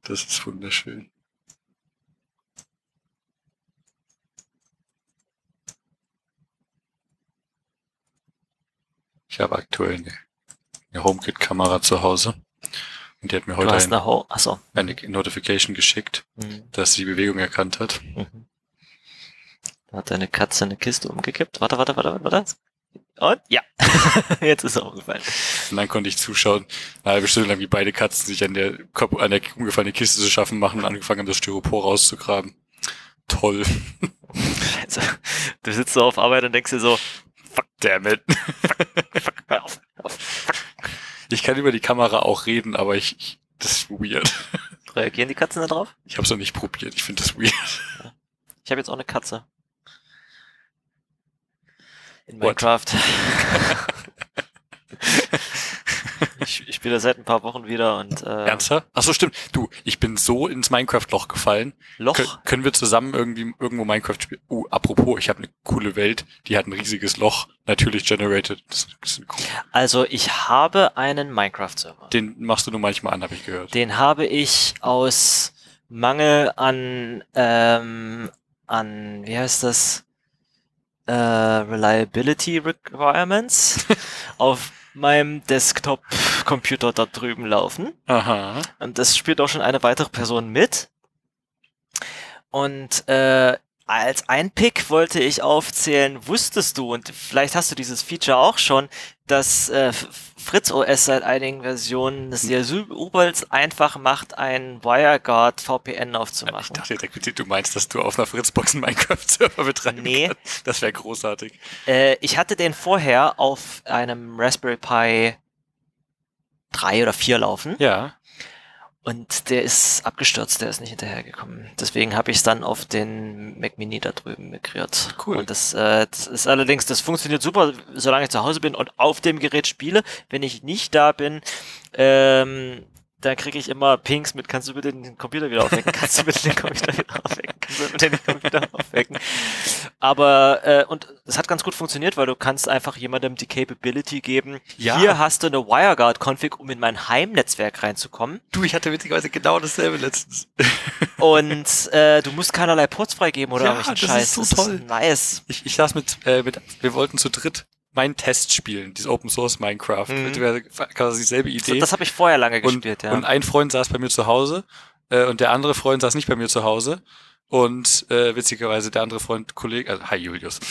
Das ist wunderschön. Ich habe aktuell eine HomeKit-Kamera zu Hause. Und die hat mir heute eine Notification geschickt, dass sie die Bewegung erkannt hat. Mhm. Da hat deine Katze eine Kiste umgekippt. Warte. Und ja, jetzt ist er umgefallen. Und dann konnte ich zuschauen, eine halbe Stunde lang, wie beide Katzen sich an der umgefallenen Kiste zu schaffen machen und angefangen haben, das Styropor rauszugraben. Toll. Also, du sitzt so auf Arbeit und denkst dir so, fuck damn it. Fuck, hör auf. Ich kann über die Kamera auch reden, aber das ist weird. Reagieren die Katzen da drauf? Ich habe es noch nicht probiert, ich finde das weird. Ja. Ich habe jetzt auch eine Katze. In Minecraft. Ich spiele seit ein paar Wochen wieder und Ernsthaft? Achso, stimmt. Du, ich bin so ins Minecraft-Loch gefallen. Können wir zusammen irgendwo Minecraft spielen? Apropos, ich habe eine coole Welt, die hat ein riesiges Loch, natürlich generated. Das ist cool. Also ich habe einen Minecraft-Server. Den machst du nur manchmal an, habe ich gehört. Den habe ich aus Mangel an wie heißt das? Reliability Requirements auf meinem Desktop-Computer dort drüben laufen. Aha. Und das spielt auch schon eine weitere Person mit. Und als Einpick wollte ich aufzählen, wusstest du, und vielleicht hast du dieses Feature auch schon, dass Fritz OS seit einigen Versionen es dir übelst einfach macht, ein WireGuard VPN aufzumachen. Ich dachte direkt, du meinst, dass du auf einer Fritzbox einen Minecraft-Server betreiben kannst. Das wäre großartig. Ich hatte den vorher auf einem Raspberry Pi 3 oder 4 laufen. Ja. Und der ist abgestürzt, der ist nicht hinterhergekommen. Deswegen habe ich es dann auf den Mac Mini da drüben migriert. Cool. Und das ist allerdings, das funktioniert super, solange ich zu Hause bin und auf dem Gerät spiele. Wenn ich nicht da bin, dann kriege ich immer Pings mit, kannst du bitte den Computer wieder aufwecken? Kannst du bitte den Computer wieder aufwecken? Kannst du bitte den Computer aufwecken? Aber, und es hat ganz gut funktioniert, weil du kannst einfach jemandem die Capability geben. Ja. Hier hast du eine WireGuard-Config, um in mein Heimnetzwerk reinzukommen. Du, ich hatte witzigerweise genau dasselbe letztens. Und du musst keinerlei Ports freigeben oder irgendwelchen Scheiß. Das ist so toll. Ist nice. Ich saß wir wollten zu dritt meinen Test spielen, dieses Open Source Minecraft. Quasi dieselbe Idee. Das habe ich vorher lange gespielt, ja. Und ein Freund saß bei mir zu Hause und der andere Freund saß nicht bei mir zu Hause. Und witzigerweise der andere Freund, Kollege, also hi Julius.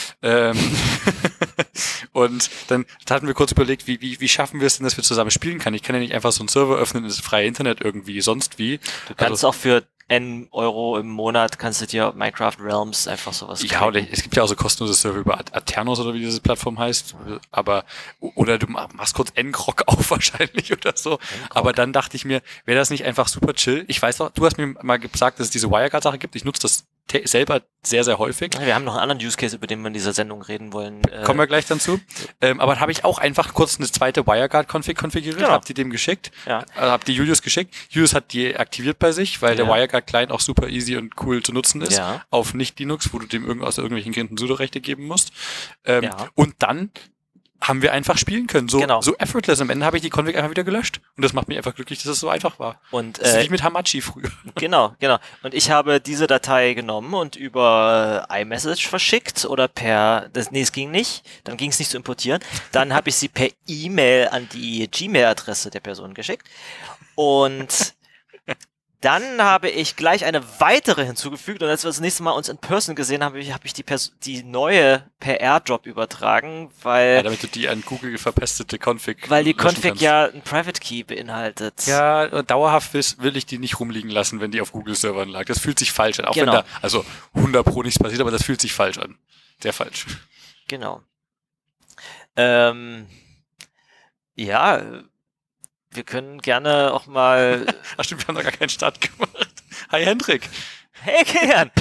Und dann hatten wir kurz überlegt, wie schaffen wir es denn, dass wir zusammen spielen können? Ich kann ja nicht einfach so einen Server öffnen, das freie Internet irgendwie, sonst wie. Du kannst auch für N Euro im Monat kannst du dir Minecraft Realms einfach sowas Ja, oder es gibt ja auch so kostenlose Server über Aternos oder wie diese Plattform heißt, aber oder du machst kurz Ngrok auf wahrscheinlich oder so. Ngrok. Aber dann dachte ich mir, wäre das nicht einfach super chill? Ich weiß doch, du hast mir mal gesagt, dass es diese WireGuard-Sache gibt. Ich nutze das selber sehr, sehr häufig. Wir haben noch einen anderen Use Case, über den wir in dieser Sendung reden wollen. Kommen wir gleich dann zu. Aber habe ich auch einfach kurz eine zweite WireGuard-Config konfiguriert, hab die dem geschickt, hab die Julius geschickt. Julius hat die aktiviert bei sich, weil der WireGuard-Client auch super easy und cool zu nutzen ist. Ja. Auf Nicht-Linux, wo du dem aus irgendwelchen Gründen Sudo-Rechte geben musst. Und dann haben wir einfach spielen können. So effortless. Am Ende habe ich die Config einfach wieder gelöscht. Und das macht mich einfach glücklich, dass es so einfach war. Und, das ist wie mit Hamachi früher. Genau. Und ich habe diese Datei genommen und über iMessage verschickt oder es ging nicht. Dann ging es nicht zu importieren. Dann habe ich sie per E-Mail an die Gmail-Adresse der Person geschickt. Und dann habe ich gleich eine weitere hinzugefügt und als wir das nächste Mal uns in Person gesehen haben, habe ich die neue per AirDrop übertragen, weil... damit du die an Google verpestete Config... Weil die Config ja ein Private Key beinhaltet. Ja, dauerhaft will ich die nicht rumliegen lassen, wenn die auf Google-Servern lag. Das fühlt sich falsch an. Auch wenn da 100 Pro nichts passiert, aber das fühlt sich falsch an. Sehr falsch. Genau. Wir können gerne auch mal... Ach stimmt, wir haben noch gar keinen Start gemacht. Hi Hendrik. Hey Kilian.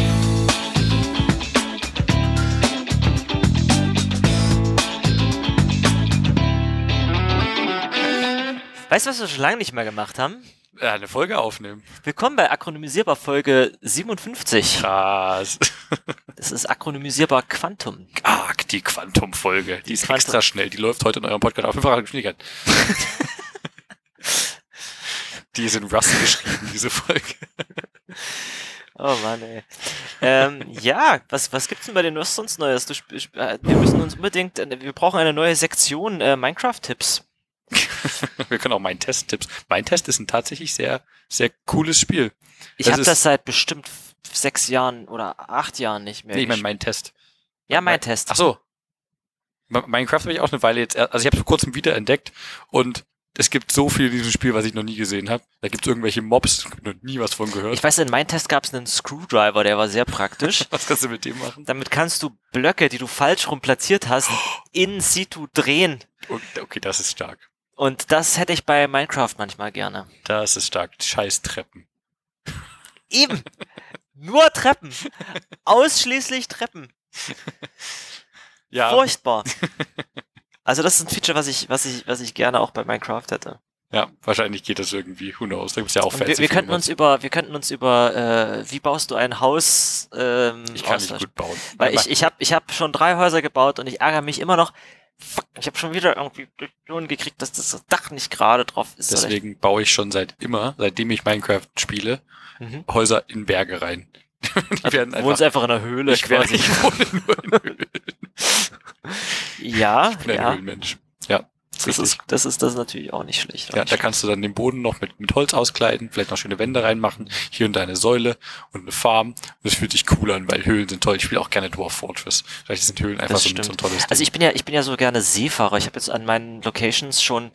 Weißt du, was wir schon lange nicht mehr gemacht haben? Ja, eine Folge aufnehmen. Willkommen bei Akronymisierbar Folge 57. Krass. Das ist Akronymisierbar Quantum. Die Quantum-Folge. Die ist extra schnell. Die läuft heute in eurem Podcast auf 5-facher Geschwindigkeit. Die ist in Rust geschrieben, diese Folge. Oh Mann, ey. Ja, was gibt's denn bei den Nerds sonst Neues? Wir müssen uns unbedingt, wir brauchen eine neue Sektion Minecraft-Tipps. Wir können auch Mein-Test-Tipps. Mein-Test ist ein tatsächlich sehr, sehr cooles Spiel. Ich habe das seit bestimmt 6 Jahren oder 8 Jahren nicht mehr. Nee, ich meine Mein-Test. Ja, Mein-Test. Ach so. Minecraft habe ich auch eine Weile jetzt, also ich habe es vor kurzem wiederentdeckt und es gibt so viel in diesem Spiel, was ich noch nie gesehen habe. Da gibt es irgendwelche Mobs, ich habe noch nie was von gehört. Ich weiß, in Mein-Test gab es einen Screwdriver, der war sehr praktisch. Was kannst du mit dem machen? Damit kannst du Blöcke, die du falsch rum platziert hast, in situ drehen. Okay, das ist stark. Und das hätte ich bei Minecraft manchmal gerne. Das ist stark. Scheiß Treppen. Eben. Nur Treppen. Ausschließlich Treppen. Ja. Furchtbar. Also das ist ein Feature, was ich gerne auch bei Minecraft hätte. Ja, wahrscheinlich geht das irgendwie. Who knows? Da gibt's ja auch Fans. Wir könnten uns über, wie baust du ein Haus? Ich kann nicht gut bauen. Weil ich hab schon 3 Häuser gebaut und ich ärgere mich immer noch. Fuck, ich habe schon wieder irgendwie gekriegt, dass das Dach nicht gerade drauf ist. Deswegen baue ich schon seitdem ich Minecraft spiele, Häuser in Berge rein. Die werden einfach in einer Höhle quasi. Ich wohne nur in Höhlen. Ja, ich bin ein Höhlenmensch. Ja. Das ist natürlich auch nicht schlecht. Ja, da kannst du dann den Boden noch mit Holz auskleiden, vielleicht noch schöne Wände reinmachen, hier und da eine Säule und eine Farm. Und das fühlt sich cool an, weil Höhlen sind toll. Ich spiele auch gerne Dwarf Fortress. Vielleicht sind Höhlen einfach so ein tolles Ding. Also ich bin ja so gerne Seefahrer. Ich habe jetzt an meinen Locations schon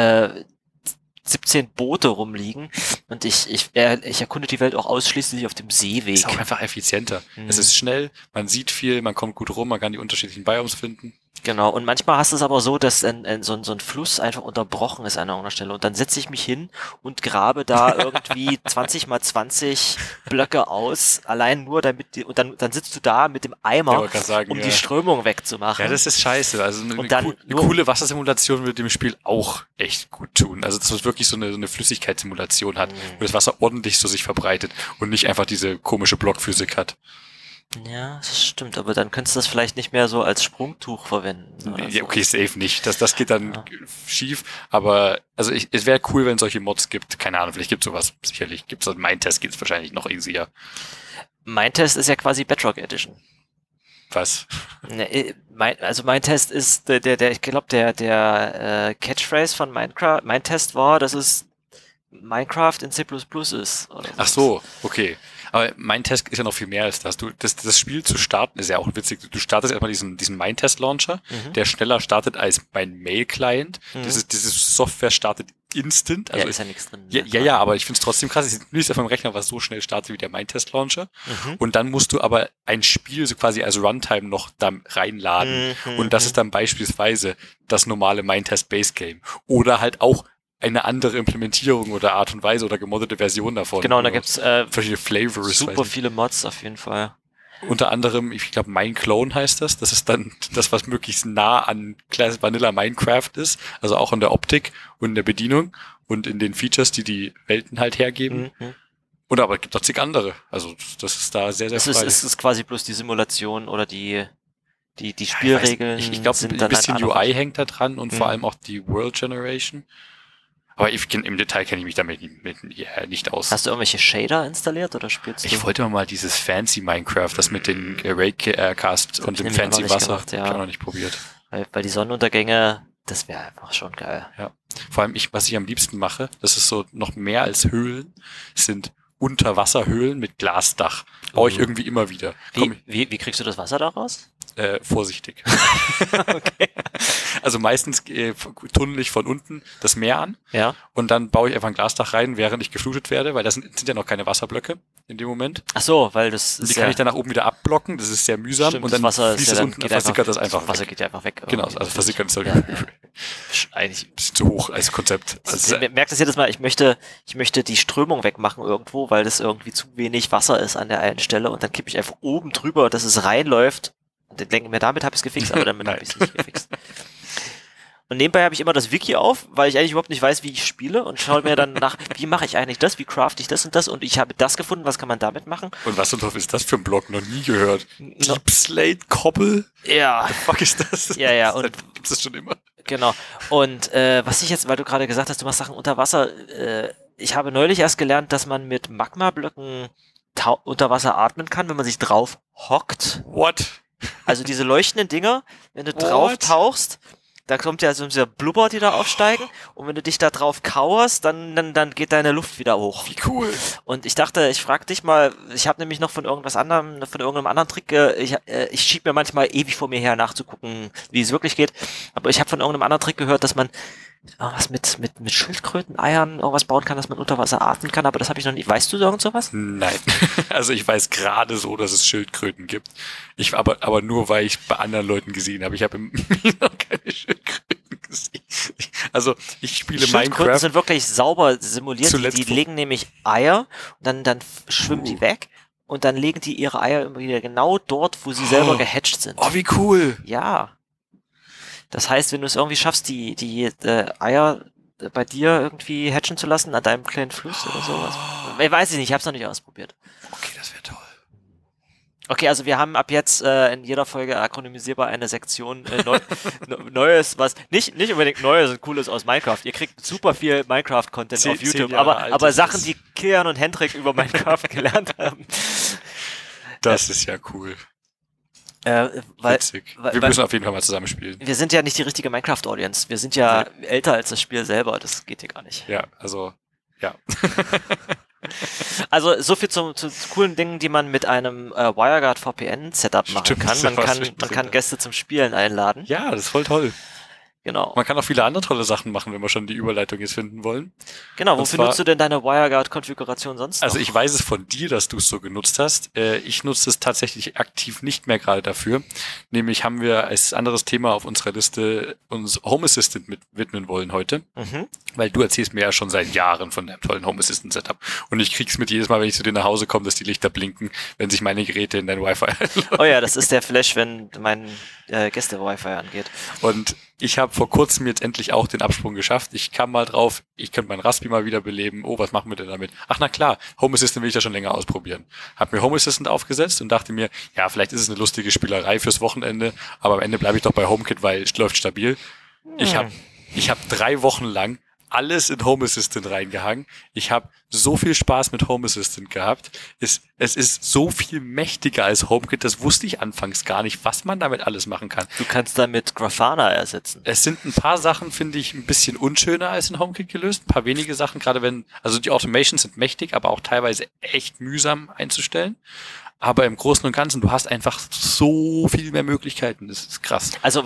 17 Boote rumliegen und ich erkunde die Welt auch ausschließlich auf dem Seeweg. Ist auch einfach effizienter. Es ist schnell, man sieht viel, man kommt gut rum, man kann die unterschiedlichen Biomes finden. Genau, und manchmal hast du es aber so, dass so ein Fluss einfach unterbrochen ist an irgendeiner Stelle und dann setze ich mich hin und grabe da irgendwie 20 mal 20 Blöcke aus, allein nur damit und dann sitzt du da mit dem Eimer, die Strömung wegzumachen. Ja, das ist scheiße. Also eine coole Wassersimulation würde dem Spiel auch echt gut tun. Also dass es wirklich so eine Flüssigkeitssimulation hat, wo das Wasser ordentlich so sich verbreitet und nicht einfach diese komische Blockphysik hat. Ja, das stimmt, aber dann könntest du das vielleicht nicht mehr so als Sprungtuch verwenden. Ja, okay, safe nicht. Das geht dann schief, aber also es wäre cool, wenn es solche Mods gibt. Keine Ahnung, vielleicht gibt es sowas. Sicherlich gibt es Mein-Test, geht es wahrscheinlich noch easier. Mein-Test ist ja quasi Bedrock Edition. Was? Mein-Test ist ich glaube, der Catchphrase von Minecraft, Mein-Test war, dass es Minecraft in C++ ist. Oder Ach so, okay. Aber Mein-Test ist ja noch viel mehr als das. Das Spiel zu starten ist ja auch witzig. Du startest erstmal diesen Mein-Test-Launcher, der schneller startet als mein Mail-Client. Diese Software startet instant. Also ist ja nichts drin. Ja, aber ich finde es trotzdem krass. Ich nicht auf meinem Rechner, was so schnell startet wie der Mein-Test-Launcher. Und dann musst du aber ein Spiel so quasi als Runtime noch da reinladen. Und das ist dann beispielsweise das normale Mein-Test-Base-Game. Oder halt auch eine andere Implementierung oder Art und Weise oder gemoddete Version davon. Genau, da gibt's verschiedene Flavors. Super viele Mods auf jeden Fall. Unter anderem, ich glaube, Mineclone heißt das. Das ist dann das, was möglichst nah an Classic Vanilla Minecraft ist. Also auch in der Optik und in der Bedienung und in den Features, die Welten halt hergeben. Und aber es gibt auch zig andere. Also das ist da sehr, sehr frei. Es ist quasi bloß die Simulation oder die Spielregeln. Ich glaube, ein bisschen UI hängt da dran und vor allem auch die World Generation. Aber im Detail kenne ich mich damit nicht aus. Hast du irgendwelche Shader installiert oder spielst du? Ich wollte mal dieses Fancy Minecraft, das mit den Raycast und dem Fancy Wasser. Gemacht, ja. Ich habe noch nicht probiert. Weil die Sonnenuntergänge, das wäre einfach schon geil. Ja. Vor allem was ich am liebsten mache, das ist so noch mehr als Höhlen, sind Unterwasserhöhlen mit Glasdach. Baue ich irgendwie immer wieder. Wie kriegst du das Wasser da raus? Vorsichtig. Okay. Also meistens tunnel ich von unten das Meer an und dann baue ich einfach ein Glasdach rein, während ich geflutet werde, weil das sind ja noch keine Wasserblöcke in dem Moment. Ach so, weil das ist die kann ich dann nach oben wieder abblocken, das ist sehr mühsam. Stimmt, und dann Wasser fließt es unten, versickert das einfach weg. Wasser geht ja einfach weg. Genau, also versickern ist halt eigentlich ein bisschen zu hoch als Konzept. Also ich merke das jedes Mal, ich möchte die Strömung wegmachen irgendwo, weil das irgendwie zu wenig Wasser ist an der einen Stelle und dann kippe ich einfach oben drüber, dass es reinläuft. Und dann denke ich mir, damit habe ich es gefixt, aber damit habe ich es nicht gefixt. Und nebenbei habe ich immer das Wiki auf, weil ich eigentlich überhaupt nicht weiß, wie ich spiele und schaue mir dann nach, wie mache ich eigentlich das, wie crafte ich das und das und ich habe das gefunden, was kann man damit machen. Und was zum Teufel ist das für ein Blog? Noch nie gehört. Deep Slate Koppel? Ja. The fuck ist das? Ja. Und gibt's das schon immer? Genau. Und was ich jetzt, weil du gerade gesagt hast, du machst Sachen unter Wasser, ich habe neulich erst gelernt, dass man mit Magmablöcken unter Wasser atmen kann, wenn man sich drauf hockt. What? Also diese leuchtenden Dinger, wenn du drauf tauchst, da kommt ja so dieser Blubber, die da aufsteigen, und wenn du dich da drauf kauerst, dann geht deine Luft wieder hoch. Wie cool. Und ich dachte, ich frag dich mal, ich habe nämlich noch von irgendeinem anderen Trick, ich schieb mir manchmal ewig vor mir her nachzugucken, wie es wirklich geht, aber ich habe von irgendeinem anderen Trick gehört, dass man was mit Schildkröteneiern irgendwas bauen kann, dass man unter Wasser atmen kann, aber das habe ich noch nie. Weißt du irgend sowas? Nein. Also ich weiß gerade so, dass es Schildkröten gibt. Aber nur, weil ich bei anderen Leuten gesehen habe. Ich habe noch keine Schildkröten gesehen. Also ich spiele Schildkröten Minecraft. Sind wirklich sauber simuliert. Die legen nämlich Eier und dann schwimmen die weg und dann legen die ihre Eier immer wieder genau dort, wo sie selber gehatcht sind. Oh, wie cool. Ja. Das heißt, wenn du es irgendwie schaffst, die Eier bei dir irgendwie hatchen zu lassen an deinem kleinen Fluss oder sowas. Ich weiß nicht, ich habe es noch nicht ausprobiert. Okay, das wäre toll. Okay, also wir haben ab jetzt in jeder Folge akronymisierbar eine Sektion Neues, was nicht unbedingt Neues und Cooles aus Minecraft. Ihr kriegt super viel Minecraft-Content auf YouTube, aber Sachen, die Kilian und Hendrik über Minecraft gelernt haben. Das ist ja cool. Witzig. Wir müssen auf jeden Fall mal zusammenspielen. Wir sind ja nicht die richtige Minecraft-Audience. Wir sind ja älter als das Spiel selber. Das geht hier gar nicht. Ja, also, ja. Also, so viel zu coolen Dingen, die man mit einem WireGuard VPN-Setup machen kann. Man kann Gäste zum Spielen einladen. Ja, das ist voll toll. Genau. Man kann auch viele andere tolle Sachen machen, wenn wir schon die Überleitung jetzt finden wollen. Genau, wofür nutzt du denn deine WireGuard-Konfiguration sonst noch? Also ich weiß es von dir, dass du es so genutzt hast. Ich nutze es tatsächlich aktiv nicht mehr gerade dafür. Nämlich haben wir als anderes Thema auf unserer Liste uns Home Assistant widmen wollen heute. Mhm. Weil du erzählst mir ja schon seit Jahren von deinem tollen Home Assistant Setup. Und ich krieg's mit jedes Mal, wenn ich zu dir nach Hause komme, dass die Lichter blinken, wenn sich meine Geräte in dein Wi-Fi Oh ja, das ist der Flash, wenn mein Gäste-Wi-Fi angeht. Und ich habe vor kurzem jetzt endlich auch den Absprung geschafft. Ich kam mal drauf, ich könnte meinen Raspi mal wieder beleben. Oh, was machen wir denn damit? Ach, na klar, Home Assistant will ich da schon länger ausprobieren. Hab mir Home Assistant aufgesetzt und dachte mir, ja, vielleicht ist es eine lustige Spielerei fürs Wochenende, aber am Ende bleibe ich doch bei HomeKit, weil es läuft stabil. Ich hab 3 Wochen lang alles in Home Assistant reingehangen. Ich habe so viel Spaß mit Home Assistant gehabt. Es ist so viel mächtiger als HomeKit. Das wusste ich anfangs gar nicht, was man damit alles machen kann. Du kannst damit Grafana ersetzen. Es sind ein paar Sachen, finde ich, ein bisschen unschöner als in HomeKit gelöst. Ein paar wenige Sachen, gerade also die Automations sind mächtig, aber auch teilweise echt mühsam einzustellen. Aber im Großen und Ganzen, du hast einfach so viel mehr Möglichkeiten. Das ist krass. Also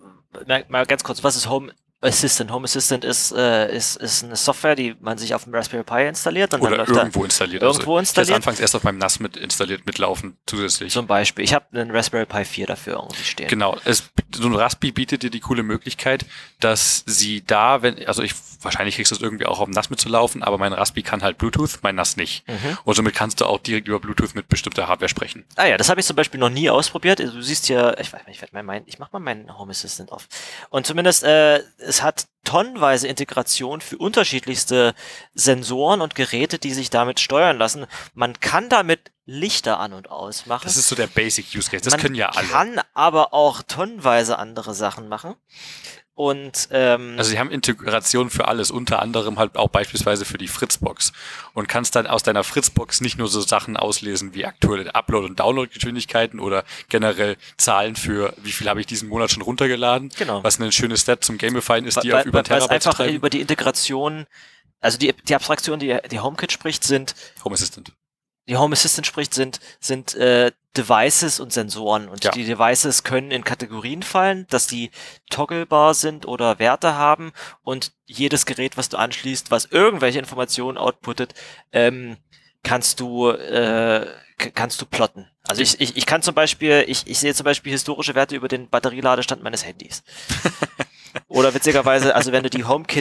mal ganz kurz, was ist Home Assistant? Home Assistant ist eine Software, die man sich auf dem Raspberry Pi installiert. Und oder dann irgendwo installiert. Irgendwo installiert. Ich habe anfangs erst auf meinem NAS mit installiert, mitlaufen zusätzlich. Zum Beispiel. Ich habe einen Raspberry Pi 4 dafür irgendwie stehen. Genau. So ein Raspi bietet dir die coole Möglichkeit, dass sie da, wahrscheinlich kriegst du es irgendwie auch auf dem NAS mitzulaufen, aber mein Raspi kann halt Bluetooth, mein NAS nicht. Mhm. Und somit kannst du auch direkt über Bluetooth mit bestimmter Hardware sprechen. Ah ja, das habe ich zum Beispiel noch nie ausprobiert. Du siehst hier, ich mach mal meinen Home Assistant auf. Und zumindest, es hat tonnenweise Integration für unterschiedlichste Sensoren und Geräte, die sich damit steuern lassen. Man kann damit Lichter an- und ausmachen. Das ist so der Basic Use Case. Das können ja alle. Man kann aber auch tonnenweise andere Sachen machen. Und also sie haben Integration für alles, unter anderem halt auch beispielsweise für die Fritzbox und kannst dann aus deiner Fritzbox nicht nur so Sachen auslesen wie aktuelle Upload- und Download-Geschwindigkeiten oder generell Zahlen für wie viel habe ich diesen Monat schon runtergeladen, genau. Was ein schönes Stat zum Gamifyen ist, die auf über Terabyte einfach treiben. Über die Integration, also die Abstraktion, die HomeKit spricht, sind Home Assistant. Die Home Assistant spricht, sind Devices und Sensoren. Und die Devices können in Kategorien fallen, dass die togglebar sind oder Werte haben. Und jedes Gerät, was du anschließt, was irgendwelche Informationen outputtet, kannst du plotten. Also ich kann zum Beispiel, ich sehe zum Beispiel historische Werte über den Batterieladestand meines Handys. Oder witzigerweise, also wenn du die wenn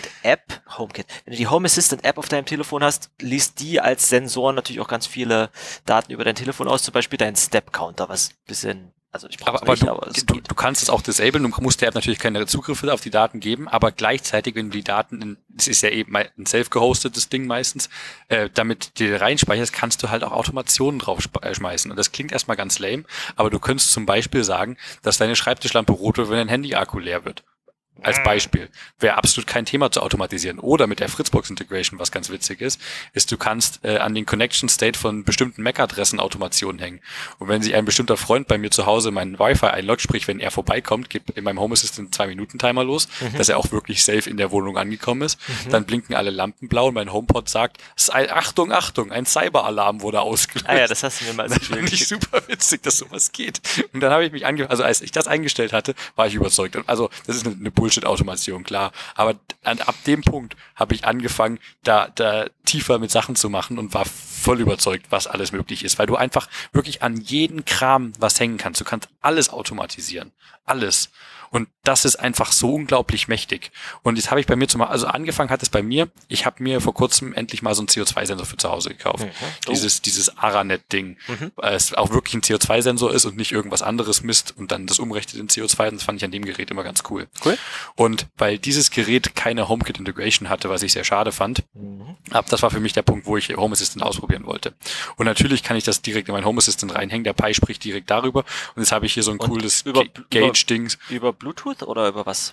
du die Home Assistant App auf deinem Telefon hast, liest die als Sensor natürlich auch ganz viele Daten über dein Telefon aus, zum Beispiel deinen Step Counter, was ein bisschen, also ich brauche es nicht, aber es geht. Du kannst es auch disablen, du musst der App natürlich keine Zugriffe auf die Daten geben, aber gleichzeitig, wenn du die Daten, es ist ja eben ein self-gehostetes Ding meistens, damit du reinspeicherst, kannst du halt auch Automationen drauf schmeißen. Und das klingt erstmal ganz lame, aber du könntest zum Beispiel sagen, dass deine Schreibtischlampe rot wird, wenn dein Handy-Akku leer wird. Als Beispiel. Wäre absolut kein Thema zu automatisieren. Oder mit der Fritzbox Integration, was ganz witzig ist du kannst an den Connection State von bestimmten MAC-Adressen Automationen hängen. Und wenn sich ein bestimmter Freund bei mir zu Hause meinen Wi-Fi einloggt, sprich, wenn er vorbeikommt, geht in meinem Home Assistant 2-Minuten-Timer los, dass er auch wirklich safe in der Wohnung angekommen ist. Dann blinken alle Lampen blau und mein HomePod sagt, Achtung, ein Cyberalarm wurde ausgelöst. Ah ja, das hast du mir mal Das fand ich super witzig, dass sowas geht. Und dann habe ich mich also als ich das eingestellt hatte, war ich überzeugt. Also, das ist eine Bullshit-Automation, klar. Aber ab dem Punkt habe ich angefangen, da tiefer mit Sachen zu machen und war voll überzeugt, was alles möglich ist. Weil du einfach wirklich an jeden Kram was hängen kannst. Du kannst alles automatisieren. Alles. Und das ist einfach so unglaublich mächtig. Und jetzt habe ich bei mir also angefangen hat es bei mir, ich habe mir vor kurzem endlich mal so einen CO2-Sensor für zu Hause gekauft. Dieses Aranet-Ding, weil es auch wirklich ein CO2-Sensor ist und nicht irgendwas anderes misst und dann das umrechnet in CO2. Das fand ich an dem Gerät immer ganz cool. Und weil dieses Gerät keine HomeKit-Integration hatte, was ich sehr schade fand, das war für mich der Punkt, wo ich Home Assistant ausprobieren wollte. Und natürlich kann ich das direkt in mein Home Assistant reinhängen. Der Pi spricht direkt darüber. Und jetzt habe ich hier so ein cooles Gauge-Ding. Über Bluetooth oder über was?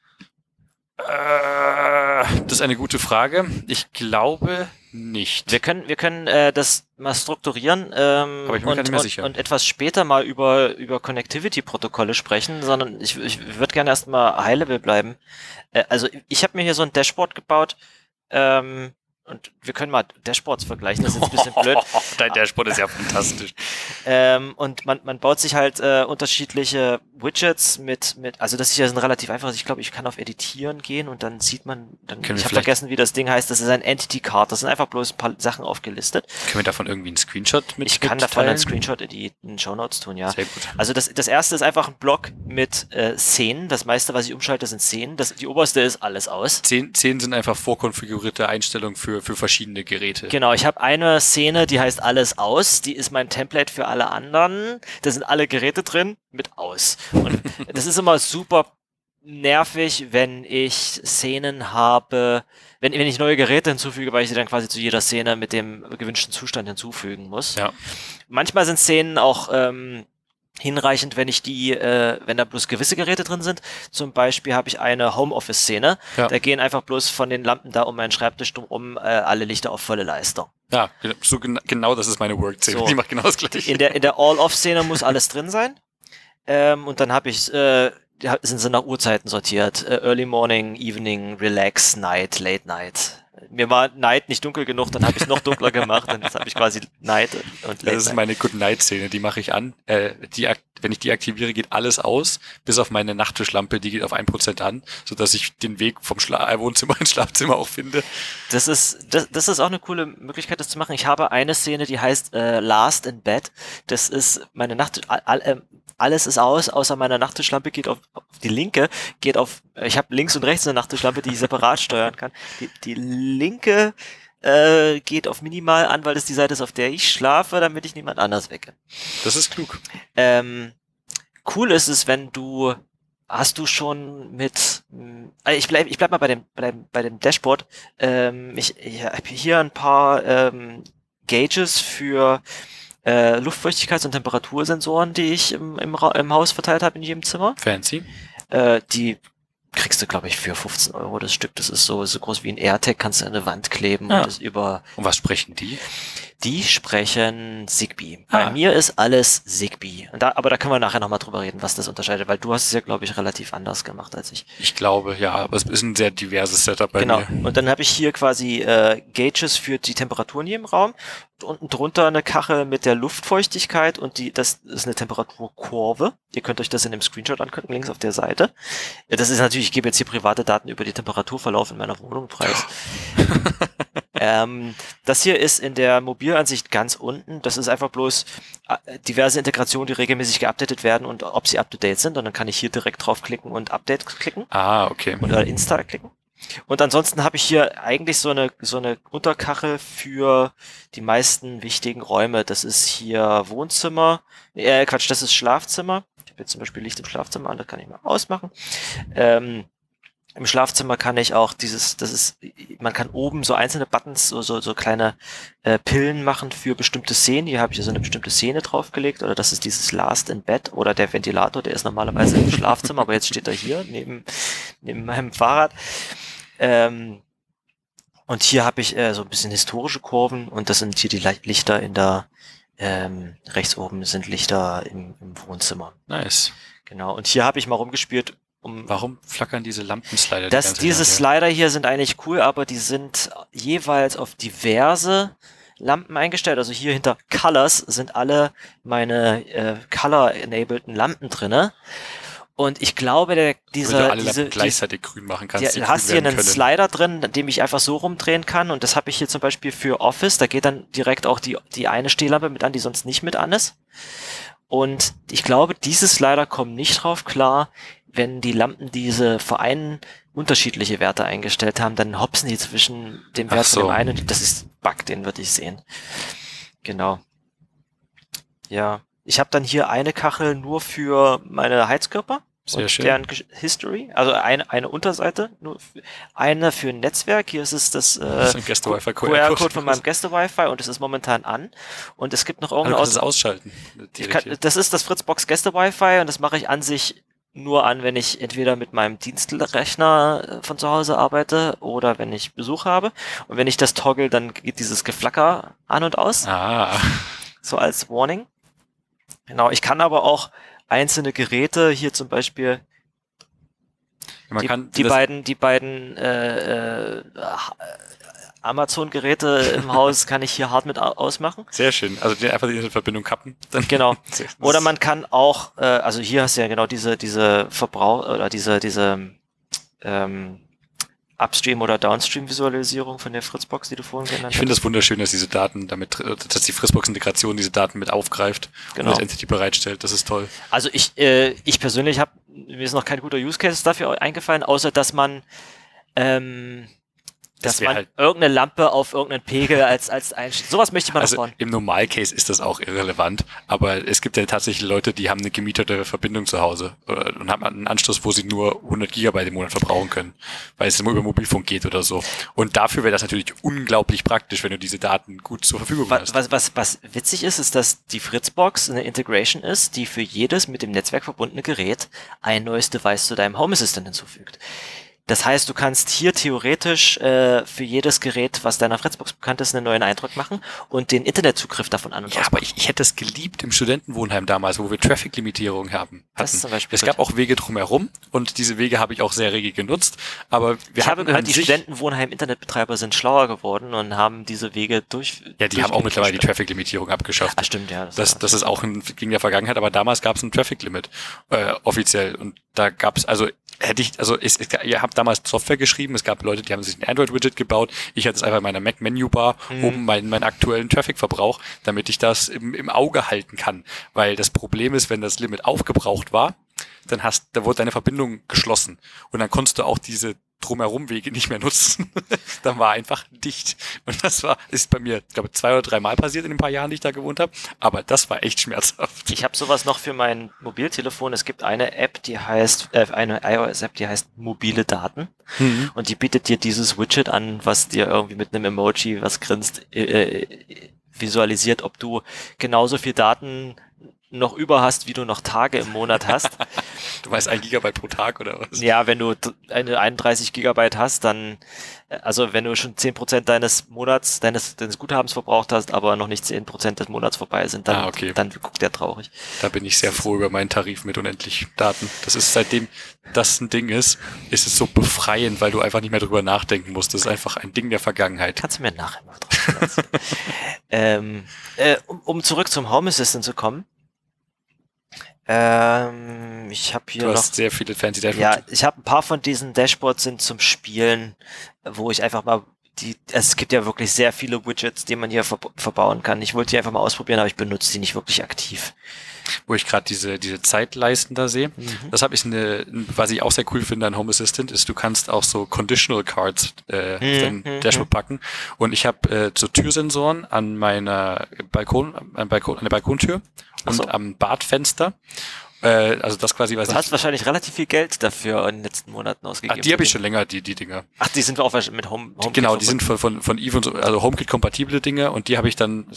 Das ist eine gute Frage. Ich glaube nicht. Wir können das mal strukturieren aber ich bin mir nicht mehr sicher. Und etwas später mal über Connectivity-Protokolle sprechen, sondern ich würde gerne erstmal High-Level bleiben. Also ich habe mir hier so ein Dashboard gebaut, und wir können mal Dashboards vergleichen, das ist jetzt ein bisschen blöd. Dein Dashboard ist ja fantastisch. Und man baut sich halt unterschiedliche Widgets also das ist ja ein relativ einfaches, ich glaube, ich kann auf Editieren gehen und dann sieht man, ich habe vergessen, wie das Ding heißt, das ist ein Entity Card, das sind einfach bloß ein paar Sachen aufgelistet. Können wir davon irgendwie einen Screenshot mit Ich kann davon einen Screenshot in die Shownotes tun, ja. Sehr gut. Also das erste ist einfach ein Block mit Szenen, das meiste, was ich umschalte, sind Szenen, die oberste ist alles aus. Szenen sind einfach vorkonfigurierte Einstellungen für verschiedene Geräte. Genau, ich habe eine Szene, die heißt alles aus, die ist mein Template für alle anderen, da sind alle Geräte drin mit aus. Und das ist immer super nervig, wenn ich Szenen habe, wenn ich neue Geräte hinzufüge, weil ich sie dann quasi zu jeder Szene mit dem gewünschten Zustand hinzufügen muss. Ja. Manchmal sind Szenen auch hinreichend, wenn da bloß gewisse Geräte drin sind. Zum Beispiel habe ich eine Homeoffice-Szene. Ja. Da gehen einfach bloß von den Lampen da um meinen Schreibtisch drumherum alle Lichter auf volle Leistung. Ja, so genau das ist meine Work-Szene. So. Die macht genau das Gleiche. In der All-Off-Szene muss alles drin sein. Und dann habe ich sind sie nach Uhrzeiten sortiert. Early Morning, Evening, Relax, Night, Late Night. Mir war Night nicht dunkel genug, dann habe ich es noch dunkler gemacht und jetzt habe ich quasi Night und Late. Das ist meine Good-Night-Szene, die mache ich an. Wenn ich die aktiviere, geht alles aus, bis auf meine Nachttischlampe, die geht auf 1% an, sodass ich den Weg vom Wohnzimmer ins Schlafzimmer auch finde. Das ist auch eine coole Möglichkeit, das zu machen. Ich habe eine Szene, die heißt Last in Bed. Das ist meine alles ist aus, außer meine Nachttischlampe geht auf die linke, ich habe links und rechts eine Nachttischlampe, die ich separat steuern kann. Die linke geht auf minimal an, weil das die Seite ist, auf der ich schlafe, damit ich niemand anders wecke. Das ist klug. Cool ist es, hast du schon ich bleib mal bei dem Dashboard. Ich habe hier ein paar Gauges für Luftfeuchtigkeits- und Temperatursensoren, die ich im Haus verteilt habe in jedem Zimmer. Fancy. Die kriegst du, glaube ich, für 15 Euro das Stück. Das ist so groß wie ein AirTag, kannst du an eine Wand kleben. Ja. Und was sprechen die? Die sprechen Zigbee. Bei mir ist alles Zigbee. Aber da können wir nachher nochmal drüber reden, was das unterscheidet, weil du hast es ja, glaube ich, relativ anders gemacht als ich. Ich glaube, ja, aber es ist ein sehr diverses Setup bei mir. Genau. Und dann habe ich hier quasi Gauges für die Temperaturen hier im Raum. Und unten drunter eine Kachel mit der Luftfeuchtigkeit und das ist eine Temperaturkurve. Ihr könnt euch das in dem Screenshot angucken, links auf der Seite. Das ist natürlich, ich gebe jetzt hier private Daten über die Temperaturverlauf in meiner Wohnung preis. Das hier ist in der Mobilansicht ganz unten. Das ist einfach bloß diverse Integrationen, die regelmäßig geupdatet werden und ob sie up-to-date sind. Und dann kann ich hier direkt draufklicken und Update klicken. Okay. Oder Install klicken. Und ansonsten habe ich hier eigentlich so eine Unterkachel für die meisten wichtigen Räume. Das ist hier Wohnzimmer. Das ist Schlafzimmer. Ich habe jetzt zum Beispiel Licht im Schlafzimmer an, das kann ich mal ausmachen. Im Schlafzimmer kann ich auch man kann oben so einzelne Buttons, so kleine Pillen machen für bestimmte Szenen. Hier habe ich so eine bestimmte Szene draufgelegt, oder das ist dieses Last in Bed oder der Ventilator, der ist normalerweise im Schlafzimmer, aber jetzt steht er hier neben neben meinem Fahrrad. Und hier habe ich so ein bisschen historische Kurven und das sind hier die Lichter in der, rechts oben sind Lichter im Wohnzimmer. Nice. Genau, und hier habe ich mal rumgespielt. Warum flackern diese Lampenslider? Diese Slider hier sind eigentlich cool, aber die sind jeweils auf diverse Lampen eingestellt. Also hier hinter Colors sind alle meine Color-enableden Lampen drinne. Und ich glaube, gleichzeitig grün machen kannst. Du hast hier einen Slider drin, den ich einfach so rumdrehen kann. Und das habe ich hier zum Beispiel für Office. Da geht dann direkt auch die eine Stehlampe mit an, die sonst nicht mit an ist. Und ich glaube, diese Slider kommen nicht drauf klar, wenn die Lampen diese Vereinen unterschiedliche Werte eingestellt haben, dann hopsen die zwischen dem Wert von dem einen. Das ist Bug, den würde ich sehen. Genau. Ja. Ich habe dann hier eine Kachel nur für meine Heizkörper. Sehr schön. Deren History. Also eine Unterseite. Nur eine für ein Netzwerk. Hier ist es das QR-Code von meinem Gäste-Wi-Fi und es ist momentan an. Und es gibt noch irgendeine das ausschalten. Das ist das Fritzbox Gäste-Wi-Fi und das mache ich an sich nur an, wenn ich entweder mit meinem Dienstrechner von zu Hause arbeite oder wenn ich Besuch habe. Und wenn ich das toggle, dann geht dieses Geflacker an und aus. So als Warning. Genau, ich kann aber auch einzelne Geräte, hier zum Beispiel die beiden Amazon-Geräte im Haus kann ich hier hart mit ausmachen. Sehr schön, also einfach die Verbindung kappen. Dann genau. Oder man kann auch, also hier hast du ja genau diese Verbrauch oder diese Upstream- oder Downstream-Visualisierung von der Fritzbox, die du vorhin genannt hast. Ich finde es wunderschön, dass diese Daten dass die Fritzbox-Integration diese Daten mit aufgreift und als Entity bereitstellt. Das ist toll. Also ich persönlich mir ist noch kein guter Use Case dafür eingefallen, außer dass man irgendeine Lampe auf irgendeinen Pegel als einstellt. Sowas möchte man noch bauen. Im Normalcase ist das auch irrelevant, aber es gibt ja tatsächlich Leute, die haben eine gemietete Verbindung zu Hause und haben einen Anschluss, wo sie nur 100 Gigabyte im Monat verbrauchen können, weil es nur über Mobilfunk geht oder so. Und dafür wäre das natürlich unglaublich praktisch, wenn du diese Daten gut zur Verfügung hast. Was witzig ist, dass die Fritzbox eine Integration ist, die für jedes mit dem Netzwerk verbundene Gerät ein neues Device zu deinem Home Assistant hinzufügt. Das heißt, du kannst hier theoretisch für jedes Gerät, was deiner Fritzbox bekannt ist, einen neuen Eindruck machen und den Internetzugriff davon an und aus. Ja, aber ich hätte es geliebt im Studentenwohnheim damals, wo wir Traffic-Limitierung hatten. Es gab auch Wege drumherum und diese Wege habe ich auch sehr rege genutzt. Aber ich habe gehört, die Studentenwohnheim-Internetbetreiber sind schlauer geworden und haben diese Wege die haben auch mittlerweile die Traffic-Limitierung abgeschafft. Stimmt, ja. Das ist auch gegen der Vergangenheit, aber damals gab es ein Traffic-Limit offiziell und da gab es ihr habt damals Software geschrieben, es gab Leute, die haben sich ein Android-Widget gebaut, ich hatte es einfach in meiner Mac-Menü-Bar oben meinen aktuellen Traffic-Verbrauch, damit ich das im Auge halten kann, weil das Problem ist, wenn das Limit aufgebraucht war, da wurde deine Verbindung geschlossen und dann konntest du auch diese drumherum Wege nicht mehr nutzen. Dann war einfach dicht. Und ist bei mir, ich glaube, 2 oder 3 Mal passiert in den paar Jahren, die ich da gewohnt habe. Aber das war echt schmerzhaft. Ich habe sowas noch für mein Mobiltelefon. Es gibt eine App, eine iOS-App, die heißt Mobile Daten. Und die bietet dir dieses Widget an, was dir irgendwie mit einem Emoji, was grinst, visualisiert, ob du genauso viel Daten noch über hast, wie du noch Tage im Monat hast. Du meinst 1 Gigabyte pro Tag oder was? Ja, wenn du 31 Gigabyte hast, dann, also wenn du schon 10% deines Monats, deines Guthabens verbraucht hast, aber noch nicht 10% des Monats vorbei sind, dann guckt der traurig. Da bin ich sehr froh über meinen Tarif mit unendlich Daten. Das ist, seitdem das ein Ding ist es so befreiend, weil du einfach nicht mehr drüber nachdenken musst. Das ist einfach ein Ding der Vergangenheit. Kannst du mir nachher noch drauf erzählen. Um zurück zum Home Assistant zu kommen, ich habe hier Du hast sehr viele fancy Dashboards. Ja, ich habe ein paar von diesen Dashboards sind zum Spielen, wo ich einfach mal es gibt ja wirklich sehr viele Widgets, die man hier verbauen kann. Ich wollte die einfach mal ausprobieren, aber ich benutze die nicht wirklich aktiv. Wo ich gerade diese Zeitleisten da sehe. Das habe ich was ich auch sehr cool finde an Home Assistant, ist, du kannst auch so Conditional Cards auf dein Dashboard packen. Und ich habe so Türsensoren an der Balkontür und am Badfenster. Also das quasi, was du hast wahrscheinlich relativ viel Geld dafür in den letzten Monaten ausgegeben. Die habe ich schon länger, die Dinger. Ach, die sind auch mit HomeKit. Genau, die sind von Eve und so, also HomeKit-kompatible Dinge und die habe ich dann,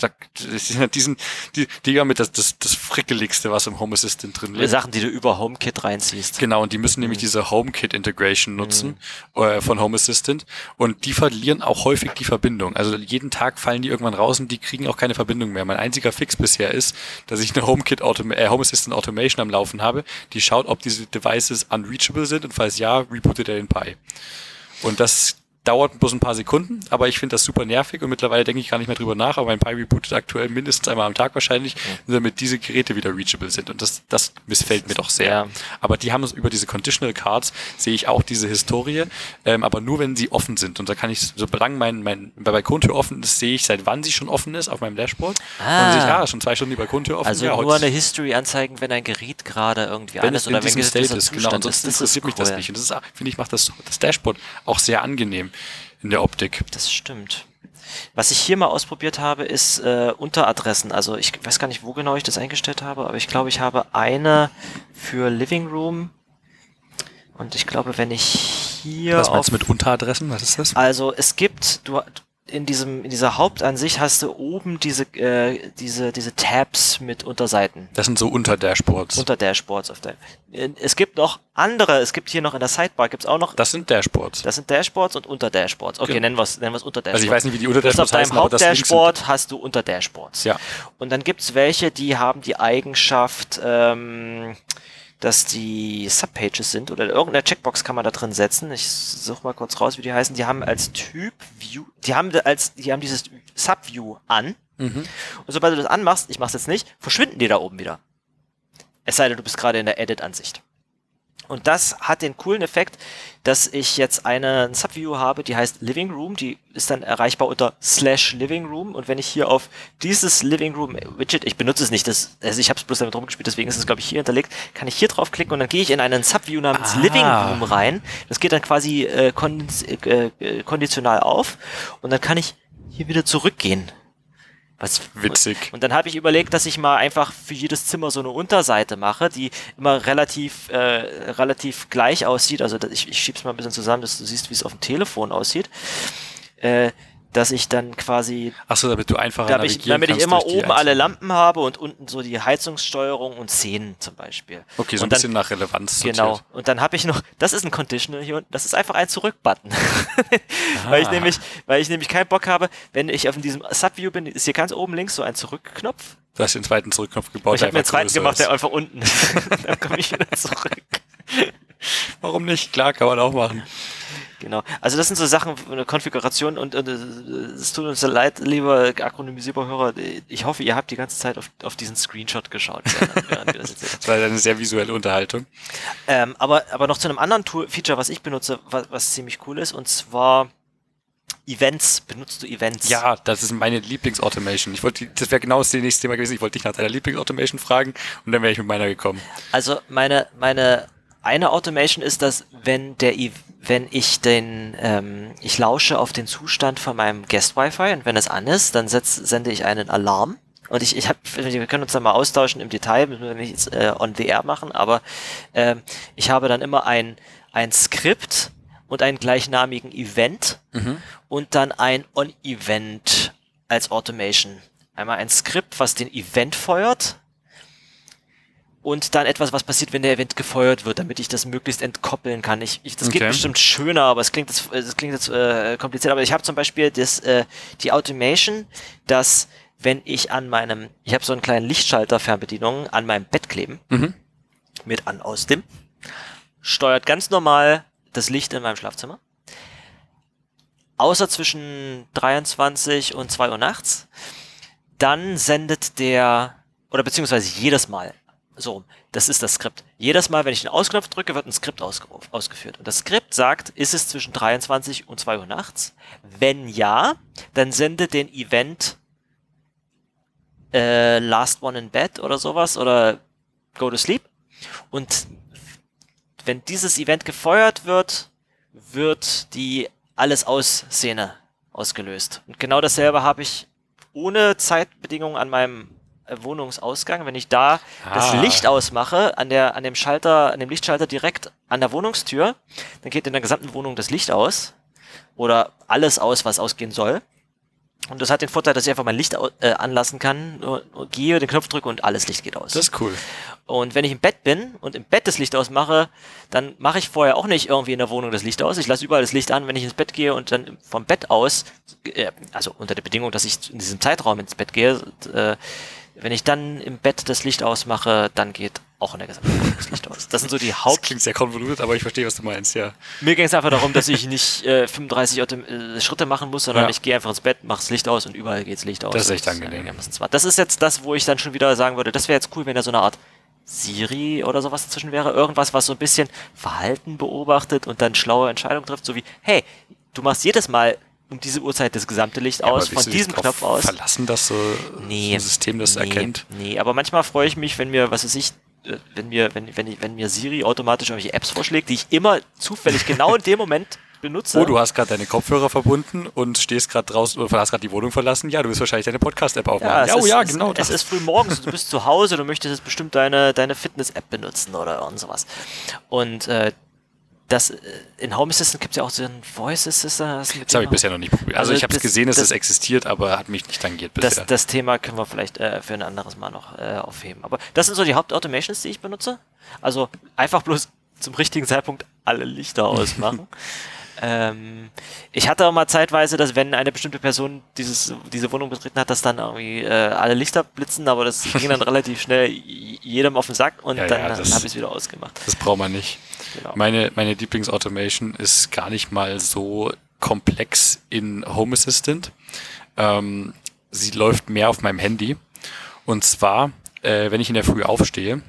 die Dinger mit das frickeligste, was im Home Assistant drin liegt. Sachen, die du über HomeKit reinziehst. Genau, und die müssen nämlich diese HomeKit-Integration nutzen von Home Assistant und die verlieren auch häufig die Verbindung. Also jeden Tag fallen die irgendwann raus und die kriegen auch keine Verbindung mehr. Mein einziger Fix bisher ist, dass ich eine Home Assistant Automation am Laufen habe, die schaut, ob diese Devices unreachable sind und falls ja, rebootet er den Pi. Und das dauert bloß ein paar Sekunden, aber ich finde das super nervig und mittlerweile denke ich gar nicht mehr drüber nach, aber mein Pi rebootet aktuell mindestens einmal am Tag wahrscheinlich, damit diese Geräte wieder reachable sind und das missfällt mir doch sehr. Ja. Aber die haben es über diese Conditional Cards, sehe ich auch diese Historie, aber nur wenn sie offen sind und da kann ich, solange mein Balkontür offen ist, sehe ich, seit wann sie schon offen ist auf meinem Dashboard und sehe ich, schon 2 Stunden die Balkontür offen. Also ja, nur eine History anzeigen, wenn ein Gerät gerade irgendwie an ist oder wenn es State ist, genau, und sonst interessiert mich das nicht und das ist, finde ich, macht das Dashboard auch sehr angenehm in der Optik. Das stimmt. Was ich hier mal ausprobiert habe, ist Unteradressen. Also ich weiß gar nicht, wo genau ich das eingestellt habe, aber ich glaube, ich habe eine für Living Room. Und ich glaube, wenn ich hier... Was meinst du mit Unteradressen? Was ist das? Also es gibt... In dieser Hauptansicht hast du oben diese Tabs mit Unterseiten. Das sind so Unterdashboards. Unterdashboards. Es gibt noch andere, es gibt hier noch in der Sidebar, gibt's auch noch. Das sind Dashboards. Das sind Dashboards und Unterdashboards. Okay, nennen wir es Unterdashboards. Also ich weiß nicht, wie die Unterdashboards heißen, aber das auf deinem Hauptdashboard hast du Unterdashboards. Ja. Und dann gibt's welche, die haben die Eigenschaft, dass die Subpages sind oder irgendeine Checkbox kann man da drin setzen. Ich suche mal kurz raus, wie die heißen. Die haben als Typ View, die haben dieses Subview an. Und sobald du das anmachst, ich mach's jetzt nicht, verschwinden die da oben wieder. Es sei denn, du bist gerade in der Edit-Ansicht. Und das hat den coolen Effekt, dass ich jetzt eine Subview habe, die heißt Living Room, die ist dann erreichbar unter /Living Room und wenn ich hier auf dieses Living Room Widget, ich benutze es nicht, also ich habe es bloß damit rumgespielt, deswegen ist es glaube ich hier hinterlegt, kann ich hier draufklicken und dann gehe ich in einen Subview namens Living Room rein. Das geht dann quasi konditional auf und dann kann ich hier wieder zurückgehen. Was witzig. Und dann habe ich überlegt, dass ich mal einfach für jedes Zimmer so eine Unterseite mache, die immer relativ gleich aussieht. Also ich schieb's mal ein bisschen zusammen, dass du siehst, wie es auf dem Telefon aussieht. Dass ich dann quasi... Achso, damit du einfacher navigieren kannst. Damit ich immer oben alle Lampen habe und unten so die Heizungssteuerung und Szenen zum Beispiel. Okay, so ein bisschen nach Relevanz sortiert. Genau. Und dann habe ich noch, das ist ein Conditional hier unten, das ist einfach ein Zurück-Button. weil ich nämlich keinen Bock habe, wenn ich auf diesem Subview bin, ist hier ganz oben links so ein Zurückknopf. Du hast den zweiten Zurückknopf gebaut. Ich habe mir einen zweiten gemacht, der einfach unten. Dann komme ich wieder zurück. Warum nicht? Klar, kann man auch machen. Genau. Also das sind so Sachen, eine Konfiguration und es tut uns leid, lieber akronymisierbar Hörer, ich hoffe, ihr habt die ganze Zeit auf diesen Screenshot geschaut. Während wir das war eine sehr visuelle Unterhaltung. Aber noch zu einem anderen Feature, was ich benutze, was ziemlich cool ist, und zwar Events. Benutzt du Events? Ja, das ist meine Lieblingsautomation. Das wäre genau das nächste Thema gewesen. Ich wollte dich nach deiner Lieblingsautomation fragen und dann wäre ich mit meiner gekommen. Also meine eine Automation ist, dass ich lausche auf den Zustand von meinem Guest-Wi-Fi und wenn es an ist, dann sende ich einen Alarm. Und wir können uns da mal austauschen im Detail, müssen wir nicht jetzt on the air machen, aber ich habe dann immer ein Skript und einen gleichnamigen Event und dann ein On-Event als Automation. Einmal ein Skript, was den Event feuert und dann etwas, was passiert, wenn der Event gefeuert wird, damit ich das möglichst entkoppeln kann. Das geht bestimmt schöner, aber es klingt jetzt kompliziert. Aber ich habe zum Beispiel die Automation, dass wenn ich ich habe so einen kleinen Lichtschalter Fernbedienung an meinem Bett kleben, mit an aus dem, steuert ganz normal das Licht in meinem Schlafzimmer. Außer zwischen 23 und 2 Uhr nachts. Dann sendet beziehungsweise jedes Mal, so, das ist das Skript. Jedes Mal, wenn ich den Ausknopf drücke, wird ein Skript ausgeführt. Und das Skript sagt, ist es zwischen 23 und 2 Uhr nachts? Wenn ja, dann sende den Event Last One in Bed oder sowas oder Go to Sleep. Und wenn dieses Event gefeuert wird, wird die Alles-Aus-Szene ausgelöst. Und genau dasselbe habe ich ohne Zeitbedingungen an meinem Wohnungsausgang, wenn ich da das Licht ausmache, an dem Lichtschalter direkt an der Wohnungstür, dann geht in der gesamten Wohnung das Licht aus oder alles aus, was ausgehen soll. Und das hat den Vorteil, dass ich einfach mein Licht anlassen kann, gehe, den Knopf drücke und alles Licht geht aus. Das ist cool. Und wenn ich im Bett bin und im Bett das Licht ausmache, dann mache ich vorher auch nicht irgendwie in der Wohnung das Licht aus. Ich lasse überall das Licht an, wenn ich ins Bett gehe und dann vom Bett aus, also unter der Bedingung, dass ich in diesem Zeitraum ins Bett gehe, wenn ich dann im Bett das Licht ausmache, dann geht auch in der gesamten Wohnung das Licht aus. Das sind so die Das klingt sehr konvolutet, aber ich verstehe, was du meinst, ja. Mir ging es einfach darum, dass ich nicht 35 Schritte machen muss, sondern ich gehe einfach ins Bett, mache das Licht aus und überall geht das Licht aus. Das ist echt angenehm. Das ist jetzt das, wo ich dann schon wieder sagen würde, das wäre jetzt cool, wenn da so eine Art Siri oder sowas dazwischen wäre. Irgendwas, was so ein bisschen Verhalten beobachtet und dann schlaue Entscheidungen trifft, so wie, hey, du machst jedes Mal um diese Uhrzeit das gesamte Licht aus, von diesem Knopf aus. Verlassen, dass so ein System das erkennt? Nee, aber manchmal freue ich mich, wenn mir, wenn mir Siri automatisch irgendwelche Apps vorschlägt, die ich immer zufällig genau in dem Moment benutze. Oh, du hast gerade deine Kopfhörer verbunden und stehst gerade draußen oder hast gerade die Wohnung verlassen. Ja, du willst wahrscheinlich deine Podcast-App aufmachen. Genau. Es ist früh morgens, du bist zu Hause, du möchtest jetzt bestimmt deine Fitness-App benutzen oder irgend sowas. Und das in Home Assistant gibt es ja auch so ein Voice Assistant. Das habe ich bisher noch nicht probiert. Also ich habe es gesehen, dass es existiert, aber hat mich nicht tangiert bisher. Das Thema können wir vielleicht für ein anderes Mal noch aufheben. Aber das sind so die Hauptautomations, die ich benutze. Also einfach bloß zum richtigen Zeitpunkt alle Lichter ausmachen. Ich hatte auch mal zeitweise, dass wenn eine bestimmte Person diese Wohnung betreten hat, dass dann irgendwie alle Lichter blitzen, aber das ging dann relativ schnell jedem auf den Sack und dann habe ich es wieder ausgemacht. Das braucht man nicht. Genau. Meine Lieblingsautomation ist gar nicht mal so komplex in Home Assistant. Sie läuft mehr auf meinem Handy. Und zwar, wenn ich in der Früh aufstehe,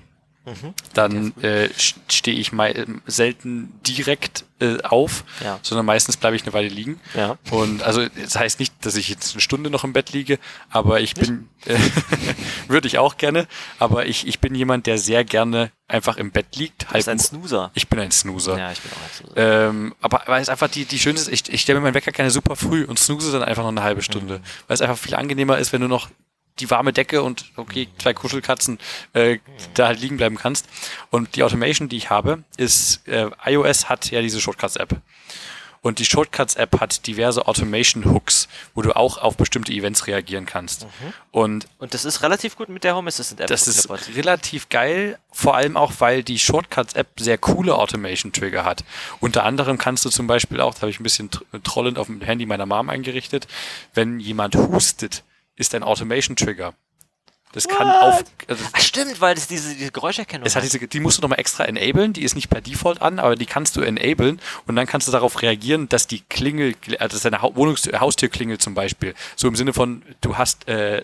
dann stehe ich selten direkt auf, sondern meistens bleibe ich eine Weile liegen. Ja. Und also das heißt nicht, dass ich jetzt eine Stunde noch im Bett liege, aber ich bin, würde ich auch gerne, aber ich bin jemand, der sehr gerne einfach im Bett liegt. Du bist ein Snoozer. Ich bin ein Snoozer. Ja, ich bin auch ein Snoozer. Aber weil es einfach die schöne ist, ich stelle mir meinen Wecker gerne super früh und snooze dann einfach noch eine halbe Stunde, weil es einfach viel angenehmer ist, wenn du noch die warme Decke und 2 Kuschelkatzen da halt liegen bleiben kannst. Und die Automation, die ich habe, ist, iOS hat ja diese Shortcuts-App. Und die Shortcuts-App hat diverse Automation-Hooks, wo du auch auf bestimmte Events reagieren kannst. Und das ist relativ gut mit der Home Assistant-App. Das ist relativ geil, vor allem auch, weil die Shortcuts-App sehr coole Automation-Trigger hat. Unter anderem kannst du zum Beispiel auch, das habe ich ein bisschen trollend auf dem Handy meiner Mom eingerichtet, wenn jemand hustet, ist ein Automation-Trigger. Das kann stimmt, weil das diese Geräuscherkennung hat. Die musst du nochmal extra enablen, die ist nicht per Default an, aber die kannst du enablen und dann kannst du darauf reagieren, dass die Klingel, also dass deine Haustür klingelt zum Beispiel. So im Sinne von, du hast, du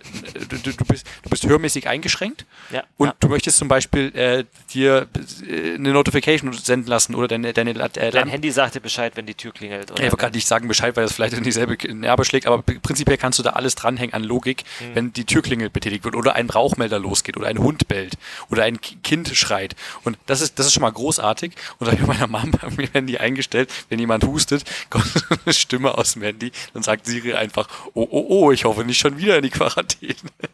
bist hörmäßig eingeschränkt und du möchtest zum Beispiel dir eine Notification senden lassen oder dein Handy sagt dir Bescheid, wenn die Tür klingelt. Oder? Ich wollte gerade nicht sagen Bescheid, weil das vielleicht in dieselbe Nerve schlägt, aber prinzipiell kannst du da alles dranhängen an Logik, wenn die Türklingel betätigt wird oder ein Rauchmelder losgeht oder ein Hund bellt oder ein Kind schreit. Und das ist schon mal großartig. Und da habe ich meiner Mama bei mir Handy eingestellt, wenn jemand hustet, kommt eine Stimme aus dem Handy, dann sagt Siri einfach, oh, ich hoffe nicht schon wieder in die Quarantäne.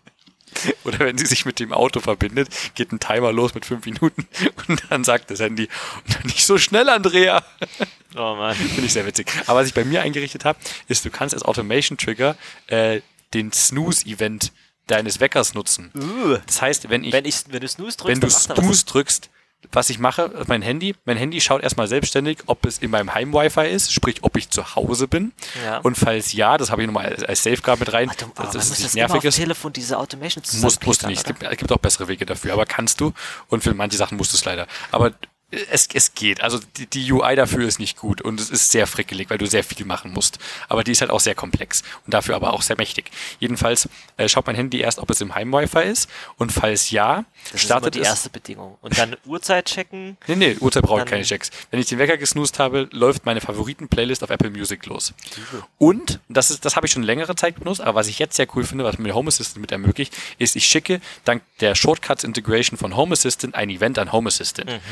Oder wenn sie sich mit dem Auto verbindet, geht ein Timer los mit 5 Minuten und dann sagt das Handy, nicht so schnell, Andrea. Oh Mann. Finde ich sehr witzig. Aber was ich bei mir eingerichtet habe, ist, du kannst als Automation-Trigger den Snooze-Event deines Weckers nutzen. Das heißt, wenn du Snooze drückst, was ich mache, mein Handy schaut erstmal selbstständig, ob es in meinem Heim-Wi-Fi ist, sprich, ob ich zu Hause bin. Ja. Und falls ja, das habe ich nochmal als Safeguard mit rein, dass es nicht nervig ist. Telefon diese Automation musst du nicht. Es gibt auch bessere Wege dafür, aber kannst du. Und für manche Sachen musst du es leider. Aber es geht. Also die UI dafür ist nicht gut und es ist sehr frickelig, weil du sehr viel machen musst. Aber die ist halt auch sehr komplex und dafür aber auch sehr mächtig. Jedenfalls schaut mein Handy erst, ob es im Heim-Wi-Fi ist und falls ja, das startet ist immer die erste Bedingung. Und dann Uhrzeit checken? Nee, Uhrzeit brauche ich keine Checks. Wenn ich den Wecker gesnoozt habe, läuft meine Favoriten-Playlist auf Apple Music los. Und, das habe ich schon längere Zeit benutzt, aber was ich jetzt sehr cool finde, was mir Home Assistant mit ermöglicht, ist, ich schicke dank der Shortcuts-Integration von Home Assistant ein Event an Home Assistant. Und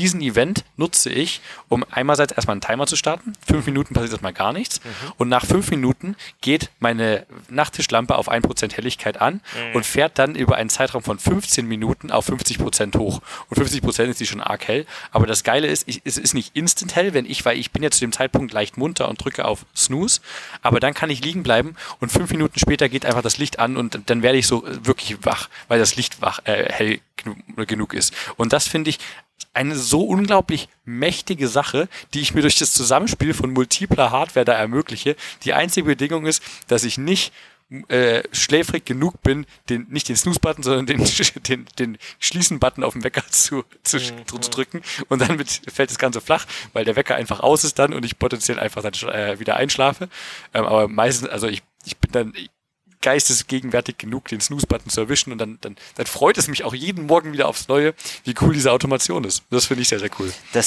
diesen Event nutze ich, um einerseits erstmal einen Timer zu starten. 5 Minuten passiert erstmal gar nichts. Und nach 5 Minuten geht meine Nachttischlampe auf 1% Helligkeit an und fährt dann über einen Zeitraum von 15 Minuten auf 50% hoch. Und 50% ist die schon arg hell. Aber das Geile ist, es ist nicht instant hell, weil ich bin ja zu dem Zeitpunkt leicht munter und drücke auf Snooze. Aber dann kann ich liegen bleiben und 5 Minuten später geht einfach das Licht an und dann werde ich so wirklich wach, weil das Licht hell genug ist. Und das finde ich eine so unglaublich mächtige Sache, die ich mir durch das Zusammenspiel von multipler Hardware da ermögliche. Die einzige Bedingung ist, dass ich nicht schläfrig genug bin, nicht den Snooze-Button, sondern den Schließen-Button auf dem Wecker zu drücken und dann fällt das Ganze flach, weil der Wecker einfach aus ist dann und ich potenziell einfach dann wieder einschlafe. Aber meistens, also ich bin dann geistesgegenwärtig genug, den Snooze-Button zu erwischen und dann freut es mich auch jeden Morgen wieder aufs Neue, wie cool diese Automation ist. Das finde ich sehr, sehr cool.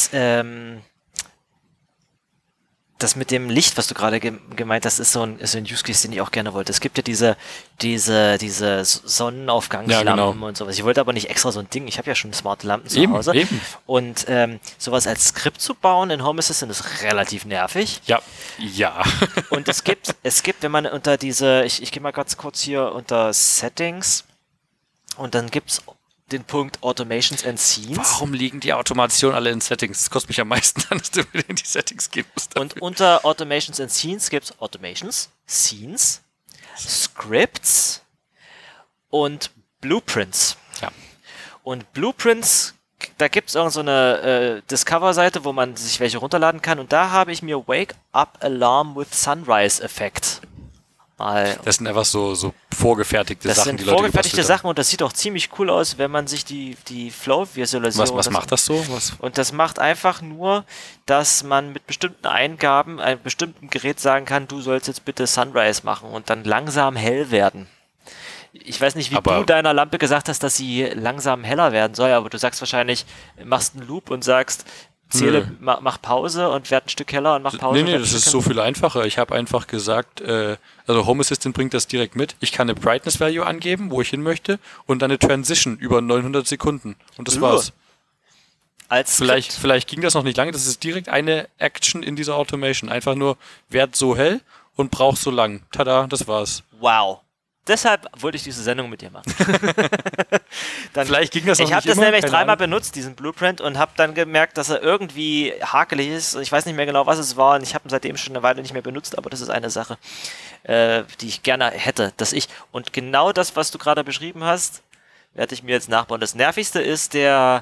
Das mit dem Licht, was du gerade gemeint hast, ist so ein Use Case, den ich auch gerne wollte. Es gibt ja diese Sonnenaufgangslampen und sowas. Ich wollte aber nicht extra so ein Ding. Ich habe ja schon smarte Lampen zu Hause. Eben. Und sowas als Skript zu bauen in Home Assistant ist relativ nervig. Ja. Und es gibt, wenn man unter ich gehe mal ganz kurz hier unter Settings und dann gibt's den Punkt Automations and Scenes. Warum liegen die Automationen alle in Settings? Das kostet mich am meisten an, dass du wieder in die Settings gehen musst. Und unter Automations and Scenes gibt es Automations, Scenes, Scripts und Blueprints. Ja. Und Blueprints, da gibt es irgend so eine Discover-Seite, wo man sich welche runterladen kann. Und da habe ich mir Wake Up Alarm with Sunrise Effekt. Das sind einfach so vorgefertigte Sachen, die Leute vorgefertigte Sachen und das sieht auch ziemlich cool aus, wenn man sich die Flow-Visualisierung... Was macht das so? Und das macht einfach nur, dass man mit bestimmten Eingaben einem bestimmten Gerät sagen kann, du sollst jetzt bitte Sunrise machen und dann langsam hell werden. Ich weiß nicht, wie du deiner Lampe gesagt hast, dass sie langsam heller werden soll, aber du sagst wahrscheinlich, machst einen Loop und sagst... mach Pause und werd ein Stück heller und mach Pause. Nee, das ist so viel einfacher. Ich habe einfach gesagt, also Home Assistant bringt das direkt mit. Ich kann eine Brightness Value angeben, wo ich hin möchte und dann eine Transition über 900 Sekunden. Und das war's. Vielleicht ging das noch nicht lange. Das ist direkt eine Action in dieser Automation. Einfach nur, werd so hell und brauch so lang. Tada, das war's. Wow. Deshalb wollte ich diese Sendung mit dir machen. Vielleicht ging das auch nicht. Ich habe das nämlich dreimal benutzt, diesen Blueprint, und habe dann gemerkt, dass er irgendwie hakelig ist. Ich weiß nicht mehr genau, was es war, und ich habe ihn seitdem schon eine Weile nicht mehr benutzt, aber das ist eine Sache, die ich gerne hätte, und genau das, was du gerade beschrieben hast, werde ich mir jetzt nachbauen. Das Nervigste ist der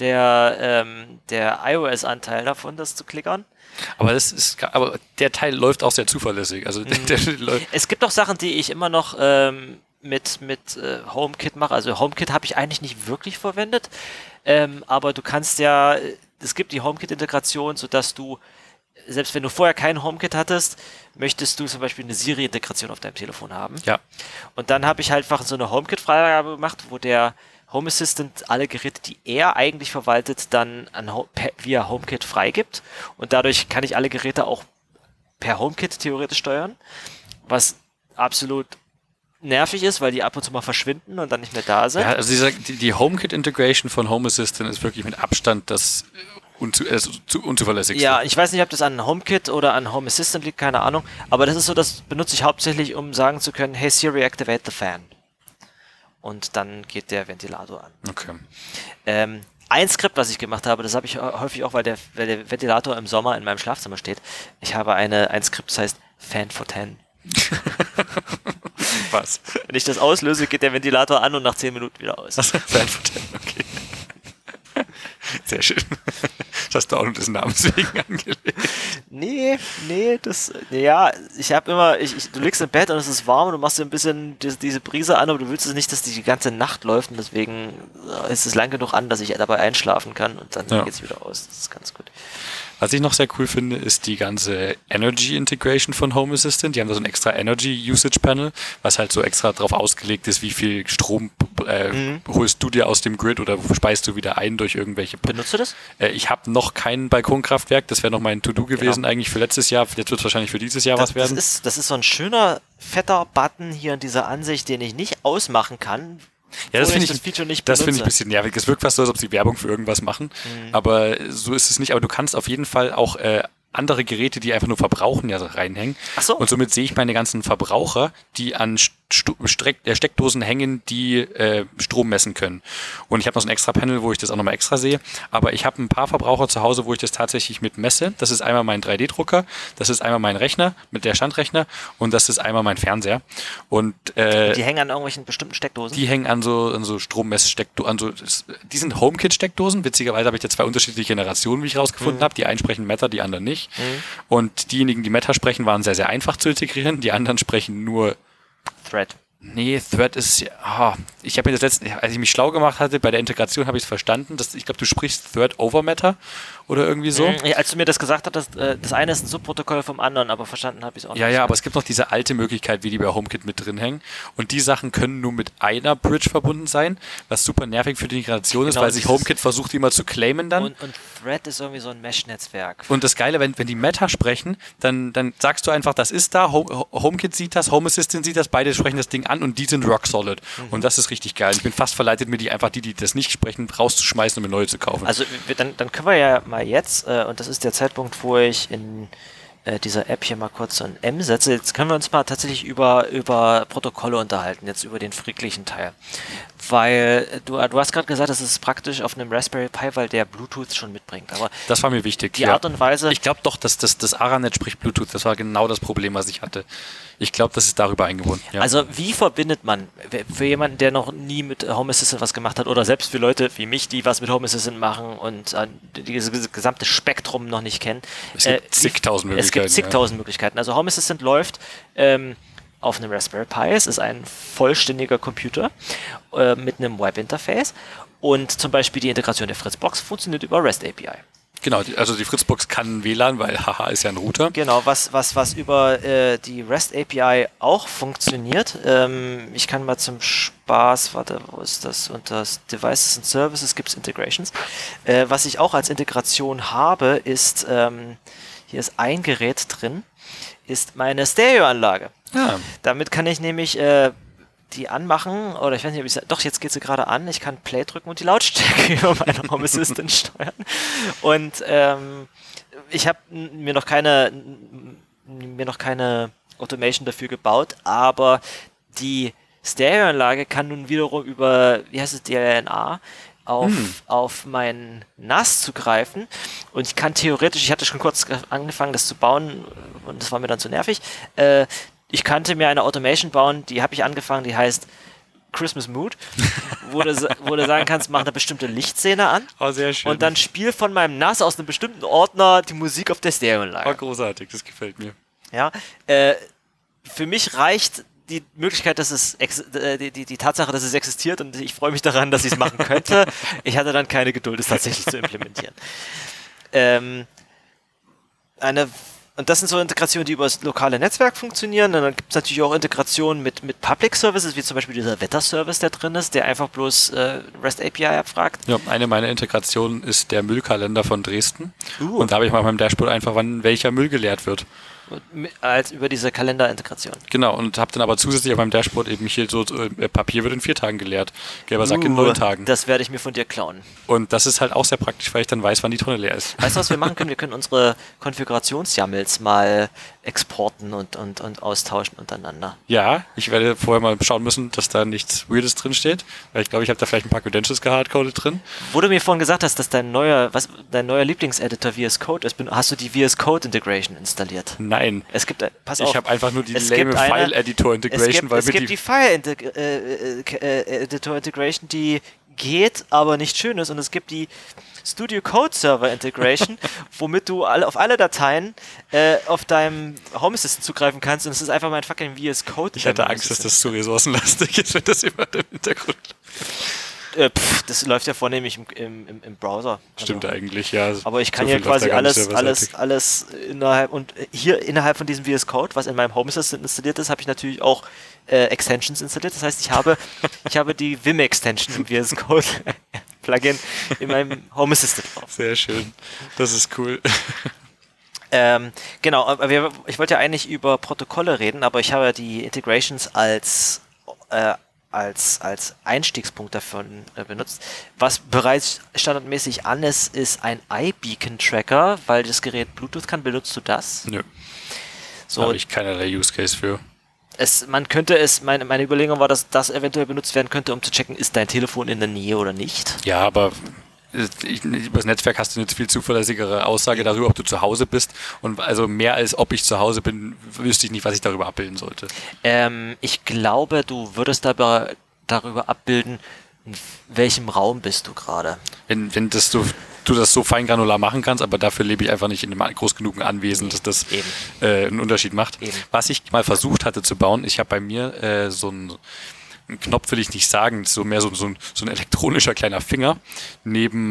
iOS-Anteil davon, das zu klickern. Aber der Teil läuft auch sehr zuverlässig. Also es gibt auch Sachen, die ich immer noch mit HomeKit mache. Also HomeKit habe ich eigentlich nicht wirklich verwendet, aber du kannst es gibt die HomeKit-Integration, sodass du, selbst wenn du vorher kein HomeKit hattest, möchtest du zum Beispiel eine Siri-Integration auf deinem Telefon haben. Ja. Und dann habe ich halt einfach so eine HomeKit-Freigabe gemacht, wo der Home Assistant alle Geräte, die er eigentlich verwaltet, dann via HomeKit freigibt. Und dadurch kann ich alle Geräte auch per HomeKit theoretisch steuern, was absolut nervig ist, weil die ab und zu mal verschwinden und dann nicht mehr da sind. Ja, also die HomeKit-Integration von Home Assistant ist wirklich mit Abstand das unzuverlässigste. Ja, ich weiß nicht, ob das an HomeKit oder an Home Assistant liegt, keine Ahnung. Aber das ist so, das benutze ich hauptsächlich, um sagen zu können, hey Siri, activate the fan. Und dann geht der Ventilator an. Okay. Ein Skript, was ich gemacht habe, das habe ich häufig auch, weil der Ventilator im Sommer in meinem Schlafzimmer steht. Ich habe ein Skript, das heißt Fan for 10. Was? Wenn ich das auslöse, geht der Ventilator an und nach 10 Minuten wieder aus. Fan for 10, okay. Sehr schön. Das hast du auch nur des Namens wegen angelegt. Nee, ich habe immer, du liegst im Bett und es ist warm und du machst dir ein bisschen diese Brise an, aber du willst es nicht, dass die ganze Nacht läuft und deswegen ist es lang genug an, dass ich dabei einschlafen kann und dann geht es wieder aus. Das ist ganz gut. Was ich noch sehr cool finde, ist die ganze Energy Integration von Home Assistant. Die haben da so ein extra Energy Usage Panel, was halt so extra drauf ausgelegt ist, wie viel Strom holst du dir aus dem Grid oder speist du wieder ein durch irgendwelche... Benutzt du das? Ich habe noch kein Balkonkraftwerk, das wäre noch mein To-Do gewesen eigentlich für letztes Jahr. Jetzt wird es wahrscheinlich für dieses Jahr was werden. Das ist so ein schöner, fetter Button hier in dieser Ansicht, den ich nicht ausmachen kann, Ja, das finde ich ein bisschen nervig. Es wirkt fast so, als ob sie Werbung für irgendwas machen. Aber so ist es nicht. Aber du kannst auf jeden Fall auch andere Geräte, die einfach nur verbrauchen, ja so reinhängen. Ach so. Und somit sehe ich meine ganzen Verbraucher, die an Steckdosen hängen, die Strom messen können. Und ich habe noch so ein extra Panel, wo ich das auch nochmal extra sehe. Aber ich habe ein paar Verbraucher zu Hause, wo ich das tatsächlich mit messe. Das ist einmal mein 3D-Drucker, das ist einmal mein Rechner mit der Standrechner und das ist einmal mein Fernseher. Und die hängen an irgendwelchen bestimmten Steckdosen? Die hängen an so Strommesssteckdosen. Die sind HomeKit-Steckdosen. Witzigerweise habe ich da 2 unterschiedliche Generationen, wie ich rausgefunden habe. Die einen sprechen Meta, die anderen nicht. Und diejenigen, die Meta sprechen, waren sehr, sehr einfach zu integrieren. Die anderen sprechen nur Thread. Nee, Thread ist, ich habe mir als ich mich schlau gemacht hatte, bei der Integration habe ich es verstanden, ich glaube, du sprichst Thread over Meta oder irgendwie so. Ja, als du mir das gesagt hattest, das eine ist ein Subprotokoll vom anderen, aber verstanden habe ich es auch nicht. Ja, aber es gibt noch diese alte Möglichkeit, wie die bei HomeKit mit drin hängen und die Sachen können nur mit einer Bridge verbunden sein, was super nervig für die Integration ist, weil sich HomeKit versucht, die immer zu claimen dann. Und Thread ist irgendwie so ein Mesh-Netzwerk. Und das Geile, wenn die Meta sprechen, dann sagst du einfach, das ist da, HomeKit sieht das, Home Assistant sieht das, beide sprechen das Ding an und die sind rock solid. Und das ist richtig geil. Ich bin fast verleitet, mir die das nicht sprechen, rauszuschmeißen und mir neue zu kaufen. Also dann können wir ja mal jetzt, und das ist der Zeitpunkt, wo ich in dieser App hier mal kurz so ein M setze. Jetzt können wir uns mal tatsächlich über Protokolle unterhalten, jetzt über den fricklichen Teil. Weil du hast gerade gesagt, das ist praktisch auf einem Raspberry Pi, weil der Bluetooth schon mitbringt. Aber das war mir wichtig. Die Art und Weise... Ich glaube doch, dass das Aranet spricht Bluetooth. Das war genau das Problem, was ich hatte. Ich glaube, das ist darüber eingebunden. Ja. Also wie verbindet man, für jemanden, der noch nie mit Home Assistant was gemacht hat oder selbst für Leute wie mich, die was mit Home Assistant machen und dieses gesamte Spektrum noch nicht kennen. Es gibt zigtausend Möglichkeiten. Also Home Assistant läuft auf einem Raspberry Pi. Es ist ein vollständiger Computer mit einem Webinterface und zum Beispiel die Integration der Fritzbox funktioniert über REST API. Genau, also die Fritzbox kann WLAN, weil haha ist ja ein Router. Genau, was über die REST API auch funktioniert. Ich kann mal zum Spaß, warte, wo ist das? Unter Devices and Services gibt es Integrations. Was ich auch als Integration habe, ist, hier ist ein Gerät drin, ist meine Stereoanlage. Ja. Damit kann ich nämlich die anmachen, oder ich weiß nicht, ob ich doch, jetzt geht sie gerade an, ich kann Play drücken und die Lautstärke über meine Home Assistant steuern. Und ich habe mir noch keine Automation dafür gebaut, aber die Stereoanlage kann nun wiederum über, wie heißt es, DLNA auf mein NAS zugreifen und ich kann theoretisch, ich hatte schon kurz angefangen, das zu bauen und das war mir dann zu nervig, ich kannte mir eine Automation bauen, die habe ich angefangen, die heißt Christmas Mood, wo du sagen kannst, mach eine bestimmte Lichtszene an. Oh, sehr schön. Und dann spiel von meinem NAS aus einem bestimmten Ordner die Musik auf der Stereoanlage. Oh, großartig, das gefällt mir. Ja, für mich reicht die Möglichkeit, dass es die Tatsache, dass es existiert und ich freue mich daran, dass ich es machen könnte. Ich hatte dann keine Geduld, es tatsächlich zu implementieren. Und das sind so Integrationen, die über das lokale Netzwerk funktionieren. Und dann gibt es natürlich auch Integrationen mit Public Services, wie zum Beispiel dieser Wetterservice, der drin ist, der einfach bloß REST API abfragt. Ja, eine meiner Integrationen ist der Müllkalender von Dresden. Und da habe ich mal auf meinem Dashboard einfach, wann welcher Müll geleert wird. Als über diese Kalenderintegration. Genau, und habe dann aber zusätzlich auf meinem Dashboard eben hier so, Papier wird in 4 Tagen geleert, gelber Sack in 9 Tagen. Das werde ich mir von dir klauen. Und das ist halt auch sehr praktisch, weil ich dann weiß, wann die Tonne leer ist. Weißt du, was wir machen können? Wir können unsere Konfigurations-YAMLs mal exporten und austauschen untereinander. Ja, ich werde vorher mal schauen müssen, dass da nichts Weirdes drin steht, weil ich glaube, ich habe da vielleicht ein paar Credentials gehardcoded drin. Wo du mir vorhin gesagt hast, dass dein neuer Lieblingseditor VS Code ist, hast du die VS Code Integration installiert? Nein. Es gibt, pass auf. Ich habe einfach nur die lame File-Editor-Integration. Es gibt die File-Editor-Integration, die geht, aber nicht schön ist. Und es gibt die Studio Code Server Integration, womit du auf alle Dateien auf deinem Home Assistant zugreifen kannst. Und es ist einfach mein fucking VS Code. Ich hatte Angst, dass das zu ressourcenlastig ist, wenn das immer im Hintergrund das läuft ja vornehmlich im Browser. Stimmt eigentlich, ja. Aber ich kann ja quasi alles innerhalb von diesem VS Code, was in meinem Home Assistant installiert ist, habe ich natürlich auch Extensions installiert. Das heißt, ich habe die Vim Extension im VS Code Plugin in meinem Home Assistant drauf. Sehr schön. Das ist cool. Genau, aber ich wollte ja eigentlich über Protokolle reden, aber ich habe die Integrations als als Einstiegspunkt davon benutzt. Was bereits standardmäßig an ist, ist ein iBeacon-Tracker, weil das Gerät Bluetooth kann. Benutzt du das? Nö. So, habe ich keinerlei Use Case für. Man könnte meine Überlegung war, dass das eventuell benutzt werden könnte, um zu checken, ist dein Telefon in der Nähe oder nicht. Ja, aber über das Netzwerk hast du eine viel zuverlässigere Aussage darüber, ob du zu Hause bist. Und also mehr als ob ich zu Hause bin, wüsste ich nicht, was ich darüber abbilden sollte. Ich glaube, du würdest darüber abbilden, in welchem Raum bist du gerade. Wenn du das so feingranular machen kannst, aber dafür lebe ich einfach nicht in einem groß genugen Anwesen, dass das einen Unterschied macht. Eben. Was ich mal versucht hatte zu bauen, ich habe bei mir so einen Knopf, will ich nicht sagen, so mehr so ein elektronischer kleiner Finger neben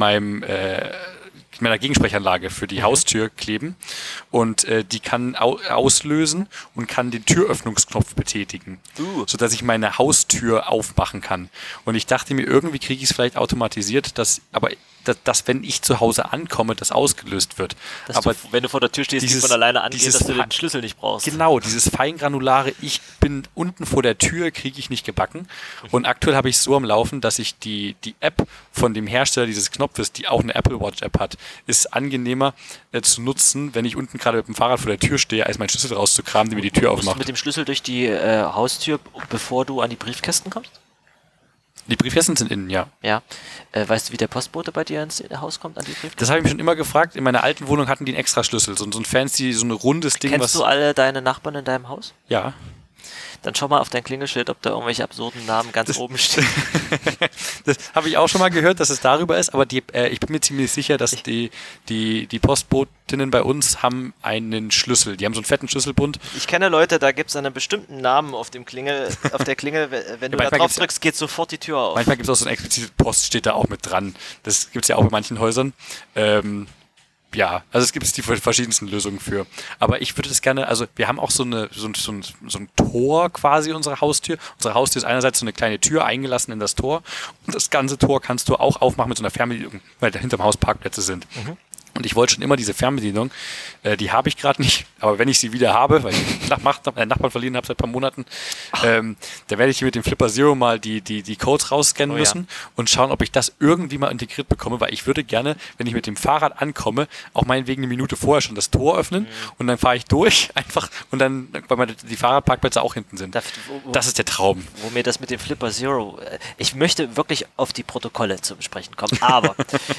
meiner Gegensprechanlage für die Haustür kleben und die kann auslösen und kann den Türöffnungsknopf betätigen, sodass ich meine Haustür aufmachen kann. Und ich dachte mir, irgendwie kriege ich es vielleicht automatisiert, dass wenn ich zu Hause ankomme, das ausgelöst wird. Aber wenn du vor der Tür stehst, die von alleine angeht, dass du den Schlüssel nicht brauchst. Genau, dieses feingranulare, ich bin unten vor der Tür, kriege ich nicht gebacken. Und aktuell habe ich es so am Laufen, dass ich die App von dem Hersteller dieses Knopfes, die auch eine Apple Watch App hat, ist angenehmer zu nutzen, wenn ich unten gerade mit dem Fahrrad vor der Tür stehe, als meinen Schlüssel rauszukramen, der mir die Tür aufmacht. Musst du mit dem Schlüssel durch die Haustür, bevor du an die Briefkästen kommst? Die Briefkästen sind innen, ja. Ja. Weißt du, wie der Postbote bei dir ins Haus kommt an die Briefkästen? Das habe ich mich schon immer gefragt. In meiner alten Wohnung hatten die einen extra Schlüssel. So ein fancy, so ein rundes Ding. Kennst du alle deine Nachbarn in deinem Haus? Ja. Dann schau mal auf dein Klingelschild, ob da irgendwelche absurden Namen ganz oben stehen. Das habe ich auch schon mal gehört, dass es darüber ist, aber ich bin mir ziemlich sicher, dass die Postbotinnen bei uns haben einen Schlüssel. Die haben so einen fetten Schlüsselbund. Ich kenne Leute, da gibt es einen bestimmten Namen auf der Klingel, wenn du da drauf drückst, geht sofort die Tür auf. Manchmal gibt es auch so ein explizites Post, steht da auch mit dran. Das gibt es ja auch bei manchen Häusern. Ja, also es gibt die verschiedensten Lösungen für. Aber ich würde das gerne, also wir haben auch so ein Tor quasi, unsere Haustür. Unsere Haustür ist einerseits so eine kleine Tür eingelassen in das Tor. Und das ganze Tor kannst du auch aufmachen mit so einer Fernbedienung, weil da hinterm Haus Parkplätze sind. Mhm. Und ich wollte schon immer diese Fernbedienung, die habe ich gerade nicht, aber wenn ich sie wieder habe, weil ich Nachbarn verliehen habe seit ein paar Monaten, da werde ich mit dem Flipper Zero mal die Codes rausscannen müssen und schauen, ob ich das irgendwie mal integriert bekomme, weil ich würde gerne, wenn ich mit dem Fahrrad ankomme, auch meinetwegen eine Minute vorher schon das Tor öffnen und dann fahre ich durch einfach und dann, weil die Fahrradparkplätze auch hinten sind. Das ist der Traum. Wo mir das mit dem Flipper Zero, ich möchte wirklich auf die Protokolle zu besprechen kommen, aber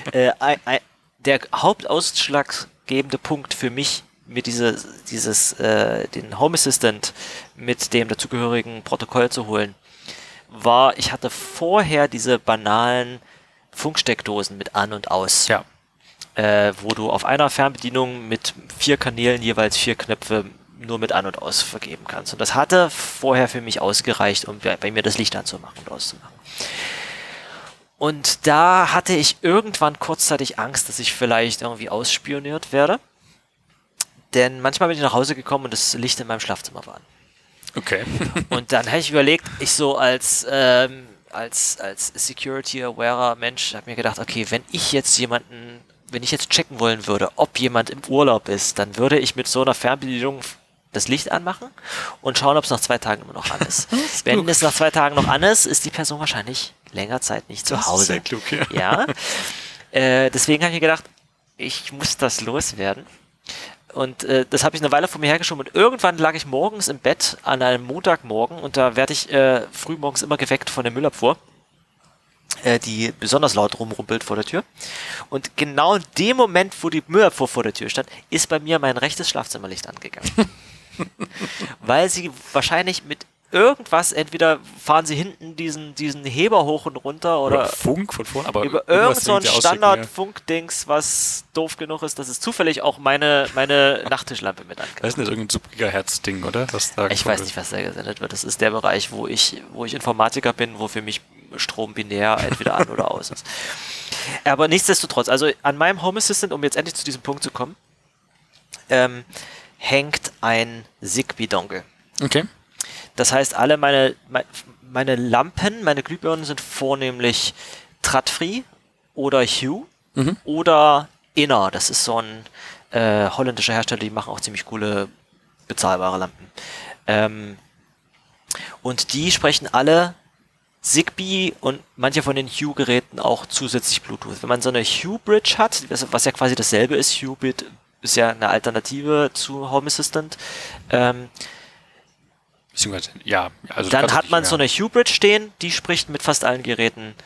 der hauptausschlaggebende Punkt für mich, mit den Home Assistant mit dem dazugehörigen Protokoll zu holen, war, ich hatte vorher diese banalen Funksteckdosen mit An und Aus. Ja. Wo du auf einer Fernbedienung mit 4 Kanälen jeweils 4 Knöpfe nur mit An und Aus vergeben kannst. Und das hatte vorher für mich ausgereicht, um bei mir das Licht anzumachen und auszumachen. Und da hatte ich irgendwann kurzzeitig Angst, dass ich vielleicht irgendwie ausspioniert werde. Denn manchmal bin ich nach Hause gekommen und das Licht in meinem Schlafzimmer war an. Okay. Und dann habe ich überlegt, ich so als Security-awarer Mensch habe mir gedacht, okay, wenn ich jetzt checken wollen würde, ob jemand im Urlaub ist, dann würde ich mit so einer Fernbedienung das Licht anmachen und schauen, ob es nach 2 Tagen immer noch an ist. Wenn es nach 2 Tagen noch an ist, ist die Person wahrscheinlich länger Zeit nicht zu Hause. Das ist sehr klug, ja. Deswegen habe ich mir gedacht, ich muss das loswerden. Und das habe ich eine Weile vor mir hergeschoben und irgendwann lag ich morgens im Bett an einem Montagmorgen und da werde ich frühmorgens immer geweckt von der Müllabfuhr, die besonders laut rumrumpelt vor der Tür. Und genau in dem Moment, wo die Müllabfuhr vor der Tür stand, ist bei mir mein rechtes Schlafzimmerlicht angegangen. Weil sie wahrscheinlich mit irgendwas, entweder fahren sie hinten diesen Heber hoch und runter oder Funk von vorne, aber über irgend so ein Standard-Funk-Dings, was doof genug ist, dass es zufällig auch meine Nachttischlampe mit angeht. Das ist nicht irgendein Sub-Gigahertz-Ding, oder? Ich weiß nicht, was da gesendet wird. Das ist der Bereich, wo ich Informatiker bin, wo für mich Strom binär entweder an oder aus ist. Aber nichtsdestotrotz, also an meinem Home Assistant, um jetzt endlich zu diesem Punkt zu kommen, hängt ein Zigbee-Dongle. Okay. Das heißt, alle meine Lampen, meine Glühbirnen sind vornehmlich Tradfree oder Hue oder Inner. Das ist so ein holländischer Hersteller, die machen auch ziemlich coole, bezahlbare Lampen. Und die sprechen alle Zigbee und manche von den Hue-Geräten auch zusätzlich Bluetooth. Wenn man so eine Hue-Bridge hat, was ja quasi dasselbe ist, Hue-Bit ist ja eine Alternative zu Home Assistant, beziehungsweise, ja. Also dann hat man so eine Hue-Bridge stehen, die spricht mit fast allen Geräten.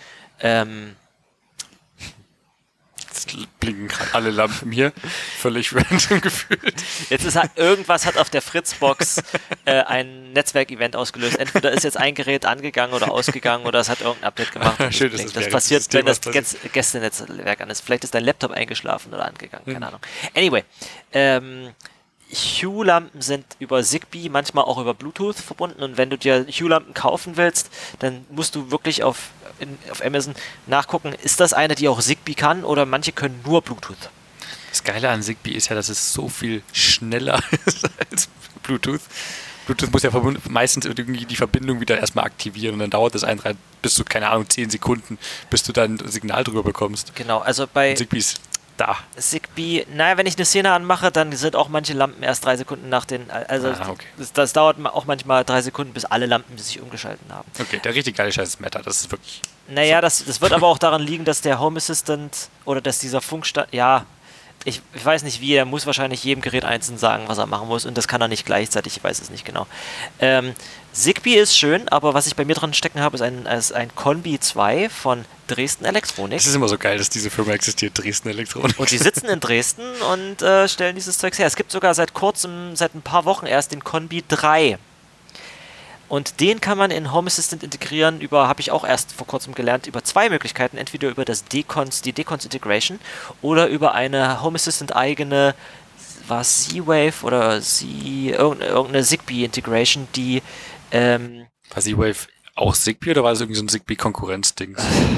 Jetzt blinken gerade alle Lampen hier. Völlig random gefühlt. Jetzt ist halt, irgendwas hat auf der Fritzbox ein Netzwerkevent ausgelöst. Entweder ist jetzt ein Gerät angegangen oder ausgegangen oder es hat irgendein Update gemacht. Schön, das passiert, wenn das Gästenetzwerk an ist. Vielleicht ist dein Laptop eingeschlafen oder angegangen, keine Ahnung. Anyway, Hue-Lampen sind über Zigbee, manchmal auch über Bluetooth verbunden und wenn du dir Hue-Lampen kaufen willst, dann musst du wirklich auf Amazon nachgucken, ist das eine, die auch Zigbee kann oder manche können nur Bluetooth? Das Geile an Zigbee ist ja, dass es so viel schneller ist als Bluetooth. Bluetooth muss ja meistens irgendwie die Verbindung wieder erstmal aktivieren und dann dauert das bis zu, keine Ahnung, 10 Sekunden, bis du dann ein Signal drüber bekommst. Genau, also bei Zigbee ist da. Zigbee, naja, wenn ich eine Szene anmache, dann sind auch manche Lampen erst 3 Sekunden nach den, also okay. das dauert auch manchmal 3 Sekunden, bis alle Lampen sich umgeschalten haben. Okay, der richtig geile Scheiß ist Matter, das ist wirklich... Naja, das wird aber auch daran liegen, dass der Home Assistant oder dass dieser Funkstand, ja, ich weiß nicht wie, er muss wahrscheinlich jedem Gerät einzeln sagen, was er machen muss und das kann er nicht gleichzeitig, ich weiß es nicht genau. Zigbee ist schön, aber was ich bei mir dran stecken habe, ist ein Conbi 2 von Dresden Elektronik. Es ist immer so geil, dass diese Firma existiert, Dresden Elektronik. Und die sitzen in Dresden und stellen dieses Zeugs her. Es gibt sogar seit ein paar Wochen erst den Conbi 3. Und den kann man in Home Assistant integrieren habe ich auch erst vor kurzem gelernt, über 2 Möglichkeiten. Entweder über die Decons Integration oder über eine Home Assistant eigene, Z-Wave oder irgendeine Zigbee Integration, die war Z-Wave auch Zigbee oder war das irgendwie so ein Zigbee-Konkurrenzding?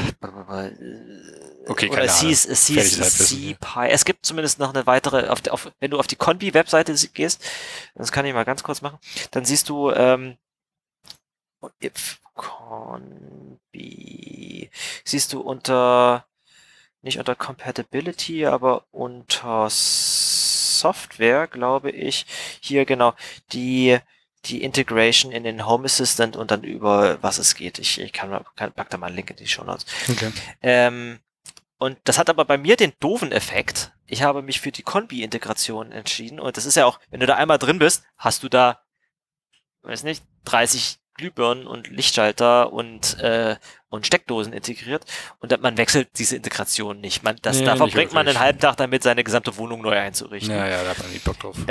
Okay, oder es hieß CPI. Es gibt zumindest noch eine weitere, wenn du auf die Conbi-Webseite gehst, das kann ich mal ganz kurz machen, dann siehst du Conbi, siehst du nicht unter Compatibility, aber unter Software, glaube ich, hier genau, die Integration in den Home Assistant und dann über was es geht. Ich pack da mal einen Link in die Shownotes. Okay. Und das hat aber bei mir den doofen Effekt. Ich habe mich für die Conbi-Integration entschieden und das ist ja auch, wenn du da einmal drin bist, hast du da, weiß nicht, 30 Glühbirnen und Lichtschalter und Steckdosen integriert und man wechselt diese Integration nicht. Da verbringt man einen halben Tag damit, seine gesamte Wohnung neu einzurichten. Ja, da hat man nicht Bock drauf.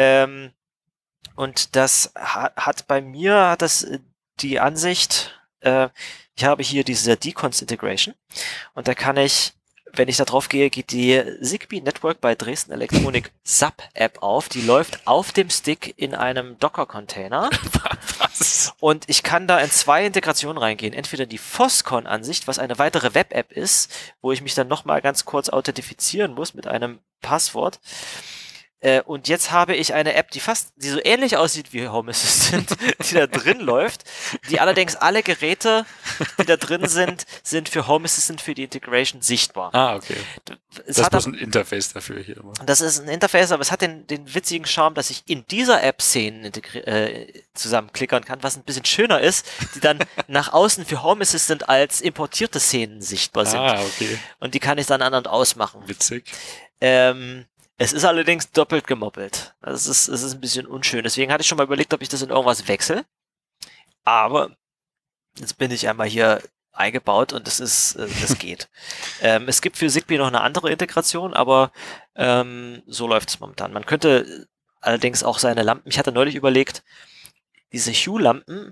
Und das hat bei mir die Ansicht, ich habe hier diese Decons Integration und da kann ich, wenn ich da drauf gehe, geht die Zigbee Network bei Dresden Elektronik Sub-App auf. Die läuft auf dem Stick in einem Docker-Container. Was? Und ich kann da in 2 Integrationen reingehen. Entweder die Foscon-Ansicht, was eine weitere Web-App ist, wo ich mich dann nochmal ganz kurz authentifizieren muss mit einem Passwort. Und jetzt habe ich eine App, die so ähnlich aussieht wie Home Assistant, die da drin läuft, die allerdings alle Geräte, die da drin sind für Home Assistant, für die Integration sichtbar. Ah, okay. Das ist bloß ein Interface dafür hier immer. Das ist ein Interface, aber es hat den witzigen Charme, dass ich in dieser App Szenen zusammenklickern kann, was ein bisschen schöner ist, die dann nach außen für Home Assistant als importierte Szenen sichtbar sind. Ah, okay. Und die kann ich dann an und ausmachen. Witzig. Es ist allerdings doppelt gemoppelt. Es ist ein bisschen unschön. Deswegen hatte ich schon mal überlegt, ob ich das in irgendwas wechsle. Aber jetzt bin ich einmal hier eingebaut und das geht. Es gibt für Zigbee noch eine andere Integration, aber so läuft es momentan. Man könnte allerdings auch seine Lampen, ich hatte neulich überlegt, diese Hue-Lampen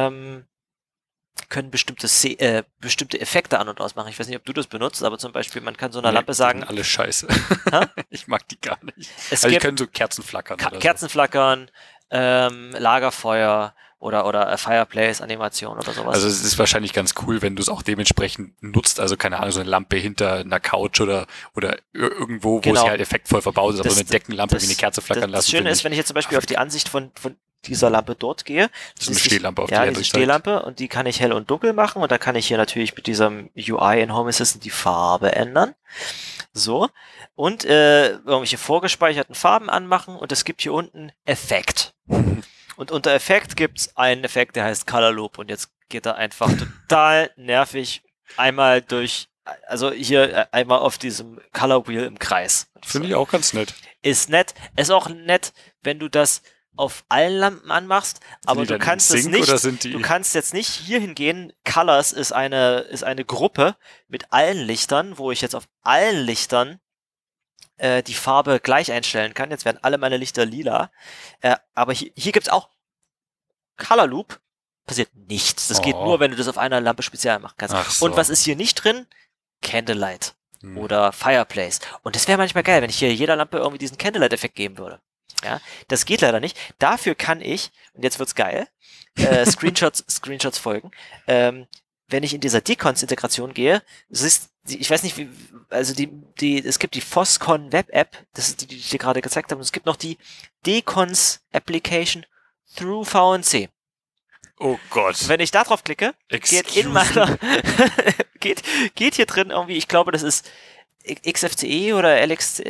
können bestimmte Effekte an- und ausmachen. Ich weiß nicht, ob du das benutzt, aber zum Beispiel, man kann so einer Lampe sagen... Die sind alle scheiße. Ich mag die gar nicht. Die können so Kerzen flackern. Kerzen flackern, Lagerfeuer oder Fireplace-Animation oder sowas. Also es ist wahrscheinlich ganz cool, wenn du es auch dementsprechend nutzt. Also keine Ahnung, so eine Lampe hinter einer Couch oder irgendwo, wo sie halt effektvoll verbaut ist, aber so eine Deckenlampe wie eine Kerze flackern lassen. Das Schöne ist, wenn ich jetzt zum Beispiel auf die Ansicht von dieser Lampe dort gehe. Das ist eine Stehlampe auf die diese Stehlampe und die kann ich hell und dunkel machen und da kann ich hier natürlich mit diesem UI in Home Assistant die Farbe ändern. So. Und irgendwelche vorgespeicherten Farben anmachen und es gibt hier unten Effekt. Und unter Effekt gibt's einen Effekt, der heißt Color Loop und jetzt geht er einfach total nervig einmal durch, also hier einmal auf diesem Color Wheel im Kreis. Finde ich auch ganz nett. Ist nett. Ist auch nett, wenn du das auf allen Lampen anmachst, aber du kannst es nicht, du kannst jetzt nicht hier hingehen. Colors ist eine Gruppe mit allen Lichtern, wo ich jetzt auf allen Lichtern die Farbe gleich einstellen kann. Jetzt werden alle meine Lichter lila. Aber hier gibt's auch Color Loop. Passiert nichts. Das geht nur, wenn du das auf einer Lampe speziell machen kannst. Ach so. Und was ist hier nicht drin? Candlelight oder Fireplace. Und das wäre manchmal geil, wenn ich hier jeder Lampe irgendwie diesen Candlelight-Effekt geben würde. Ja, das geht leider nicht. Dafür kann ich, und jetzt wird's geil, Screenshots folgen, wenn ich in dieser Decons-Integration gehe, ich weiß nicht, es gibt die Foscon Web App, das ist die ich dir gerade gezeigt habe, und es gibt noch die Decons Application through VNC. Oh Gott. Wenn ich da drauf klicke, geht hier drin irgendwie, ich glaube, das ist XFCE oder LX,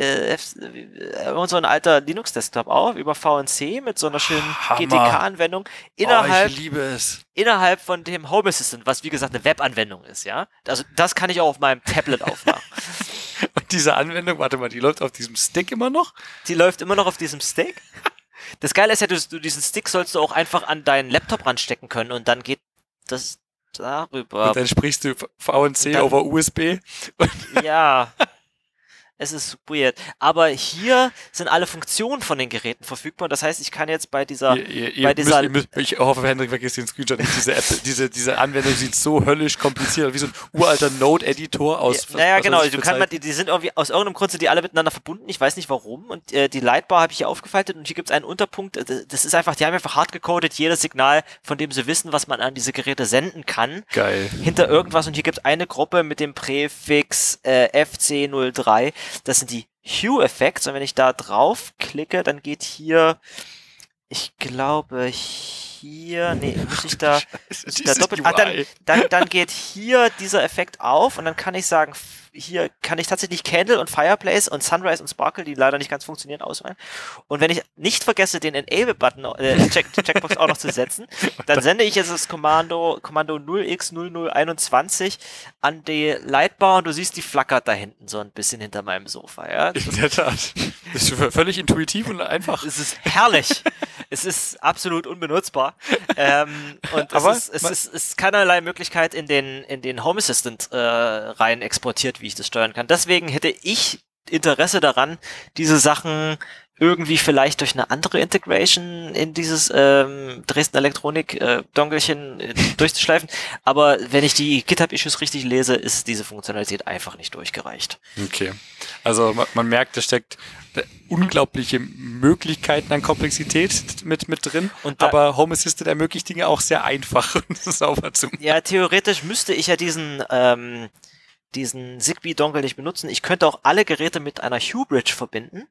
so ein alter Linux-Desktop auf, über VNC mit so einer schönen GTK-Anwendung ich liebe es. Innerhalb von dem Home Assistant, was wie gesagt eine Webanwendung ist, ja. Also das kann ich auch auf meinem Tablet aufmachen. Und diese Anwendung, warte mal, die läuft auf diesem Stick immer noch? Die läuft immer noch auf diesem Stick. Das Geile ist ja, du diesen Stick sollst du auch einfach an deinen Laptop ranstecken können und dann geht das darüber. Und dann sprichst du VNC over USB. Ja. Es ist weird. Aber hier sind alle Funktionen von den Geräten verfügbar. Das heißt, ich kann jetzt bei dieser... Ich hoffe, Hendrik vergisst den Screenshot nicht. Diese App, diese Anwendung sieht so höllisch kompliziert aus, wie so ein uralter Node-Editor aus... Ja, genau. Die sind irgendwie, aus irgendeinem Grund sind die alle miteinander verbunden. Ich weiß nicht warum. Und die Lightbar habe ich hier aufgefaltet und hier gibt es einen Unterpunkt. Das ist einfach, die haben einfach hart gecodet, jedes Signal, von dem sie wissen, was man an diese Geräte senden kann. Geil. Hinter irgendwas. Und hier gibt es eine Gruppe mit dem Präfix FC03. Das sind die Hue-Effects und wenn ich da drauf klicke, dann geht hier, ich glaube hier, muss ich da doppelt, dann geht hier dieser Effekt auf und dann kann ich sagen, hier kann ich tatsächlich Candle und Fireplace und Sunrise und Sparkle, die leider nicht ganz funktionieren, auswählen. Und wenn ich nicht vergesse, den Enable-Button, Checkbox auch noch zu setzen, dann sende ich jetzt das Kommando 0x0021 an die Lightbar und du siehst, die flackert da hinten so ein bisschen hinter meinem Sofa. Ja? In der Tat. Das ist völlig intuitiv und einfach. Es ist herrlich. Es ist absolut unbenutzbar. Und es ist keinerlei Möglichkeit in den Home Assistant rein exportiert, wie ich das steuern kann. Deswegen hätte ich Interesse daran, diese Sachen irgendwie vielleicht durch eine andere Integration in dieses Dresden Elektronik Dongelchen durchzuschleifen. Aber wenn ich die GitHub-Issues richtig lese, ist diese Funktionalität einfach nicht durchgereicht. Okay. Also man merkt, da steckt unglaubliche Möglichkeiten an Komplexität mit drin, aber Home Assistant ermöglicht Dinge auch sehr einfach und sauber zu machen. Ja, theoretisch müsste ich ja diesen Zigbee-Dongle nicht benutzen. Ich könnte auch alle Geräte mit einer Hue-Bridge verbinden,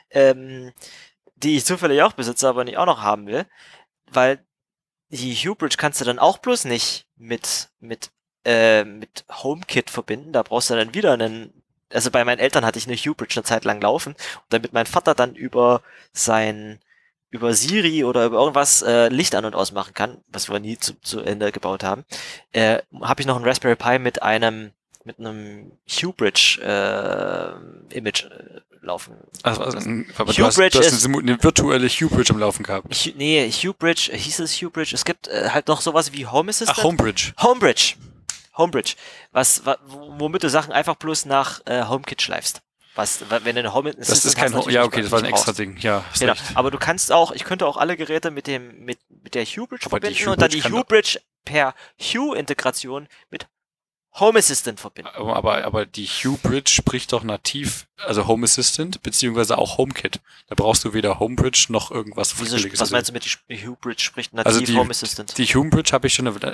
die ich zufällig auch besitze, aber nicht auch noch haben will, weil die Hue-Bridge kannst du dann auch bloß nicht mit HomeKit verbinden. Da brauchst du dann wieder also bei meinen Eltern hatte ich eine Hue-Bridge eine Zeit lang laufen und damit mein Vater dann über Siri oder über irgendwas Licht an- und ausmachen kann, was wir nie zu Ende gebaut haben, habe ich noch einen Raspberry Pi mit einem Hue-Bridge Image laufen. Also aber du hast eine virtuelle Hue-Bridge am Laufen gehabt. Hue-Bridge, hieß es Hue-Bridge? Es gibt halt noch sowas wie Home Assistant. Ach, Homebridge. Homebridge. Womit du Sachen einfach bloß nach HomeKit schleifst. Wenn du eine Home Assistant das ist kein das war ein extra Ding. Ja, genau. Aber ich könnte auch alle Geräte mit der Hue-Bridge verbinden und dann die Hue-Bridge per Hue-Integration mit Home Assistant verbinden. Aber die Hue-Bridge spricht doch nativ, also Home Assistant, beziehungsweise auch HomeKit. Da brauchst du weder HomeBridge noch irgendwas Fürchterliches. Was meinst du mit die Hue-Bridge spricht nativ Home Assistant? Die Hue-Bridge habe ich schon eine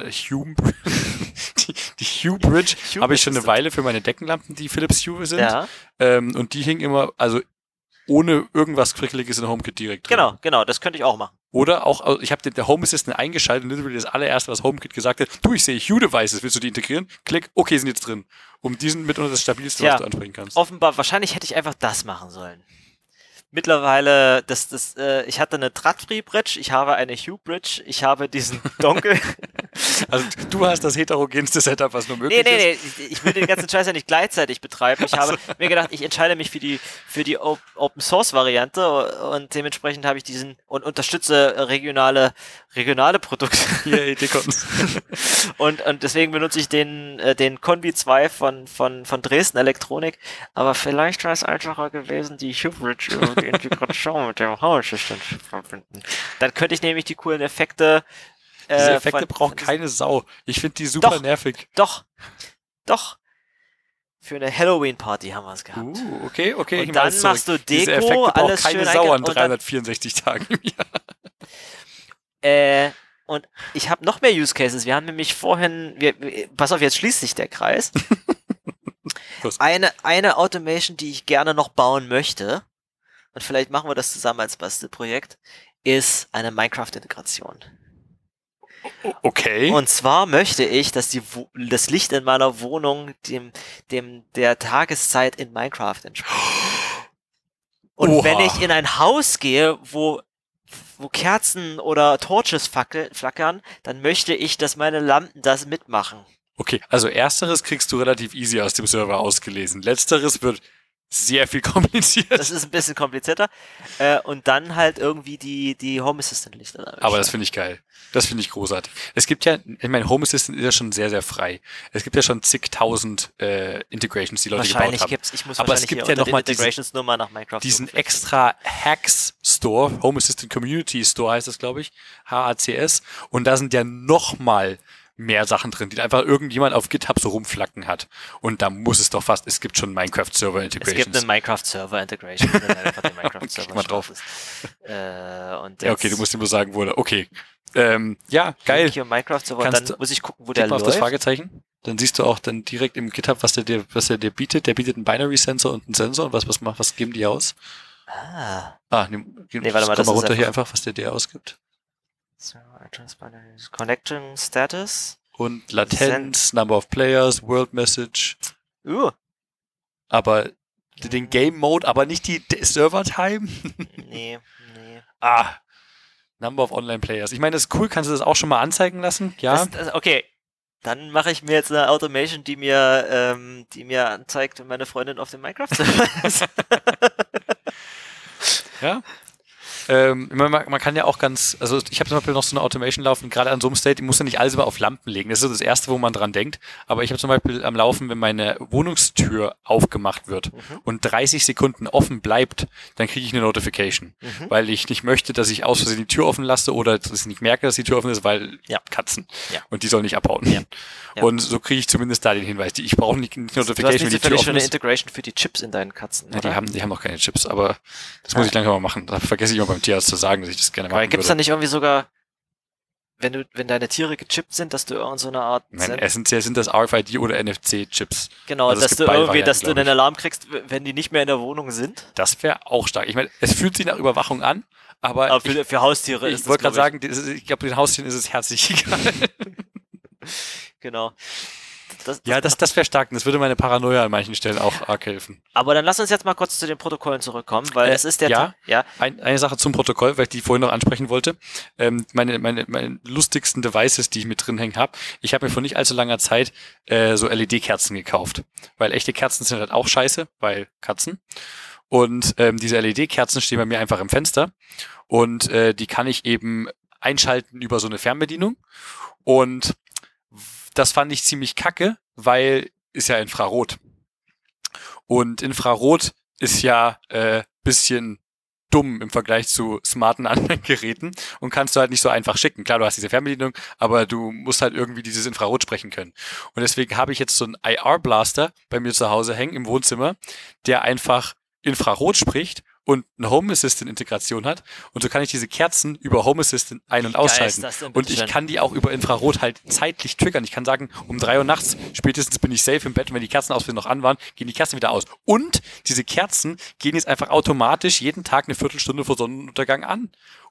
Weile für meine Deckenlampen, die Philips Hue sind. Ja. Und die hingen immer, also ohne irgendwas Frickeliges in HomeKit direkt drin. Genau, das könnte ich auch machen. Oder auch, ich habe der Home Assistant eingeschaltet und literally das allererste, was HomeKit gesagt hat, ich sehe Hue-Devices, willst du die integrieren? Klick, okay, sind jetzt drin. Die sind mitunter das Stabilste, was du ansprechen kannst. Offenbar, wahrscheinlich hätte ich einfach das machen sollen. Mittlerweile, ich hatte eine Draht-Free-Bridge, ich habe eine Hue-Bridge, ich habe diesen Dongle Also du hast das heterogenste Setup, was nur möglich ist. Nee, ich will den ganzen Scheiß ja nicht gleichzeitig betreiben. Ich habe mir gedacht, ich entscheide mich für die Open-Source-Variante und dementsprechend habe ich diesen und unterstütze regionale Produkte. Yay, Dickons. und deswegen benutze ich den Convi 2 von Dresden Elektronik, aber vielleicht wäre es einfacher gewesen, die Hybrid über die Integration mit dem Home Assistant zu verbinden. Dann könnte ich nämlich die coolen Effekte diese Effekte braucht keine Sau. Ich finde die super nervig. Doch. Für eine Halloween-Party haben wir es gehabt. Okay. Und dann machst du Deko, diese Effekte braucht alles keine schön Sau an 364 Tagen im Jahr. Und ich habe noch mehr Use Cases. Wir haben nämlich vorhin, pass auf, jetzt schließt sich der Kreis. Eine Automation, die ich gerne noch bauen möchte, und vielleicht machen wir das zusammen als Bastelprojekt, ist eine Minecraft-Integration. Okay. Und zwar möchte ich, dass das Licht in meiner Wohnung der Tageszeit in Minecraft entspricht. Und wenn ich in ein Haus gehe, wo Kerzen oder Torches flackern, dann möchte ich, dass meine Lampen das mitmachen. Okay, also ersteres kriegst du relativ easy aus dem Server ausgelesen. Letzteres wird sehr viel kompliziert. Das ist ein bisschen komplizierter. Und dann halt irgendwie die Home Assistant Lichter. Aber das finde ich geil. Das finde ich großartig. Es gibt ja, ich meine, Home Assistant ist ja schon sehr, sehr frei. Es gibt ja schon zigtausend Integrations, die Leute gebaut haben. Aber es gibt ja nochmal diesen extra Hacks Store, Home Assistant Community Store heißt das, glaube ich, HACS. Und da sind ja nochmal mehr Sachen drin, die einfach irgendjemand auf GitHub so rumflacken hat. Und da muss es doch fast, es gibt schon Minecraft-Server-Integrations. Es gibt eine Minecraft-Server-Integration, wenn du einfach den Minecraft-Server mal drauf ist. Ja, okay, du musst ihm nur sagen, wo er, okay. Ja, geil. Minecraft-Server, dann muss ich gucken, wo der läuft. Auf das Fragezeichen. Dann siehst du auch dann direkt im GitHub, was er dir bietet. Der bietet einen Binary-Sensor und einen Sensor. Und was geben die aus? Nee, warte mal, komm mal runter hier einfach, was der dir ausgibt. Connection Status. Und Latenz, Number of Players, World Message. Aber den Game Mode, aber nicht die Server Time? Nee. Number of Online Players. Ich meine, das ist cool, kannst du das auch schon mal anzeigen lassen? Ja. Okay. Dann mache ich mir jetzt eine Automation, die mir anzeigt, wenn meine Freundin auf dem Minecraft-Server ist. Ja. Man kann ja auch also ich habe zum Beispiel noch so eine Automation laufen, gerade an so einem State, die muss ja nicht alles immer auf Lampen legen. Das ist so das Erste, wo man dran denkt. Aber ich habe zum Beispiel am Laufen, wenn meine Wohnungstür aufgemacht wird und 30 Sekunden offen bleibt, dann kriege ich eine Notification. Weil ich nicht möchte, dass ich aus Versehen die Tür offen lasse oder dass ich nicht merke, dass die Tür offen ist, weil Katzen. Ja. Und die sollen nicht abhauen. Ja. Und so kriege ich zumindest da den Hinweis. Ich brauche nicht Notification, wenn die Tür offen ist. Du hast schon eine Integration für die Chips in deinen Katzen, oder? Ja, die haben noch keine Chips, aber das muss ich langsam mal machen. Da vergesse ich immer beim Tierarzt zu sagen, dass ich das gerne machen würde. Gibt es da nicht irgendwie sogar, wenn deine Tiere gechippt sind, dass du irgend so eine Art... Essentiell sind das RFID oder NFC-Chips. Genau, also dass du einen Alarm kriegst, wenn die nicht mehr in der Wohnung sind. Das wäre auch stark. Ich meine, es fühlt sich nach Überwachung an, aber für Haustiere ist es, ich wollte gerade sagen, ich glaube, den Haustieren ist es herzlich egal. Genau. Das wäre stark. Das würde meine Paranoia an manchen Stellen auch arg helfen. Aber dann lass uns jetzt mal kurz zu den Protokollen zurückkommen, weil es ist eine Sache zum Protokoll, weil ich die vorhin noch ansprechen wollte. Meine lustigsten Devices, die ich mit drin hängen habe. Ich habe mir vor nicht allzu langer Zeit so LED-Kerzen gekauft, weil echte Kerzen sind halt auch scheiße, weil Katzen. Und diese LED-Kerzen stehen bei mir einfach im Fenster und die kann ich eben einschalten über so eine Fernbedienung. Und das fand ich ziemlich kacke, weil ist ja Infrarot. Und Infrarot ist ja bisschen dumm im Vergleich zu smarten anderen Geräten und kannst du halt nicht so einfach schicken. Klar, du hast diese Fernbedienung, aber du musst halt irgendwie dieses Infrarot sprechen können. Und deswegen habe ich jetzt so einen IR-Blaster bei mir zu Hause hängen im Wohnzimmer, der einfach Infrarot spricht und eine Home Assistant Integration hat. Und so kann ich diese Kerzen über Home Assistant ein- und ausschalten. Und ich kann die auch über Infrarot halt zeitlich triggern. Ich kann sagen, um 3 Uhr nachts spätestens bin ich safe im Bett und wenn die Kerzen aus noch an waren, gehen die Kerzen wieder aus. Und diese Kerzen gehen jetzt einfach automatisch jeden Tag eine Viertelstunde vor Sonnenuntergang an.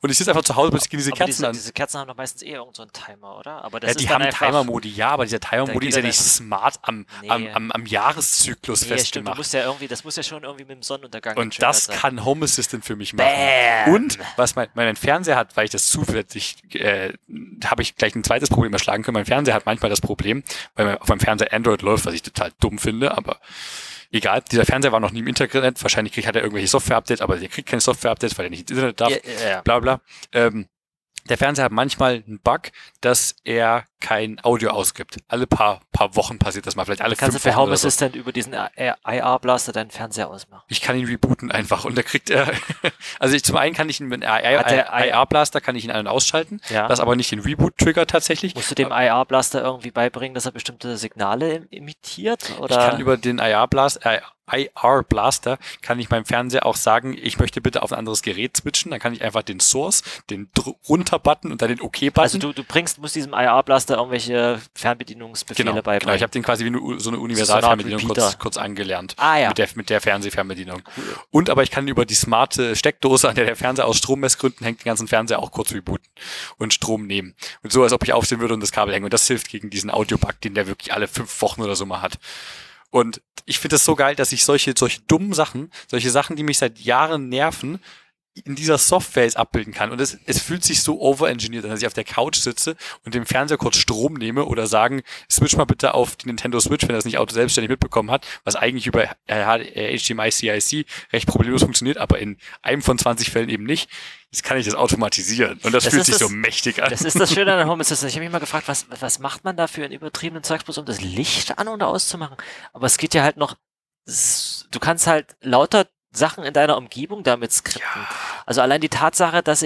Und ich sitze einfach zu Hause, bis ich diese Kerzen an. Diese Kerzen haben doch meistens irgend so einen Timer, oder? Aber das die haben Timer-Modi, ja, aber dieser Timer-Modi ist ja nicht smart am Jahreszyklus festgemacht. Stimmt, du musst ja irgendwie, das muss ja schon irgendwie mit dem Sonnenuntergang und das sein. Kann Home Assistant für mich machen. Und was mein Fernseher hat, weil ich das zusätzlich, habe ich gleich ein zweites Problem erschlagen können. Mein Fernseher hat manchmal das Problem, weil auf meinem Fernseher Android läuft, was ich total dumm finde, aber egal. Dieser Fernseher war noch nie im Internet. Wahrscheinlich hat er irgendwelche Software-Updates, aber der kriegt keine Software-Updates, weil er nicht ins Internet darf. Bla bla. Der Fernseher hat manchmal einen Bug, dass er kein Audio ausgibt. Alle paar Wochen passiert das mal, vielleicht alle 5 Wochen. Kannst du für Home Assistant über diesen IR Blaster deinen Fernseher ausmachen? Ich kann ihn rebooten einfach und da kriegt er, also zum einen kann ich ihn mit IR Blaster kann ich ihn an- und ausschalten, das aber nicht den Reboot triggert tatsächlich. Musst du dem IR Blaster irgendwie beibringen, dass er bestimmte Signale imitiert? Oder? Ich kann über den IR Blaster kann ich meinem Fernseher auch sagen, ich möchte bitte auf ein anderes Gerät switchen, dann kann ich einfach den Source, den Runter-Button und dann den OK-Button. Also du musst diesem IR Blaster irgendwelche Fernbedienungsbefehle beibringen. Genau, ich habe den quasi wie so eine Universal-Fernbedienung kurz angelernt. Mit der Fernsehfernbedienung. Cool. Und aber ich kann über die smarte Steckdose, an der Fernseher aus Strommessgründen hängt, den ganzen Fernseher auch kurz rebooten und Strom nehmen. Und so, als ob ich aufstehen würde und das Kabel hängen. Und das hilft gegen diesen Audio-Bug, den der wirklich alle 5 Wochen oder so mal hat. Und ich finde es so geil, dass ich solche dummen Sachen, solche Sachen, die mich seit Jahren nerven, in dieser Software jetzt abbilden kann. Und es fühlt sich so overengineert an, dass ich auf der Couch sitze und dem Fernseher kurz Strom nehme oder sagen, switch mal bitte auf die Nintendo Switch, wenn er das nicht selbstständig mitbekommen hat, was eigentlich über HDMI CIC recht problemlos funktioniert, aber in einem von 20 Fällen eben nicht. Jetzt kann ich das automatisieren. Und das fühlt sich so mächtig an. Das ist das Schöne an Home Assistant. Ich habe mich mal gefragt, was macht man da für einen übertriebenen Zeugs, um das Licht an- und auszumachen? Aber es geht ja halt noch, du kannst halt lauter Sachen in deiner Umgebung damit skripten. Ja. Also allein die Tatsache, dass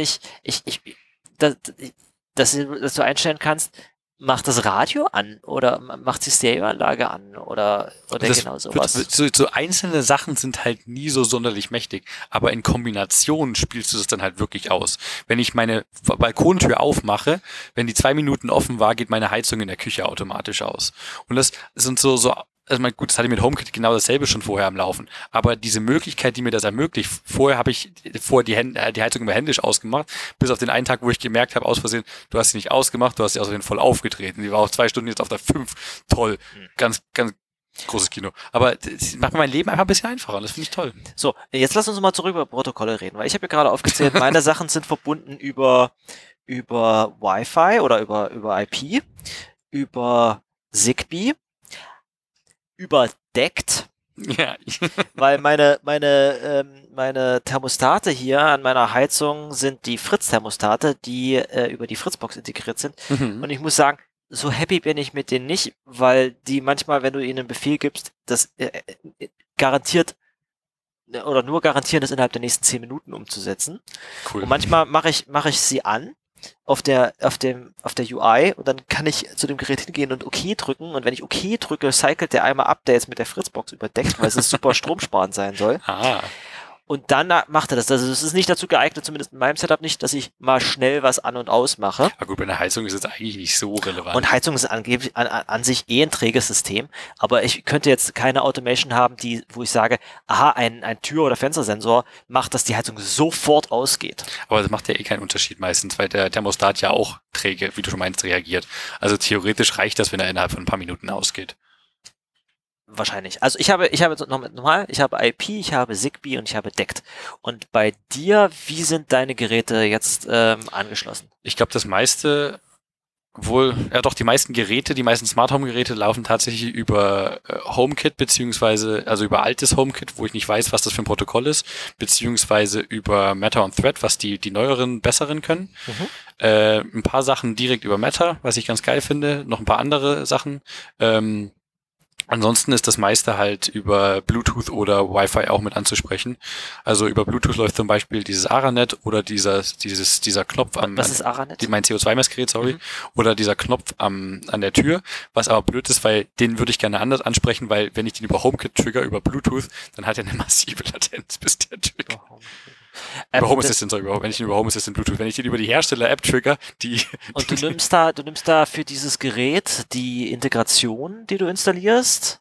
dass du einstellen kannst, macht das Radio an oder macht die Stereoanlage an oder genau sowas. So einzelne Sachen sind halt nie so sonderlich mächtig, aber in Kombination spielst du das dann halt wirklich aus. Wenn ich meine Balkontür aufmache, wenn die 2 Minuten offen war, geht meine Heizung in der Küche automatisch aus. Und das sind so also gut, das hatte ich mit HomeKit genau dasselbe schon vorher am Laufen. Aber diese Möglichkeit, die mir das ermöglicht, vorher habe ich die Heizung immer händisch ausgemacht, bis auf den einen Tag, wo ich gemerkt habe, aus Versehen, du hast sie nicht ausgemacht, du hast sie aus Versehen voll aufgetreten. Die war auf 2 Stunden jetzt auf der 5. Toll. Ganz, ganz großes Kino. Aber das macht mir mein Leben einfach ein bisschen einfacher und das finde ich toll. So, jetzt lass uns mal zurück über Protokolle reden, weil ich habe ja gerade aufgezählt, meine Sachen sind verbunden über Wi-Fi oder über IP, über Zigbee, überdeckt, weil meine Thermostate hier an meiner Heizung sind die Fritz-Thermostate, die über die Fritzbox integriert sind. Und ich muss sagen, so happy bin ich mit denen nicht, weil die manchmal, wenn du ihnen einen Befehl gibst, das garantiert oder nur garantieren, das innerhalb der nächsten 10 Minuten umzusetzen. Cool. Und manchmal mache ich sie an auf der UI und dann kann ich zu dem Gerät hingehen und OK drücken und wenn ich OK drücke, cycelt der einmal Updates mit der Fritzbox überdeckt, weil es super stromsparend sein soll. Und dann macht er das. Also es ist nicht dazu geeignet, zumindest in meinem Setup nicht, dass ich mal schnell was an und aus mache. Aber gut, bei einer Heizung ist es eigentlich nicht so relevant. Und Heizung ist angeblich an sich ein träges System. Aber ich könnte jetzt keine Automation haben, wo ich sage, aha, ein Tür- oder Fenstersensor macht, dass die Heizung sofort ausgeht. Aber das macht ja keinen Unterschied meistens, weil der Thermostat ja auch träge, wie du schon meinst, reagiert. Also theoretisch reicht das, wenn er innerhalb von ein paar Minuten ausgeht. Wahrscheinlich. Also ich habe IP, ich habe Zigbee und ich habe DECT. Und bei dir, wie sind deine Geräte jetzt angeschlossen? Ich glaube, das meiste die meisten Geräte, die meisten Smart Home Geräte laufen tatsächlich über HomeKit also über altes HomeKit, wo ich nicht weiß, was das für ein Protokoll ist, beziehungsweise über Matter und Thread, was die neueren, besseren können. Ein paar Sachen direkt über Matter, was ich ganz geil finde, noch ein paar andere Sachen. Ansonsten ist das meiste halt über Bluetooth oder Wi-Fi auch mit anzusprechen. Also über Bluetooth läuft zum Beispiel dieses Aranet oder dieser Knopf Was ist Aranet? Mein CO2-Messgerät, sorry. Oder dieser Knopf an der Tür, was aber blöd ist, weil den würde ich gerne anders ansprechen, weil wenn ich den über HomeKit trigger, über Bluetooth, dann hat er eine massive Latenz, bis der triggert. Über Home Assistant, wenn ich ihn über Home Assistant Bluetooth, wenn ich den über die Hersteller-App trigger, Und du nimmst da für dieses Gerät die Integration, die du installierst,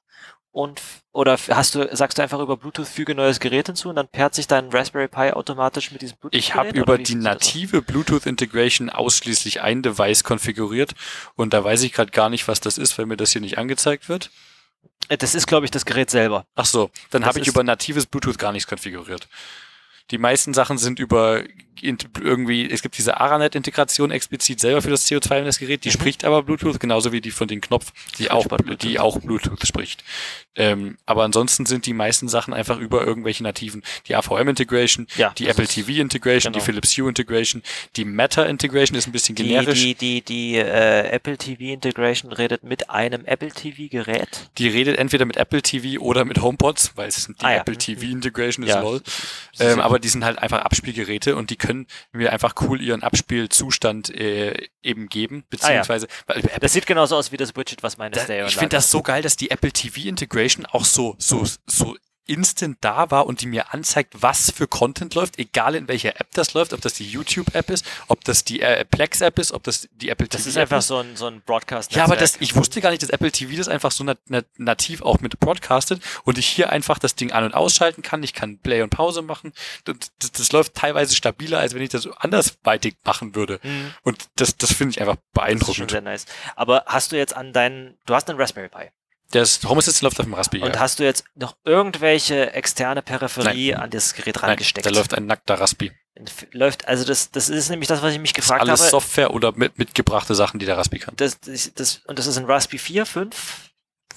oder sagst du einfach über Bluetooth füge neues Gerät hinzu und dann pairt sich dein Raspberry Pi automatisch mit diesem Bluetooth-Gerät? Ich habe über die native Bluetooth-Integration ausschließlich ein Device konfiguriert und da weiß ich gerade gar nicht, was das ist, weil mir das hier nicht angezeigt wird. Das ist, glaube ich, das Gerät selber. Ach so, dann habe ich über natives Bluetooth gar nichts konfiguriert. Die meisten Sachen sind über irgendwie, es gibt diese Aranet-Integration explizit selber für das CO2-Messgerät, die spricht aber Bluetooth, genauso wie die von den Knopf, die auch Bluetooth spricht. Aber ansonsten sind die meisten Sachen einfach über irgendwelche nativen, die AVM-Integration, die Apple TV-Integration, die Philips Hue-Integration, die Meta-Integration ist ein bisschen generisch. Die Apple TV-Integration redet mit einem Apple TV-Gerät? Die redet entweder mit Apple TV oder mit HomePods, weil es die Apple TV-Integration ist, lol. Aber die sind halt einfach Abspielgeräte und die können mir einfach cool ihren Abspielzustand eben geben, beziehungsweise das sieht genauso aus wie das Widget, was meine Stereo. Ich finde das so geil, dass die Apple TV Integration auch so instant da war und die mir anzeigt, was für Content läuft, egal in welcher App das läuft, ob das die YouTube-App ist, ob das die Plex-App ist, ob das die Apple TV ist. Das ist einfach so ein Broadcast-Netzwerk. Ja, aber ich wusste gar nicht, dass Apple TV das einfach so nativ auch mit broadcastet und ich hier einfach das Ding an- und ausschalten kann. Ich kann Play und Pause machen. Das läuft teilweise stabiler, als wenn ich das andersweitig machen würde. Und das finde ich einfach beeindruckend. Das ist schon sehr nice. Aber hast du jetzt du hast einen Raspberry Pi. Das Home Assistant läuft auf dem Raspberry. Und hast du jetzt noch irgendwelche externe Peripherie an das Gerät rangesteckt? Da läuft ein nackter Raspi. Also das ist nämlich das, was ich mich gefragt habe. Alles Software oder mitgebrachte Sachen, die der Raspi kann. Und das ist ein Raspi 4, 5?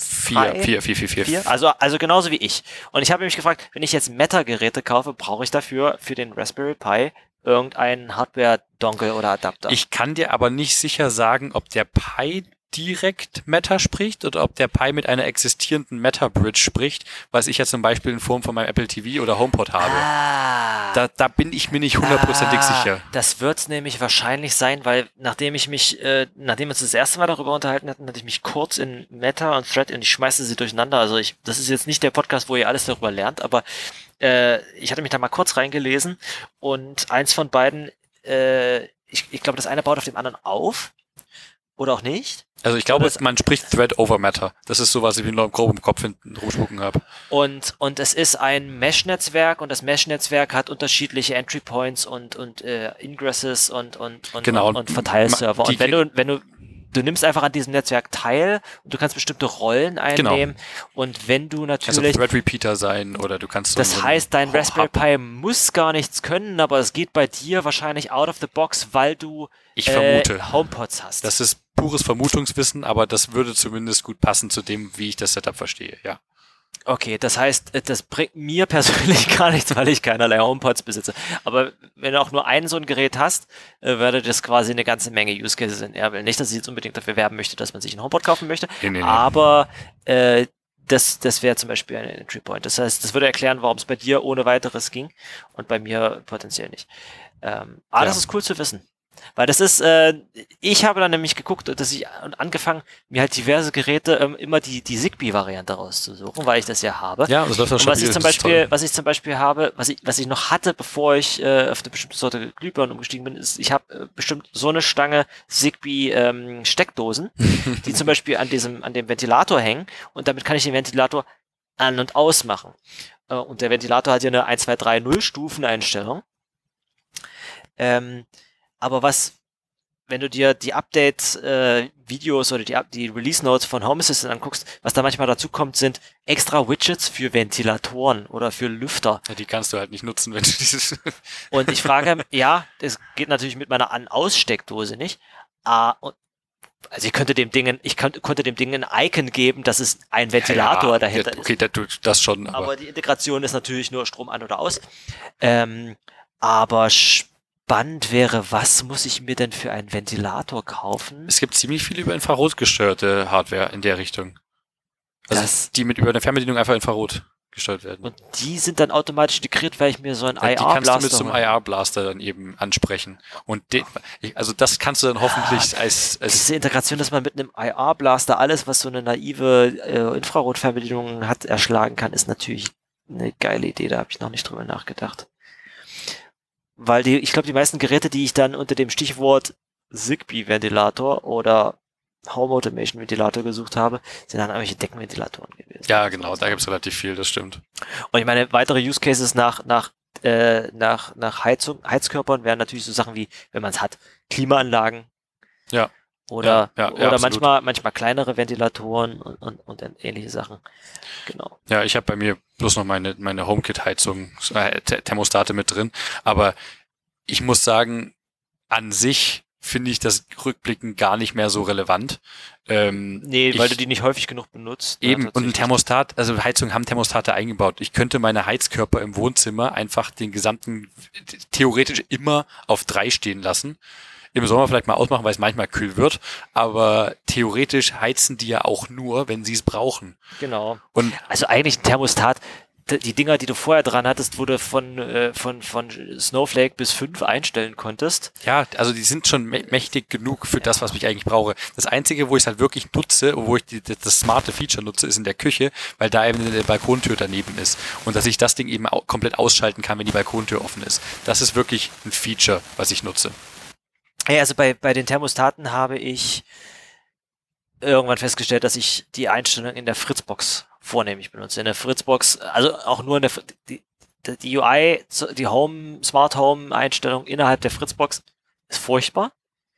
4. Also genauso wie ich. Und ich habe mich gefragt, wenn ich jetzt Meta-Geräte kaufe, brauche ich dafür für den Raspberry Pi irgendeinen Hardware-Dongle oder Adapter? Ich kann dir aber nicht sicher sagen, ob der Pi direkt Meta spricht oder ob der Pi mit einer existierenden Meta-Bridge spricht, was ich ja zum Beispiel in Form von meinem Apple TV oder HomePod habe. Da bin ich mir nicht hundertprozentig sicher. Das wird es nämlich wahrscheinlich sein, weil nachdem wir uns das erste Mal darüber unterhalten hatten, hatte ich mich kurz in Meta und Thread und ich schmeiße sie durcheinander. Also das ist jetzt nicht der Podcast, wo ihr alles darüber lernt, aber ich hatte mich da mal kurz reingelesen und eins von beiden, ich glaube, das eine baut auf dem anderen auf. Oder auch nicht. Also ich glaube, man spricht Thread over Matter. Das ist sowas, wie ich noch grob im Kopf hinten rumspucken habe. Und es ist ein Mesh-Netzwerk und das Mesh-Netzwerk hat unterschiedliche Entry Points und Ingresses und Verteilserver. Und wenn du nimmst einfach an diesem Netzwerk teil und du kannst bestimmte Rollen einnehmen. Und wenn du natürlich... Also Thread Repeater sein oder du kannst... Das heißt, dein Raspberry Pi muss gar nichts können, aber es geht bei dir wahrscheinlich out of the box, weil du HomePods hast. Das ist pures Vermutungswissen, aber das würde zumindest gut passen zu dem, wie ich das Setup verstehe, ja. Okay, das heißt, das bringt mir persönlich gar nichts, weil ich keinerlei HomePods besitze. Aber wenn du auch nur so ein Gerät hast, würde das quasi eine ganze Menge Use Cases enerbeln. Nicht, dass ich jetzt unbedingt dafür werben möchte, dass man sich ein HomePod kaufen möchte, aber das wäre zum Beispiel ein Entry Point. Das heißt, das würde erklären, warum es bei dir ohne weiteres ging und bei mir potenziell nicht. Das ist cool zu wissen. Weil das ist, ich habe dann nämlich geguckt, dass ich angefangen, mir halt diverse Geräte immer die Zigbee-Variante rauszusuchen, weil ich das ja habe. Ja, das läuft auch schon. Was ich zum Beispiel habe, was ich noch hatte, bevor ich auf eine bestimmte Sorte Glühbirnen umgestiegen bin, ist, ich habe bestimmt so eine Stange Zigbee Steckdosen, die zum Beispiel an dem Ventilator hängen und damit kann ich den Ventilator an- und ausmachen. Und der Ventilator hat ja eine 1, 2, 3, 0 Stufeneinstellung. Aber wenn du dir die Update-Videos oder die Release-Notes von Home Assistant anguckst, was da manchmal dazu kommt, sind extra Widgets für Ventilatoren oder für Lüfter. Ja, die kannst du halt nicht nutzen, wenn du dieses... Und ich frage, das geht natürlich mit meiner An-Aus-Steckdose nicht. Also ich konnte dem Ding ein Icon geben, dass es ein Ventilator dahinter ist. Okay, das schon. Aber die Integration ist natürlich nur Strom an oder aus. Aber spannend wäre, was muss ich mir denn für einen Ventilator kaufen? Es gibt ziemlich viel über Infrarot gesteuerte Hardware in der Richtung. Also die über eine Fernbedienung einfach Infrarot gesteuert werden. Und die sind dann automatisch integriert, weil ich mir so einen IR-Blaster... Die kannst du mit so einem IR-Blaster dann eben ansprechen. Und also das kannst du dann hoffentlich als... Diese Integration, dass man mit einem IR-Blaster alles, was so eine naive Infrarot-Fernbedienung hat, erschlagen kann, ist natürlich eine geile Idee. Da habe ich noch nicht drüber nachgedacht. Weil ich glaube, die meisten Geräte, die ich dann unter dem Stichwort Zigbee-Ventilator oder Home Automation Ventilator gesucht habe, sind dann irgendwelche Deckenventilatoren gewesen. Ja, genau, da gibt's relativ viel, das stimmt. Und ich meine, weitere Use Cases nach Heizkörpern wären natürlich so Sachen wie, wenn man es hat, Klimaanlagen. Ja. Oder absolut. manchmal kleinere Ventilatoren und ähnliche Sachen. Genau. Ja, ich habe bei mir bloß noch meine HomeKit-Heizung, Thermostate mit drin. Aber ich muss sagen, an sich finde ich das rückblickend gar nicht mehr so relevant. Nee, weil du die nicht häufig genug benutzt. Eben, und ein Thermostat, also Heizungen haben Thermostate eingebaut. Ich könnte meine Heizkörper im Wohnzimmer einfach den gesamten, theoretisch immer auf 3 stehen lassen. Im Sommer vielleicht mal ausmachen, weil es manchmal kühl wird, aber theoretisch heizen die ja auch nur, wenn sie es brauchen. Genau. Und also eigentlich ein Thermostat, die Dinger, die du vorher dran hattest, wo du von Snowflake bis 5 einstellen konntest. Ja, also die sind schon mächtig genug für das, was ich eigentlich brauche. Das Einzige, wo ich es halt wirklich nutze, wo ich das smarte Feature nutze, ist in der Küche, weil da eben eine Balkontür daneben ist. Und dass ich das Ding eben komplett ausschalten kann, wenn die Balkontür offen ist. Das ist wirklich ein Feature, was ich nutze. Hey, also bei den Thermostaten habe ich irgendwann festgestellt, dass ich die Einstellung in der Fritzbox vornehmlich benutze. In der Fritzbox, also auch nur in die UI, die Smart Home Einstellung innerhalb der Fritzbox ist furchtbar.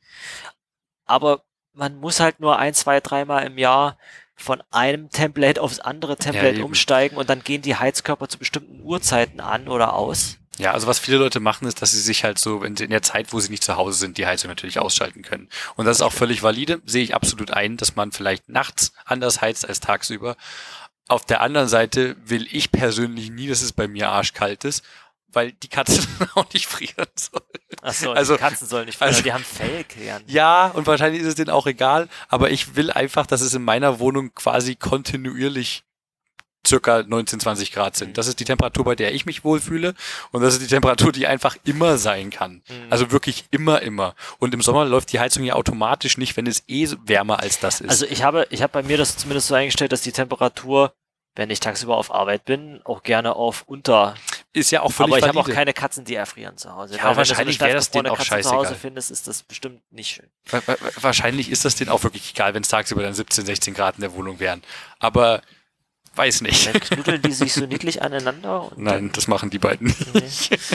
Aber man muss halt nur 1, 2, 3 Mal im Jahr von einem Template aufs andere Template umsteigen und dann gehen die Heizkörper zu bestimmten Uhrzeiten an oder aus. Ja, also was viele Leute machen, ist, dass sie sich halt so, wenn sie in der Zeit, wo sie nicht zu Hause sind, die Heizung natürlich ausschalten können. Und das ist auch völlig valide, sehe ich absolut ein, dass man vielleicht nachts anders heizt als tagsüber. Auf der anderen Seite will ich persönlich nie, dass es bei mir arschkalt ist, weil die Katzen auch nicht frieren sollen. Ach so, also, die Katzen sollen nicht frieren, also, die haben Fell. Ja, und wahrscheinlich ist es denen auch egal, aber ich will einfach, dass es in meiner Wohnung quasi kontinuierlich circa 19, 20 Grad sind. Das ist die Temperatur, bei der ich mich wohlfühle. Und das ist die Temperatur, die einfach immer sein kann. Also wirklich immer. Und im Sommer läuft die Heizung ja automatisch nicht, wenn es wärmer als das ist. Also ich habe bei mir das zumindest so eingestellt, dass die Temperatur, wenn ich tagsüber auf Arbeit bin, auch gerne auf unter... Ist ja auch völlig valide. Aber ich habe auch keine Katzen, die erfrieren zu Hause. Ja, wahrscheinlich wäre das denen auch scheißegal. Wenn du zu Hause findest, ist das bestimmt nicht schön. Wahrscheinlich ist das denen auch wirklich egal, wenn es tagsüber dann 17, 16 Grad in der Wohnung wären. Aber... Weiß nicht. Dann knuddeln die sich so niedlich aneinander? Nein, das machen die beiden nicht. Nee.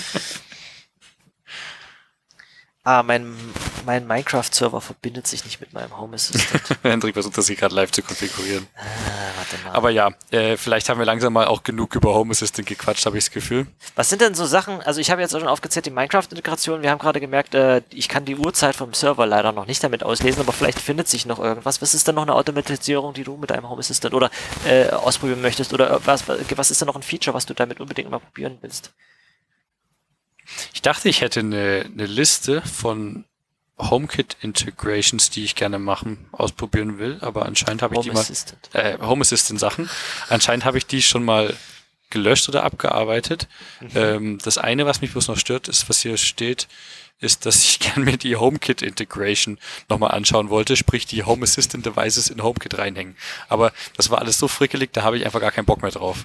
Mein Minecraft-Server verbindet sich nicht mit meinem Home Assistant. Hendrik versucht das hier gerade live zu konfigurieren. Warte mal. Aber ja, vielleicht haben wir langsam mal auch genug über Home Assistant gequatscht, habe ich das Gefühl. Was sind denn so Sachen, also ich habe jetzt auch schon aufgezählt, die Minecraft-Integration, wir haben gerade gemerkt, ich kann die Uhrzeit vom Server leider noch nicht damit auslesen, aber vielleicht findet sich noch irgendwas. Was ist denn noch eine Automatisierung, die du mit deinem Home Assistant oder ausprobieren möchtest? Oder was ist denn noch ein Feature, was du damit unbedingt mal probieren willst? Ich dachte, ich hätte eine Liste von HomeKit-Integrations, die ich gerne ausprobieren will, aber anscheinend habe ich Home Assistant Sachen. Anscheinend habe ich die schon mal gelöscht oder abgearbeitet. Das eine, was mich bloß noch stört, ist, was hier steht, ist, dass ich gerne mir die HomeKit-Integration nochmal anschauen wollte, sprich die Home Assistant Devices in HomeKit reinhängen. Aber das war alles so frickelig, da habe ich einfach gar keinen Bock mehr drauf.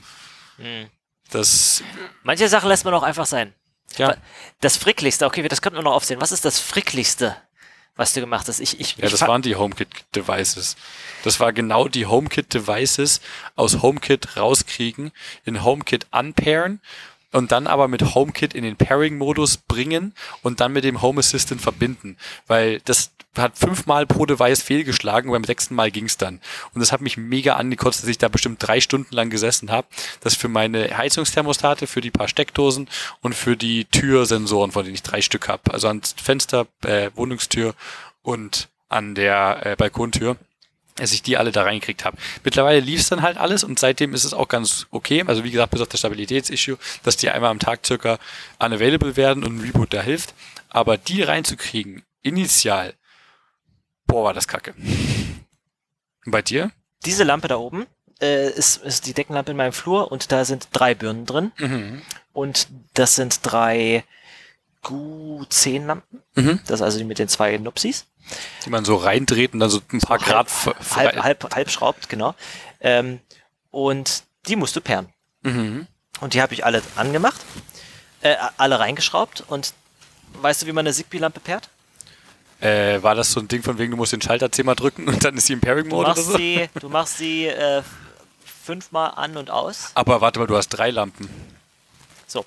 Manche Sachen lässt man auch einfach sein. Ja. Das Frickligste, okay, das könnten wir noch aufsehen. Was ist das Frickligste, was du gemacht hast? Das waren die HomeKit-Devices. Das war genau die HomeKit-Devices aus HomeKit rauskriegen, in HomeKit unpairen und dann aber mit HomeKit in den Pairing-Modus bringen und dann mit dem Home Assistant verbinden. Weil das hat 5-mal pro Device fehlgeschlagen, beim 6. Mal ging's dann. Und das hat mich mega angekotzt, dass ich da bestimmt 3 Stunden lang gesessen habe. Das für meine Heizungsthermostate, für die paar Steckdosen und für die Türsensoren, von denen ich 3 Stück habe. Also ans Fenster, Wohnungstür und an der Balkontür, dass ich die alle da reingekriegt habe. Mittlerweile lief es dann halt alles und seitdem ist es auch ganz okay. Also wie gesagt, bis auf das Stabilitätsissue, dass die einmal am Tag circa unavailable werden und ein Reboot da hilft. Aber die reinzukriegen, initial, boah, war das kacke. Und bei dir? Diese Lampe da oben ist die Deckenlampe in meinem Flur und da sind 3 Birnen drin. Und das sind 3 GU10-Lampen. Das ist also die mit den 2 Nupsis. Die man so reindreht und dann so ein paar Grad halb schraubt, genau. Und die musst du pairen. Und die habe ich alle angemacht, alle reingeschraubt. Und weißt du, wie man eine Zigbee-Lampe pairt? War das so ein Ding von wegen, du musst den Schalter 10-mal drücken und dann ist sie im Pairing-Mode oder so? Du machst sie 5-mal an und aus. Aber warte mal, du hast 3 Lampen. So.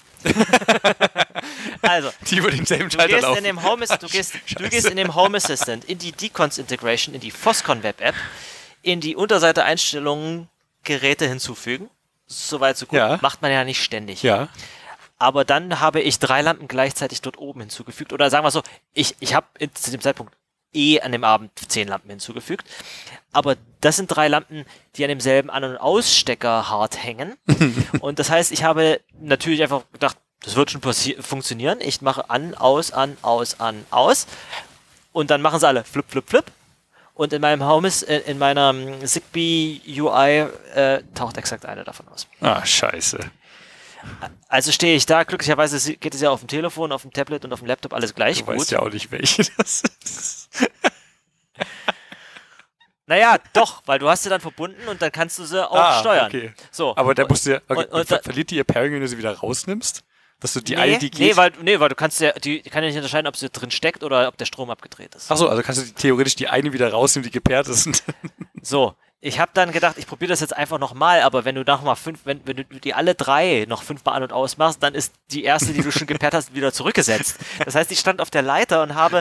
Also, die über denselben Schalter laufen. Du gehst in dem Home Assistant, in die Decons Integration, in die Foscon Web App, in die Unterseite Einstellungen, Geräte hinzufügen. Soweit so gut. Ja. Macht man ja nicht ständig. Ja. Aber dann habe ich 3 Lampen gleichzeitig dort oben hinzugefügt. Oder sagen wir so, ich habe zu dem Zeitpunkt an dem Abend 10 Lampen hinzugefügt. Aber das sind 3 Lampen, die an demselben An- und Ausstecker hart hängen. Und das heißt, ich habe natürlich einfach gedacht, das wird schon funktionieren. Ich mache an, aus, an, aus, an, aus. Und dann machen sie alle flip, flip, flip. Und in meinem in meiner Zigbee UI taucht exakt eine davon aus. Ah, scheiße. Also stehe ich da, glücklicherweise geht es ja auf dem Telefon, auf dem Tablet und auf dem Laptop alles gleich gut. Du weißt ja auch nicht, welche das ist. Naja, doch, weil du hast sie dann verbunden und dann kannst du sie auch steuern. Okay. So. Aber da musst du ja, verliert die ihr Pairing, wenn du sie wieder rausnimmst? Dass du die eine, die geht? Nee, weil du kannst die kann ja nicht unterscheiden, ob sie drin steckt oder ob der Strom abgedreht ist. Achso, also kannst du theoretisch die eine wieder rausnehmen, die gepaart ist. So. Ich habe dann gedacht, ich probiere das jetzt einfach nochmal, aber wenn du nochmal wenn du die alle 3 noch 5-mal an- und aus machst, dann ist die erste, die du schon gepaart hast, wieder zurückgesetzt. Das heißt, ich stand auf der Leiter und habe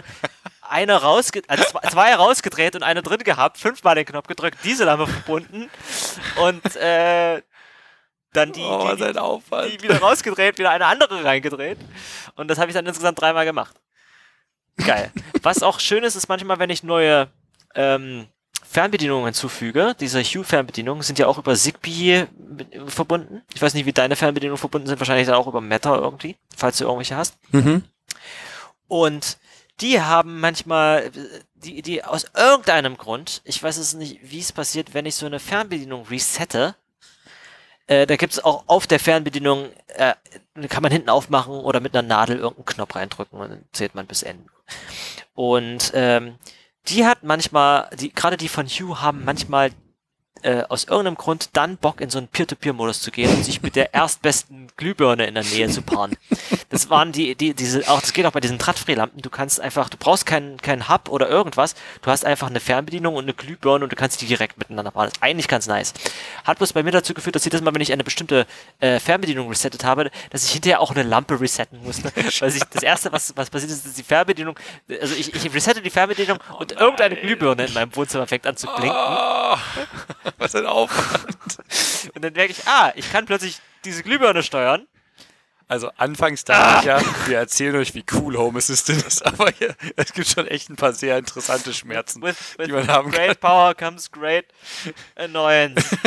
zwei rausgedreht und eine drin gehabt, 5-mal den Knopf gedrückt, diese Lampe verbunden und dann die wieder rausgedreht, wieder eine andere reingedreht. Und das habe ich dann insgesamt 3-mal gemacht. Geil. Was auch schön ist manchmal, wenn ich neue Fernbedienungen hinzufüge. Diese Hue-Fernbedienungen sind ja auch über Zigbee verbunden. Ich weiß nicht, wie deine Fernbedienungen verbunden sind. Wahrscheinlich auch über Matter irgendwie, falls du irgendwelche hast. Mhm. Und die haben manchmal, die aus irgendeinem Grund, ich weiß es nicht, wie es passiert, wenn ich so eine Fernbedienung resette, da gibt es auch auf der Fernbedienung, kann man hinten aufmachen oder mit einer Nadel irgendeinen Knopf reindrücken und dann zählt man bis Ende. Und die hat manchmal, gerade die von Hue haben manchmal aus irgendeinem Grund dann Bock, in so einen Peer-to-Peer-Modus zu gehen und sich mit der erstbesten Glühbirne in der Nähe zu paaren. Das waren das geht auch bei diesen Drahtfree-Lampen. Du brauchst keinen Hub oder irgendwas. Du hast einfach eine Fernbedienung und eine Glühbirne und du kannst die direkt miteinander paaren. Das ist eigentlich ganz nice. Hat bloß bei mir dazu geführt, dass jedes Mal, wenn ich eine bestimmte Fernbedienung resettet habe, dass ich hinterher auch eine Lampe resetten musste. Weil das erste, was passiert ist die Fernbedienung, also ich resette die Fernbedienung und irgendeine Glühbirne in meinem Wohnzimmer fängt an zu blinken. Was ein Aufwand. Und dann merke ich, ich kann plötzlich diese Glühbirne steuern. Also anfangs dachte ich ja, wir erzählen euch, wie cool Home Assistant ist, aber es gibt schon echt ein paar sehr interessante Schmerzen, die man haben kann. Great power comes great annoyance.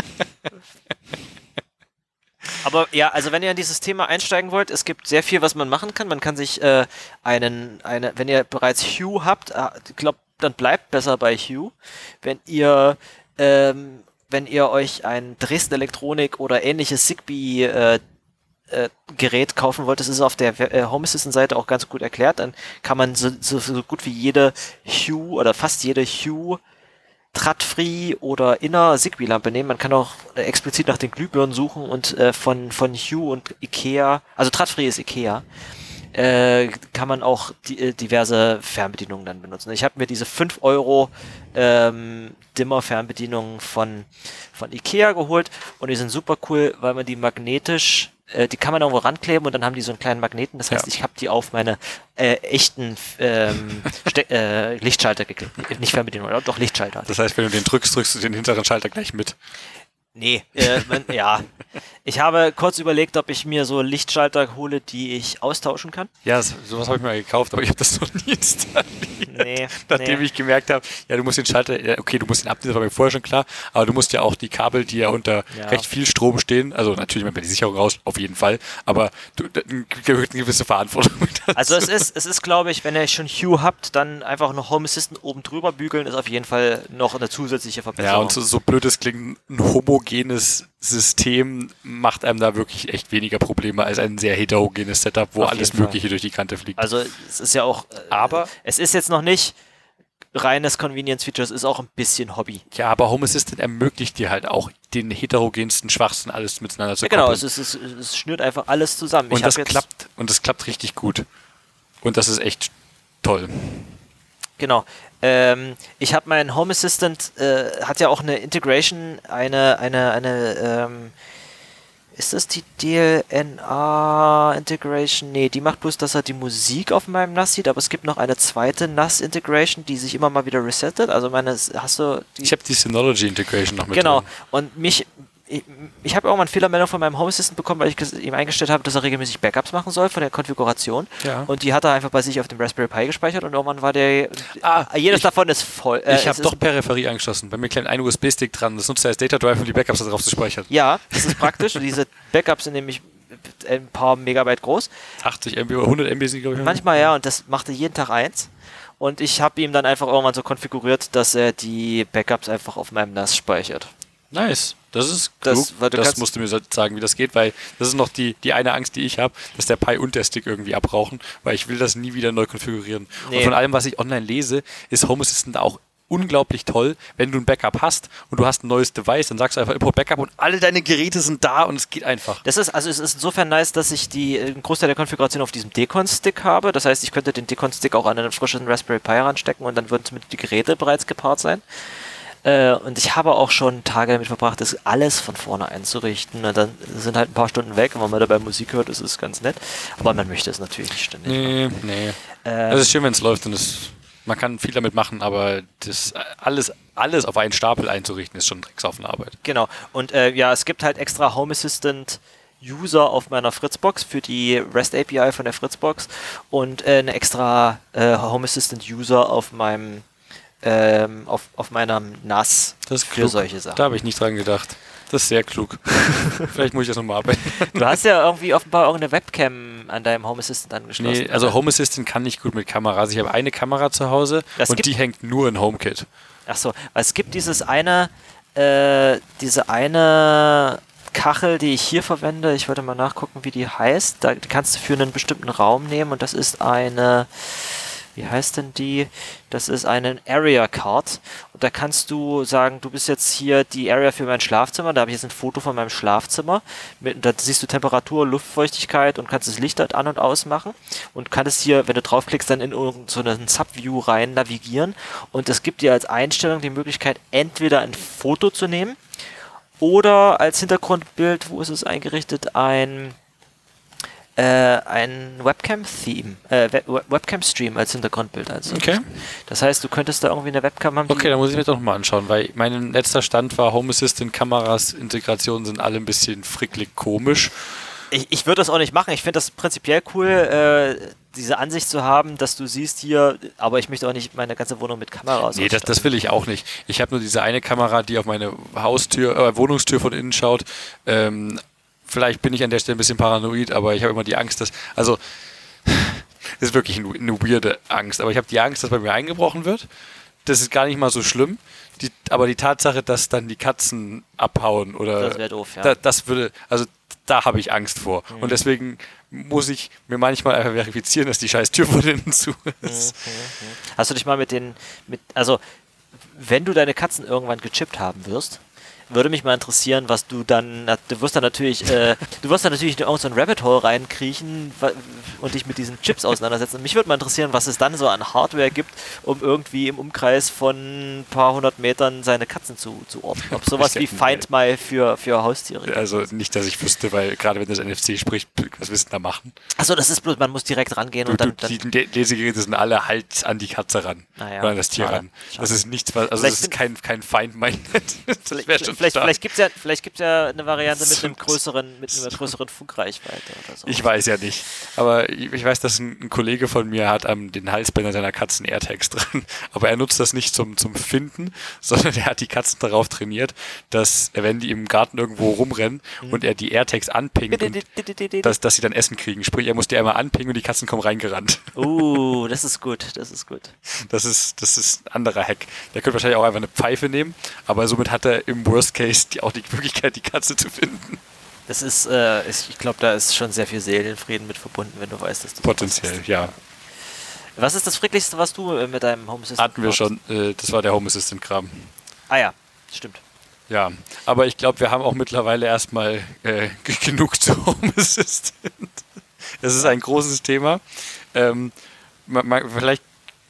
Aber ja, also wenn ihr in dieses Thema einsteigen wollt, es gibt sehr viel, was man machen kann. Man kann sich wenn ihr bereits Hue habt, ich glaube, dann bleibt besser bei Hue. Wenn ihr euch ein Dresden Elektronik oder ähnliches Zigbee Gerät kaufen wollt, das ist auf der Home Assistant Seite auch ganz gut erklärt, dann kann man so gut wie jede Hue oder fast jede Hue Drahtfree oder Inner Zigbee Lampe nehmen. Man kann auch explizit nach den Glühbirnen suchen und von Hue und Ikea, also Drahtfree ist Ikea, kann man auch diverse Fernbedienungen dann benutzen. Ich habe mir diese 5 € Dimmer-Fernbedienungen von Ikea geholt und die sind super cool, weil man die magnetisch, die kann man irgendwo rankleben und dann haben die so einen kleinen Magneten. Das heißt, ich habe die auf meine echten Lichtschalter geklebt. Nicht Fernbedienung, doch Lichtschalter. Das heißt, wenn du den drückst du den hinteren Schalter gleich mit. Nee, ich habe kurz überlegt, ob ich mir so Lichtschalter hole, die ich austauschen kann. Ja, sowas habe ich mal gekauft, aber ich habe das noch nie installiert. Nachdem ich gemerkt habe, ja, du musst den Schalter, okay, du musst ihn abnehmen, das war mir vorher schon klar, aber du musst ja auch die Kabel, die ja unter recht viel Strom stehen, also natürlich mal die Sicherung raus, auf jeden Fall, aber eine gewisse Verantwortung. Also es ist, glaube ich, wenn ihr schon Hue habt, dann einfach noch Home Assistant oben drüber bügeln, ist auf jeden Fall noch eine zusätzliche Verbesserung. Ja, und so blöd es klingt, ein homogenes System macht einem da wirklich echt weniger Probleme als ein sehr heterogenes Setup, wo alles Mögliche durch die Kante fliegt. Also es ist ja auch, aber es ist jetzt noch nicht reines Convenience-Feature, es ist auch ein bisschen Hobby. Ja, aber Home Assistant ermöglicht dir halt auch den heterogensten Schwachsinn alles miteinander zu koppeln. Genau, es schnürt einfach alles zusammen. Und das klappt richtig gut. Und das ist echt toll. Genau. Ich habe meinen Home Assistant, hat ja auch eine Integration, ist das die DLNA-Integration? Nee, die macht bloß, dass er die Musik auf meinem NAS sieht, aber es gibt noch eine zweite NAS-Integration, die sich immer mal wieder resettet. Also hast du... Ich habe die Synology-Integration noch mit Genau, drin. und ich habe irgendwann eine Fehlermeldung von meinem Home Assistant bekommen, weil ich ihm eingestellt habe, dass er regelmäßig Backups machen soll von der Konfiguration. Ja. Und die hat er einfach bei sich auf dem Raspberry Pi gespeichert und irgendwann war jedes davon ist voll. Ich habe doch Peripherie angeschlossen. Bei mir klemmt ein USB-Stick dran. Das nutzt er als Data Drive, um die Backups darauf zu speichern. Ja, das ist praktisch. Und diese Backups sind nämlich ein paar Megabyte groß. 80 MB oder 100 MB sind, glaube ich. Manchmal ja, und das machte jeden Tag eins. Und ich habe ihm dann einfach irgendwann so konfiguriert, dass er die Backups einfach auf meinem NAS speichert. Nice. Das ist klug. Das musst du mir sagen, wie das geht, weil das ist noch die eine Angst, die ich habe, dass der Pi und der Stick irgendwie abrauchen, weil ich will das nie wieder neu konfigurieren. Nee. Und von allem, was ich online lese, ist Home Assistant auch unglaublich toll, wenn du ein Backup hast und du hast ein neues Device, dann sagst du einfach Import Backup und alle deine Geräte sind da und es geht einfach. Es ist insofern nice, dass ich einen Großteil der Konfiguration auf diesem Decon-Stick habe. Das heißt, ich könnte den Decon-Stick auch an einen frischen Raspberry Pi ranstecken und dann würden mit die Geräte bereits gepaart sein. Und ich habe auch schon Tage damit verbracht, das alles von vorne einzurichten. Und dann sind halt ein paar Stunden weg und wenn man dabei Musik hört, ist es ganz nett. Aber man möchte es natürlich nicht ständig machen. Nee. Es ist schön, wenn es läuft und man kann viel damit machen, aber das alles auf einen Stapel einzurichten, ist schon Drecksaufenarbeit. Genau. Und es gibt halt extra Home Assistant User auf meiner Fritzbox für die REST API von der Fritzbox und eine extra Home Assistant User auf meinem auf meinem NAS für solche Sachen. Da habe ich nicht dran gedacht. Das ist sehr klug. Vielleicht muss ich das nochmal arbeiten. Du hast ja irgendwie offenbar irgendeine Webcam an deinem Home Assistant angeschlossen. Nee, also Home Assistant kann nicht gut mit Kameras. Ich habe eine Kamera zu Hause und die hängt nur in HomeKit. Achso, weil es gibt diese eine Kachel, die ich hier verwende. Ich wollte mal nachgucken, wie die heißt. Die kannst du für einen bestimmten Raum nehmen und das ist eine... Wie heißt denn die? Das ist eine Area Card. Und da kannst du sagen, du bist jetzt hier die Area für mein Schlafzimmer. Da habe ich jetzt ein Foto von meinem Schlafzimmer. Da siehst du Temperatur, Luftfeuchtigkeit und kannst das Licht halt an- und ausmachen. Und kannst hier, wenn du draufklickst, dann in irgendeinen Subview rein navigieren. Und es gibt dir als Einstellung die Möglichkeit, entweder ein Foto zu nehmen oder als Hintergrundbild, wo ist es eingerichtet, ein Webcam-Theme, Webcam-Stream als Hintergrundbild. Okay. Das heißt, du könntest da irgendwie eine Webcam haben. Okay, dann muss ich mir doch nochmal anschauen, weil mein letzter Stand war, Home Assistant-Kameras, Integrationen sind alle ein bisschen fricklig komisch. Ich würde das auch nicht machen. Ich finde das prinzipiell cool, diese Ansicht zu haben, dass du siehst hier, aber ich möchte auch nicht meine ganze Wohnung mit Kameras Nee, das will ich auch nicht. Ich habe nur diese eine Kamera, die auf meine Wohnungstür von innen schaut. Vielleicht bin ich an der Stelle ein bisschen paranoid, aber ich habe immer die Angst, das ist wirklich eine weirde Angst, aber ich habe die Angst, dass bei mir eingebrochen wird. Das ist gar nicht mal so schlimm, aber die Tatsache, dass dann die Katzen abhauen oder... Das wäre doof, ja. Da habe ich Angst vor. Und deswegen muss ich mir manchmal einfach verifizieren, dass die scheiß Tür von innen zu ist. Hast du dich mal also wenn du deine Katzen irgendwann gechippt haben wirst, würde mich mal interessieren, was du wirst dann natürlich in irgendein Rabbit Hole reinkriechen und dich mit diesen Chips auseinandersetzen. Mich würde mal interessieren, was es dann so an Hardware gibt, um irgendwie im Umkreis von ein paar hundert Metern seine Katzen zu orten. Ob sowas wie Find My für Haustiere gibt. Also nicht, dass ich wüsste, weil gerade wenn das NFC spricht, was willst du da machen? Achso, das ist bloß, man muss direkt rangehen und dann... Die Lesegeräte sind alle halt an die Katze ran. Oder an das Tier ran. Das ist nichts, das ist kein Find My. Vielleicht gibt's ja eine Variante mit einer größeren Funkreichweite oder so. Ich weiß ja nicht. Aber ich weiß, dass ein Kollege von mir hat an den Halsbändern seiner Katzen AirTags dran. Aber er nutzt das nicht zum Finden, sondern er hat die Katzen darauf trainiert, dass wenn die im Garten irgendwo rumrennen und er die AirTags anpingt, dass sie dann Essen kriegen. Sprich, er muss die einmal anpingen und die Katzen kommen reingerannt. Das ist gut. Das ist ein anderer Hack. Der könnte wahrscheinlich auch einfach eine Pfeife nehmen, aber somit hat er im Worst Case auch die Möglichkeit, die Katze zu finden. Das ist, ich glaube, da ist schon sehr viel Seelenfrieden mit verbunden, wenn du weißt, dass du potenziell, ja. Was ist das Fricklichste, was du mit deinem Home Assistant hatten wir schon, das war der Home Assistant-Kram. Ah ja, stimmt. Ja, aber ich glaube, wir haben auch mittlerweile erstmal genug zu Home Assistant. Das ist ein großes Thema. Vielleicht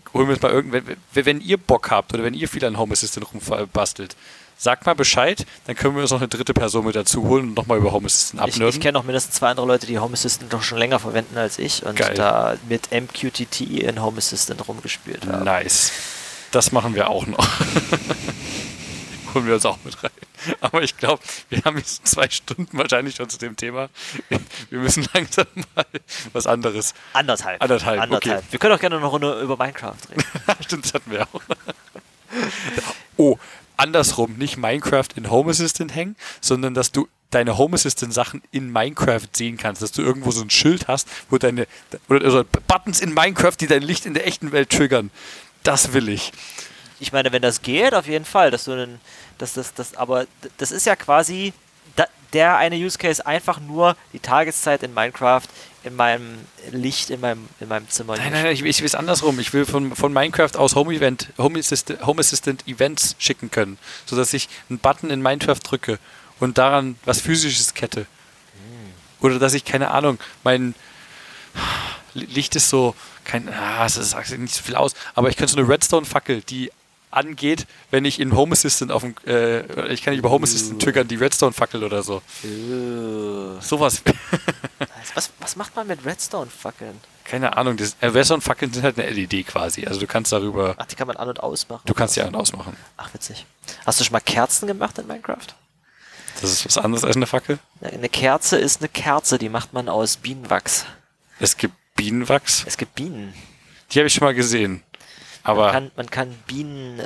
holen wir uns mal wenn ihr Bock habt oder wenn ihr viel an Home Assistant rumbastelt, sagt mal Bescheid, dann können wir uns noch eine dritte Person mit dazu holen und nochmal über Home Assistant abnörden. Ich kenne noch mindestens 2 andere Leute, die Home Assistant doch schon länger verwenden als ich und da mit MQTT in Home Assistant rumgespielt haben. Nice. Das machen wir auch noch. Holen wir uns auch mit rein. Aber ich glaube, wir haben jetzt 2 Stunden wahrscheinlich schon zu dem Thema. Wir müssen langsam mal was anderes. Anderthalb. Okay. Wir können auch gerne noch eine Runde über Minecraft reden. Stimmt, das hatten wir auch. Oh, andersrum, nicht Minecraft in Home Assistant hängen, sondern dass du deine Home Assistant Sachen in Minecraft sehen kannst, dass du irgendwo so ein Schild hast, wo oder Buttons in Minecraft, die dein Licht in der echten Welt triggern. Das will ich. Ich meine, wenn das geht, auf jeden Fall, aber das ist ja quasi der eine Use Case, einfach nur die Tageszeit in Minecraft in meinem Licht in meinem Zimmer. Nein, ich will es andersrum. Ich will von Minecraft aus Home Assistant Events schicken können, sodass ich einen Button in Minecraft drücke und daran was Physisches kette. Oder dass ich, keine Ahnung, mein Licht ist so, das sagt nicht so viel aus, aber ich könnte so eine Redstone-Fackel, die angeht, wenn ich in Home Assistant ich kann nicht über Home Assistant triggern, die Redstone-Fackel oder so. Sowas. Was macht man mit Redstone-Fackeln? Keine Ahnung, Redstone-Fackeln sind halt eine LED quasi, also du kannst darüber... Ach, die kann man an- und ausmachen. Du kannst die an- und ausmachen. Ach, witzig. Hast du schon mal Kerzen gemacht in Minecraft? Das ist was anderes als eine Fackel? Eine Kerze ist eine Kerze, die macht man aus Bienenwachs. Es gibt Bienenwachs? Es gibt Bienen. Die habe ich schon mal gesehen. Aber man kann Bienen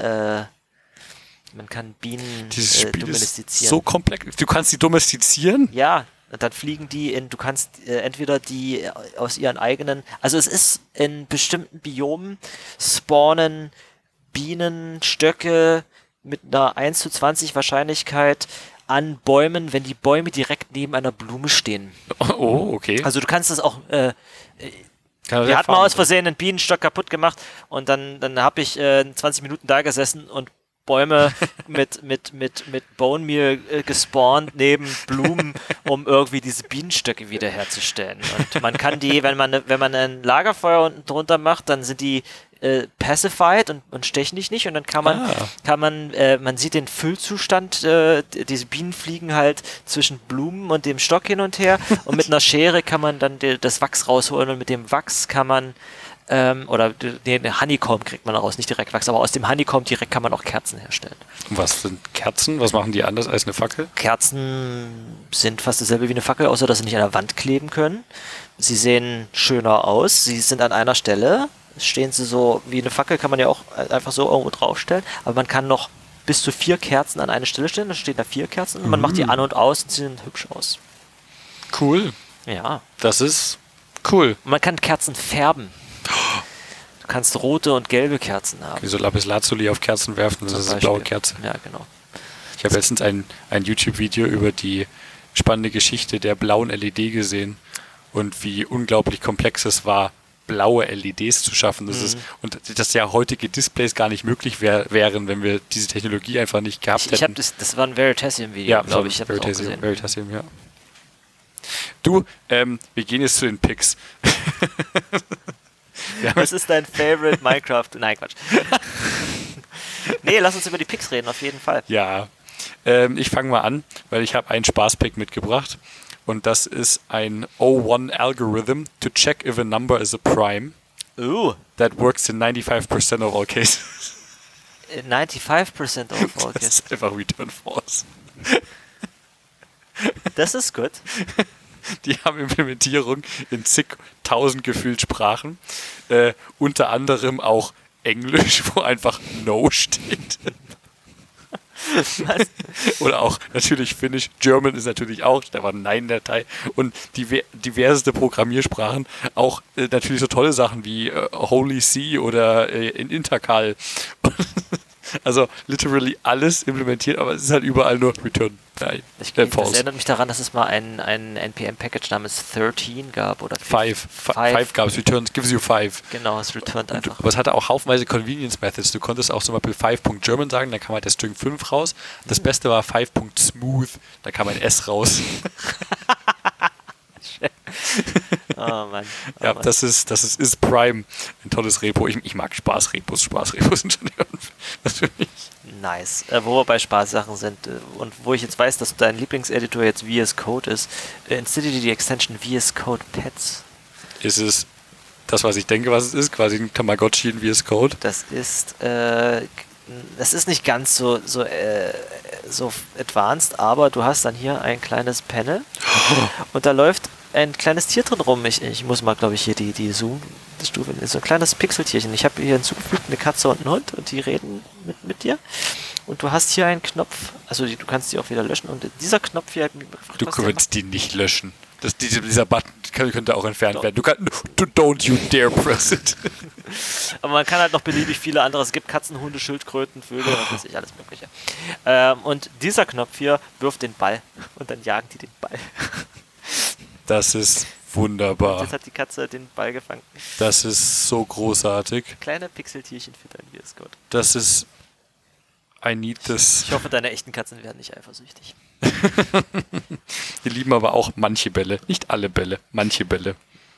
dieses Spiel domestizieren. Ist so komplex. Du kannst die domestizieren? Ja, und dann fliegen die du kannst entweder die aus ihren eigenen, also es ist in bestimmten Biomen spawnen Bienenstöcke mit einer 1:20 Wahrscheinlichkeit an Bäumen, wenn die Bäume direkt neben einer Blume stehen. Oh, okay. Also du kannst das auch wir hatten mal aus Versehen einen Bienenstock kaputt gemacht und dann habe ich 20 Minuten da gesessen und Bäume mit Bone Meal gespawnt neben Blumen, um irgendwie diese Bienenstöcke wiederherzustellen. Und man kann die, wenn man ein Lagerfeuer unten drunter macht, dann sind die pacified und stechen dich nicht und dann man sieht den Füllzustand, diese Bienen fliegen halt zwischen Blumen und dem Stock hin und her und mit einer Schere kann man dann das Wachs rausholen und mit dem Wachs kann man den Honeycomb kriegt man raus, nicht direkt Wachs, aber aus dem Honeycomb direkt kann man auch Kerzen herstellen. Und was sind Kerzen? Was machen die anders als eine Fackel? Kerzen sind fast dasselbe wie eine Fackel, außer dass sie nicht an der Wand kleben können. Sie sehen schöner aus, sie sind an einer Stelle, stehen sie so, wie eine Fackel kann man ja auch einfach so irgendwo draufstellen, aber man kann noch bis zu 4 Kerzen an eine Stelle stellen, dann stehen da 4 Kerzen und man macht die an und aus und sie sehen hübsch aus. Cool. Ja. Das ist cool. Und man kann Kerzen färben. Du kannst rote und gelbe Kerzen haben. Wie so Lapislazuli auf Kerzen werfen, das ist eine blaue Kerze. Ja, genau. Ich habe letztens ein YouTube-Video über die spannende Geschichte der blauen LED gesehen und wie unglaublich komplex es war, blaue LEDs zu schaffen. Und dass ja heutige Displays gar nicht möglich wären, wenn wir diese Technologie einfach nicht gehabt hätten. Das war ein Veritasium-Video, ja, glaube ich. Veritasium, ja. Du, wir gehen jetzt zu den Picks. Was ist dein Favorite Minecraft? Nein, Quatsch. Nee, lass uns über die Picks reden, auf jeden Fall. Ja, ich fange mal an, weil ich habe einen Spaß-Pick mitgebracht. Und das ist ein O1 Algorithm to check if a number is a prime. Ooh. That works in 95% of all cases. 95% of all cases? Das ist einfach Return False. Das ist gut. Die haben Implementierung in zigtausend gefühlt Sprachen. Unter anderem auch Englisch, wo einfach No steht. Was? Oder auch natürlich Finnisch. German ist natürlich auch, da war Nein-Datei. Und diverseste Programmiersprachen. Auch natürlich so tolle Sachen wie Holy See oder in Intercal. Also literally alles implementiert, aber es ist halt überall nur Return. Nein, das erinnert mich daran, dass es mal ein NPM-Package namens 13 gab oder 5 gab es, Returns, gives you 5. Genau, es returned einfach. Aber es hatte auch haufenweise Convenience Methods. Du konntest auch zum Beispiel 5.German sagen, dann kam halt der String 5 raus. Das Beste war 5.Smooth, da kam ein S raus. Mann. Ja, das ist Prime. Ein tolles Repo. Ich mag Spaßrepos. Spaßrepos sind schon natürlich. Nice. Wo wir bei Spaßsachen sind und wo ich jetzt weiß, dass dein Lieblingseditor jetzt VS Code ist, installiere dir die Extension VS Code Pets. Ist es das, was ich denke, was es ist? Quasi ein Tamagotchi in VS Code? Das ist nicht ganz so advanced, aber du hast dann hier ein kleines Panel und da läuft ein kleines Tier drin rum. Ich muss mal, glaube ich, hier die Zoom-Stufe, so ein kleines Pixeltierchen. Ich habe hier hinzugefügt eine Katze und einen Hund und die reden mit dir. Und du hast hier einen Knopf, also du kannst die auch wieder löschen und dieser Knopf hier... Du kannst die nicht löschen. Dieser Button könnte auch entfernt werden. Don't you dare press it. Aber man kann halt noch beliebig viele andere. Es gibt Katzen, Hunde, Schildkröten, Vögel und was weiß ich, alles Mögliche. Und dieser Knopf hier wirft den Ball und dann jagen die den Ball. Das ist wunderbar. Und jetzt hat die Katze den Ball gefangen. Das ist so großartig. Kleine Pixeltierchen für dein VS Code. Das ist... I need this. Ich hoffe, deine echten Katzen werden nicht eifersüchtig. Die lieben aber auch manche Bälle. Nicht alle Bälle, manche Bälle.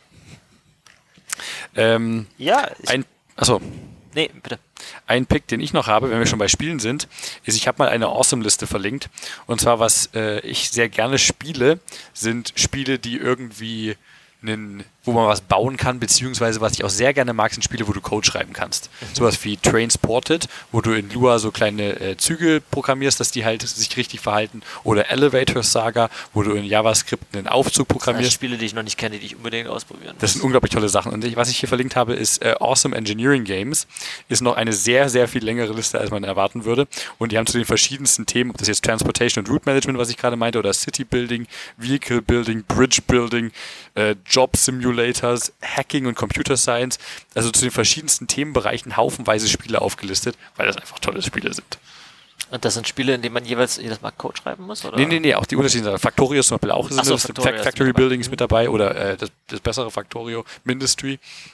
Achso. Nee, bitte. Ein Pick, den ich noch habe, wenn wir schon bei Spielen sind, ist, ich habe mal eine Awesome-Liste verlinkt. Und zwar, was ich sehr gerne spiele, sind Spiele, die irgendwie wo man was bauen kann, beziehungsweise was ich auch sehr gerne mag, sind Spiele, wo du Code schreiben kannst. Sowas wie Trainspotted, wo du in Lua so kleine Züge programmierst, dass die halt sich richtig verhalten. Oder Elevator Saga, wo du in JavaScript einen Aufzug programmierst. Das sind Spiele, die ich noch nicht kenne, die ich unbedingt ausprobieren muss. Das sind unglaublich tolle Sachen. Und was ich hier verlinkt habe, ist Awesome Engineering Games. Ist noch eine sehr, sehr viel längere Liste, als man erwarten würde. Und die haben zu den verschiedensten Themen, ob das jetzt Transportation und Route Management, was ich gerade meinte, oder City Building, Vehicle Building, Bridge Building, Job Simulators, Hacking und Computer Science, also zu den verschiedensten Themenbereichen haufenweise Spiele aufgelistet, weil das einfach tolle Spiele sind. Und das sind Spiele, in denen man jedes Mal Code schreiben muss? Oder? Nee, auch die unterschiedlichen Sachen. Factorio ist zum Beispiel auch so, Factory Building ist mit dabei oder das bessere Factorio, Ministry.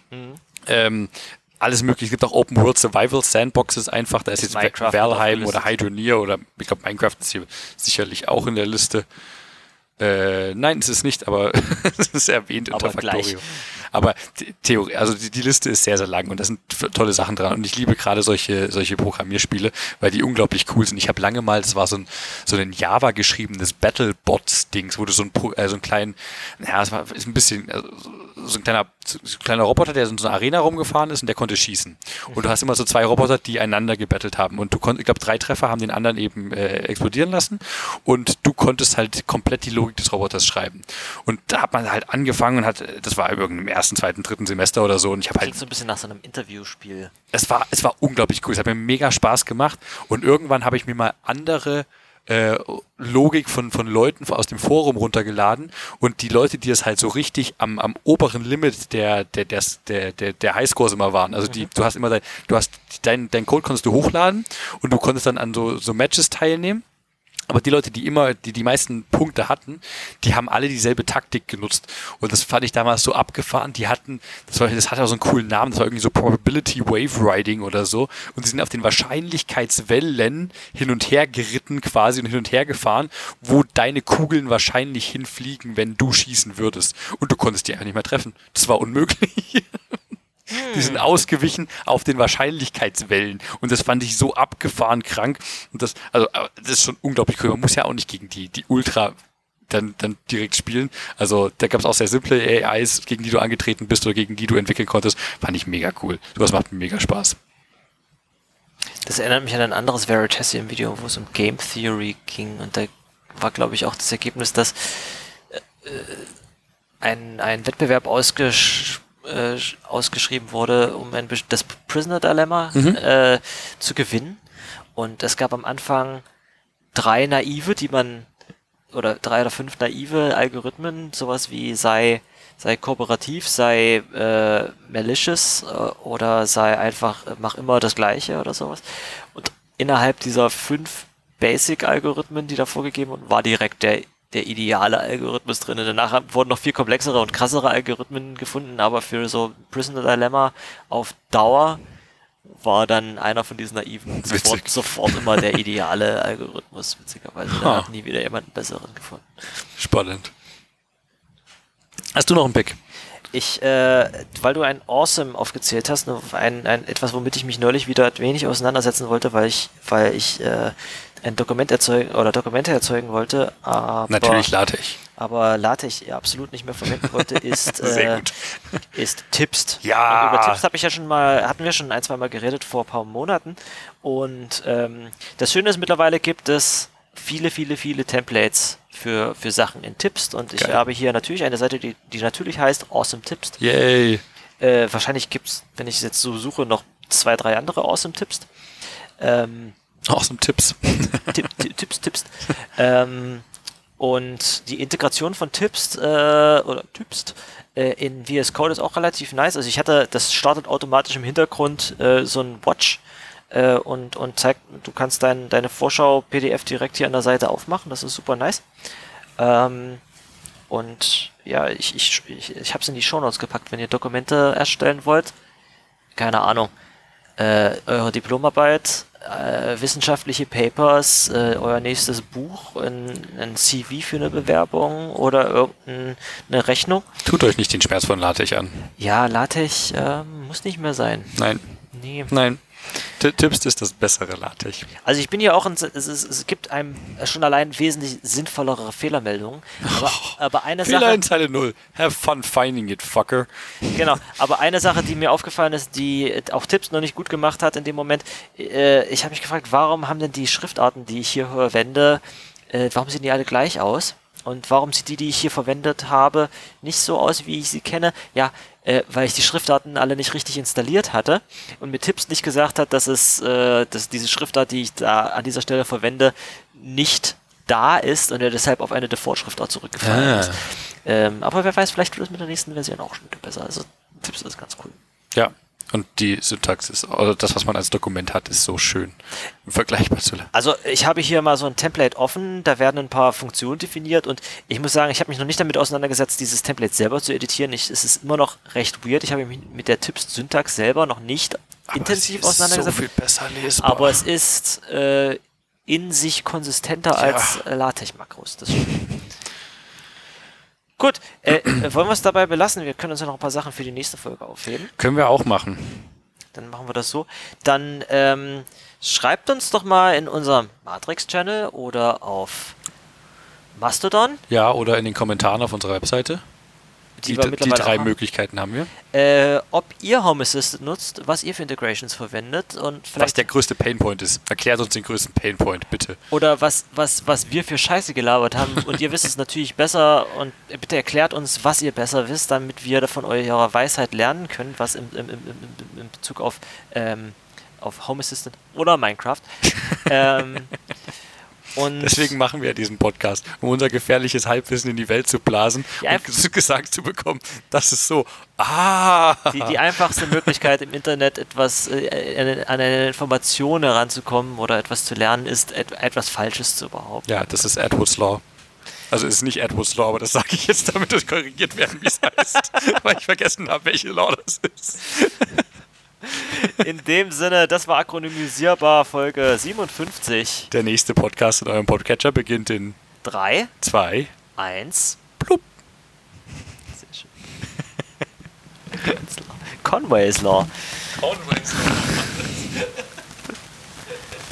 Alles mögliche. Es gibt auch Open World Survival Sandboxes einfach. Da ist jetzt Minecraft Valheim oder Hydroneer oder ich glaube Minecraft ist hier sicherlich auch in der Liste. Nein, es ist nicht, aber es ist erwähnt unter Factorio. Aber die Liste ist sehr, sehr lang und da sind tolle Sachen dran. Und ich liebe gerade solche Programmierspiele, weil die unglaublich cool sind. Ich habe lange mal, das war so ein Java geschriebenes Battlebots-Dings, wo du so einen kleinen, ist ein bisschen, so ein kleiner Roboter, der in so einer Arena rumgefahren ist und der konnte schießen. Und du hast immer so zwei Roboter, die einander gebettelt haben. Und ich glaube, 3 Treffer haben den anderen eben explodieren lassen. Und du konntest halt komplett die Logik des Roboters schreiben. Und da hat man halt angefangen und das war im ersten, zweiten, dritten Semester oder so. Und ich habe halt. Klingt so ein bisschen nach so einem Interviewspiel. Es war unglaublich cool. Es hat mir mega Spaß gemacht. Und irgendwann habe ich mir mal andere Logik von Leuten aus dem Forum runtergeladen und die Leute, die das halt so richtig am oberen Limit der Highscores immer waren. Also du hast immer dein Code konntest du hochladen und du konntest dann an so Matches teilnehmen. Aber die Leute, die meisten Punkte hatten, die haben alle dieselbe Taktik genutzt. Und das fand ich damals so abgefahren. Das hatte auch so einen coolen Namen, das war irgendwie so Probability Wave Riding oder so. Und sie sind auf den Wahrscheinlichkeitswellen hin und her geritten quasi und hin und her gefahren, wo deine Kugeln wahrscheinlich hinfliegen, wenn du schießen würdest. Und du konntest die einfach nicht mehr treffen. Das war unmöglich. Die sind ausgewichen auf den Wahrscheinlichkeitswellen. Und das fand ich so abgefahren krank. Und das ist schon unglaublich cool. Man muss ja auch nicht gegen die Ultra dann direkt spielen. Also da gab es auch sehr simple AIs, gegen die du angetreten bist oder gegen die du entwickeln konntest. Fand ich mega cool. Sowas macht mir mega Spaß. Das erinnert mich an ein anderes Veritasium-Video, wo es um Game Theory ging. Und da war, glaube ich, auch das Ergebnis, dass ein Wettbewerb ausgeschrieben wurde, um das Prisoner Dilemma zu gewinnen. Und es gab am Anfang 3 oder 5 naive Algorithmen, sowas wie sei kooperativ, sei malicious oder sei einfach, mach immer das Gleiche oder sowas. Und innerhalb dieser 5 Basic-Algorithmen, die da vorgegeben wurden, war direkt der ideale Algorithmus drin. Danach wurden noch viel komplexere und krassere Algorithmen gefunden, aber für so Prisoner Dilemma auf Dauer war dann einer von diesen naiven sofort immer der ideale Algorithmus, witzigerweise. Da hat nie wieder jemand einen besseren gefunden. Spannend. Hast du noch einen Pick? Weil du ein Awesome aufgezählt hast, etwas, womit ich mich neulich wieder wenig auseinandersetzen wollte, weil ich ein Dokumente erzeugen wollte, aber natürlich LaTeX. Aber LaTeX absolut nicht mehr verwenden wollte, ist Tipst. Ja. Und über Tipst hatten wir schon ein, zwei Mal geredet vor ein paar Monaten. Und das Schöne ist, mittlerweile gibt es viele Templates für Sachen in Tipst. Und ich habe hier natürlich eine Seite, die natürlich heißt Awesome Tipst. Yay. Wahrscheinlich gibt es, wenn ich es jetzt so suche, noch 2, 3 andere Awesome Tipst. Awesome Tipps. Tipst. Und die Integration von Tipst in VS Code ist auch relativ nice. Also das startet automatisch im Hintergrund so ein Watch und zeigt, du kannst deine Vorschau-PDF direkt hier an der Seite aufmachen. Das ist super nice. Und ja, ich habe es in die Shownotes gepackt, wenn ihr Dokumente erstellen wollt. Keine Ahnung. Eure Diplomarbeit, wissenschaftliche Papers, euer nächstes Buch, ein CV für eine Bewerbung oder irgendeine Rechnung. Tut euch nicht den Schmerz von LaTeX an. Ja, LaTeX muss nicht mehr sein. Nein. Nee. Nein. Tipst ist das bessere LaTeX. Also ich bin ja auch, es gibt einem schon allein wesentlich sinnvollere Fehlermeldungen. Aber eine Fehler Sache... in Zeile 0. Have fun finding it, fucker. Genau, aber eine Sache, die mir aufgefallen ist, die auch Tipps noch nicht gut gemacht hat in dem Moment, ich habe mich gefragt, warum haben denn die Schriftarten, die ich hier verwende, warum sehen die alle gleich aus? Und warum sieht die ich hier verwendet habe, nicht so aus, wie ich sie kenne? Ja, weil ich die Schriftarten alle nicht richtig installiert hatte und mir Tipps nicht gesagt hat, dass diese Schriftart, die ich da an dieser Stelle verwende, nicht da ist und er deshalb auf eine Default-Schriftart zurückgefallen ist. Aber wer weiß, vielleicht wird es mit der nächsten Version auch schon besser. Also Tipps ist ganz cool. Ja. Und die Syntax ist, oder das, was man als Dokument hat, ist so schön vergleichbar zu lernen. Also ich habe hier mal so ein Template offen, da werden ein paar Funktionen definiert und ich muss sagen, ich habe mich noch nicht damit auseinandergesetzt, dieses Template selber zu editieren. Es ist immer noch recht weird. Ich habe mich mit der Tipps-Syntax selber noch nicht intensiv auseinandergesetzt. So viel besser lesbar. Aber es ist in sich konsistenter als LaTeX-Makros. Das stimmt. Gut, wollen wir es dabei belassen? Wir können uns ja noch ein paar Sachen für die nächste Folge aufheben. Können wir auch machen. Dann machen wir das so. Dann schreibt uns doch mal in unserem Matrix-Channel oder auf Mastodon. Ja, oder in den Kommentaren auf unserer Webseite. Die 3 Möglichkeiten haben wir. Ob ihr Home Assistant nutzt, was ihr für Integrations verwendet und vielleicht was der größte Painpoint ist. Erklärt uns den größten Painpoint, bitte. Oder was wir für Scheiße gelabert haben und ihr wisst es natürlich besser und bitte erklärt uns, was ihr besser wisst, damit wir von eurer Weisheit lernen können, was in Bezug auf Home Assistant oder Minecraft. Und deswegen machen wir diesen Podcast, um unser gefährliches Halbwissen in die Welt zu blasen und gesagt zu bekommen, das ist so, Die einfachste Möglichkeit im Internet etwas an eine Information heranzukommen oder etwas zu lernen, ist etwas Falsches zu behaupten. Ja, das ist Edwards Law. Also es ist nicht Edwards Law, aber das sage ich jetzt, damit es korrigiert werden, wie es heißt, weil ich vergessen habe, welche Law das ist. In dem Sinne, das war Akronymisierbar Folge 57. Der nächste Podcast in eurem Podcatcher beginnt in 3, 2, 1, plupp. Sehr schön. Conway's Law. Conway's Law.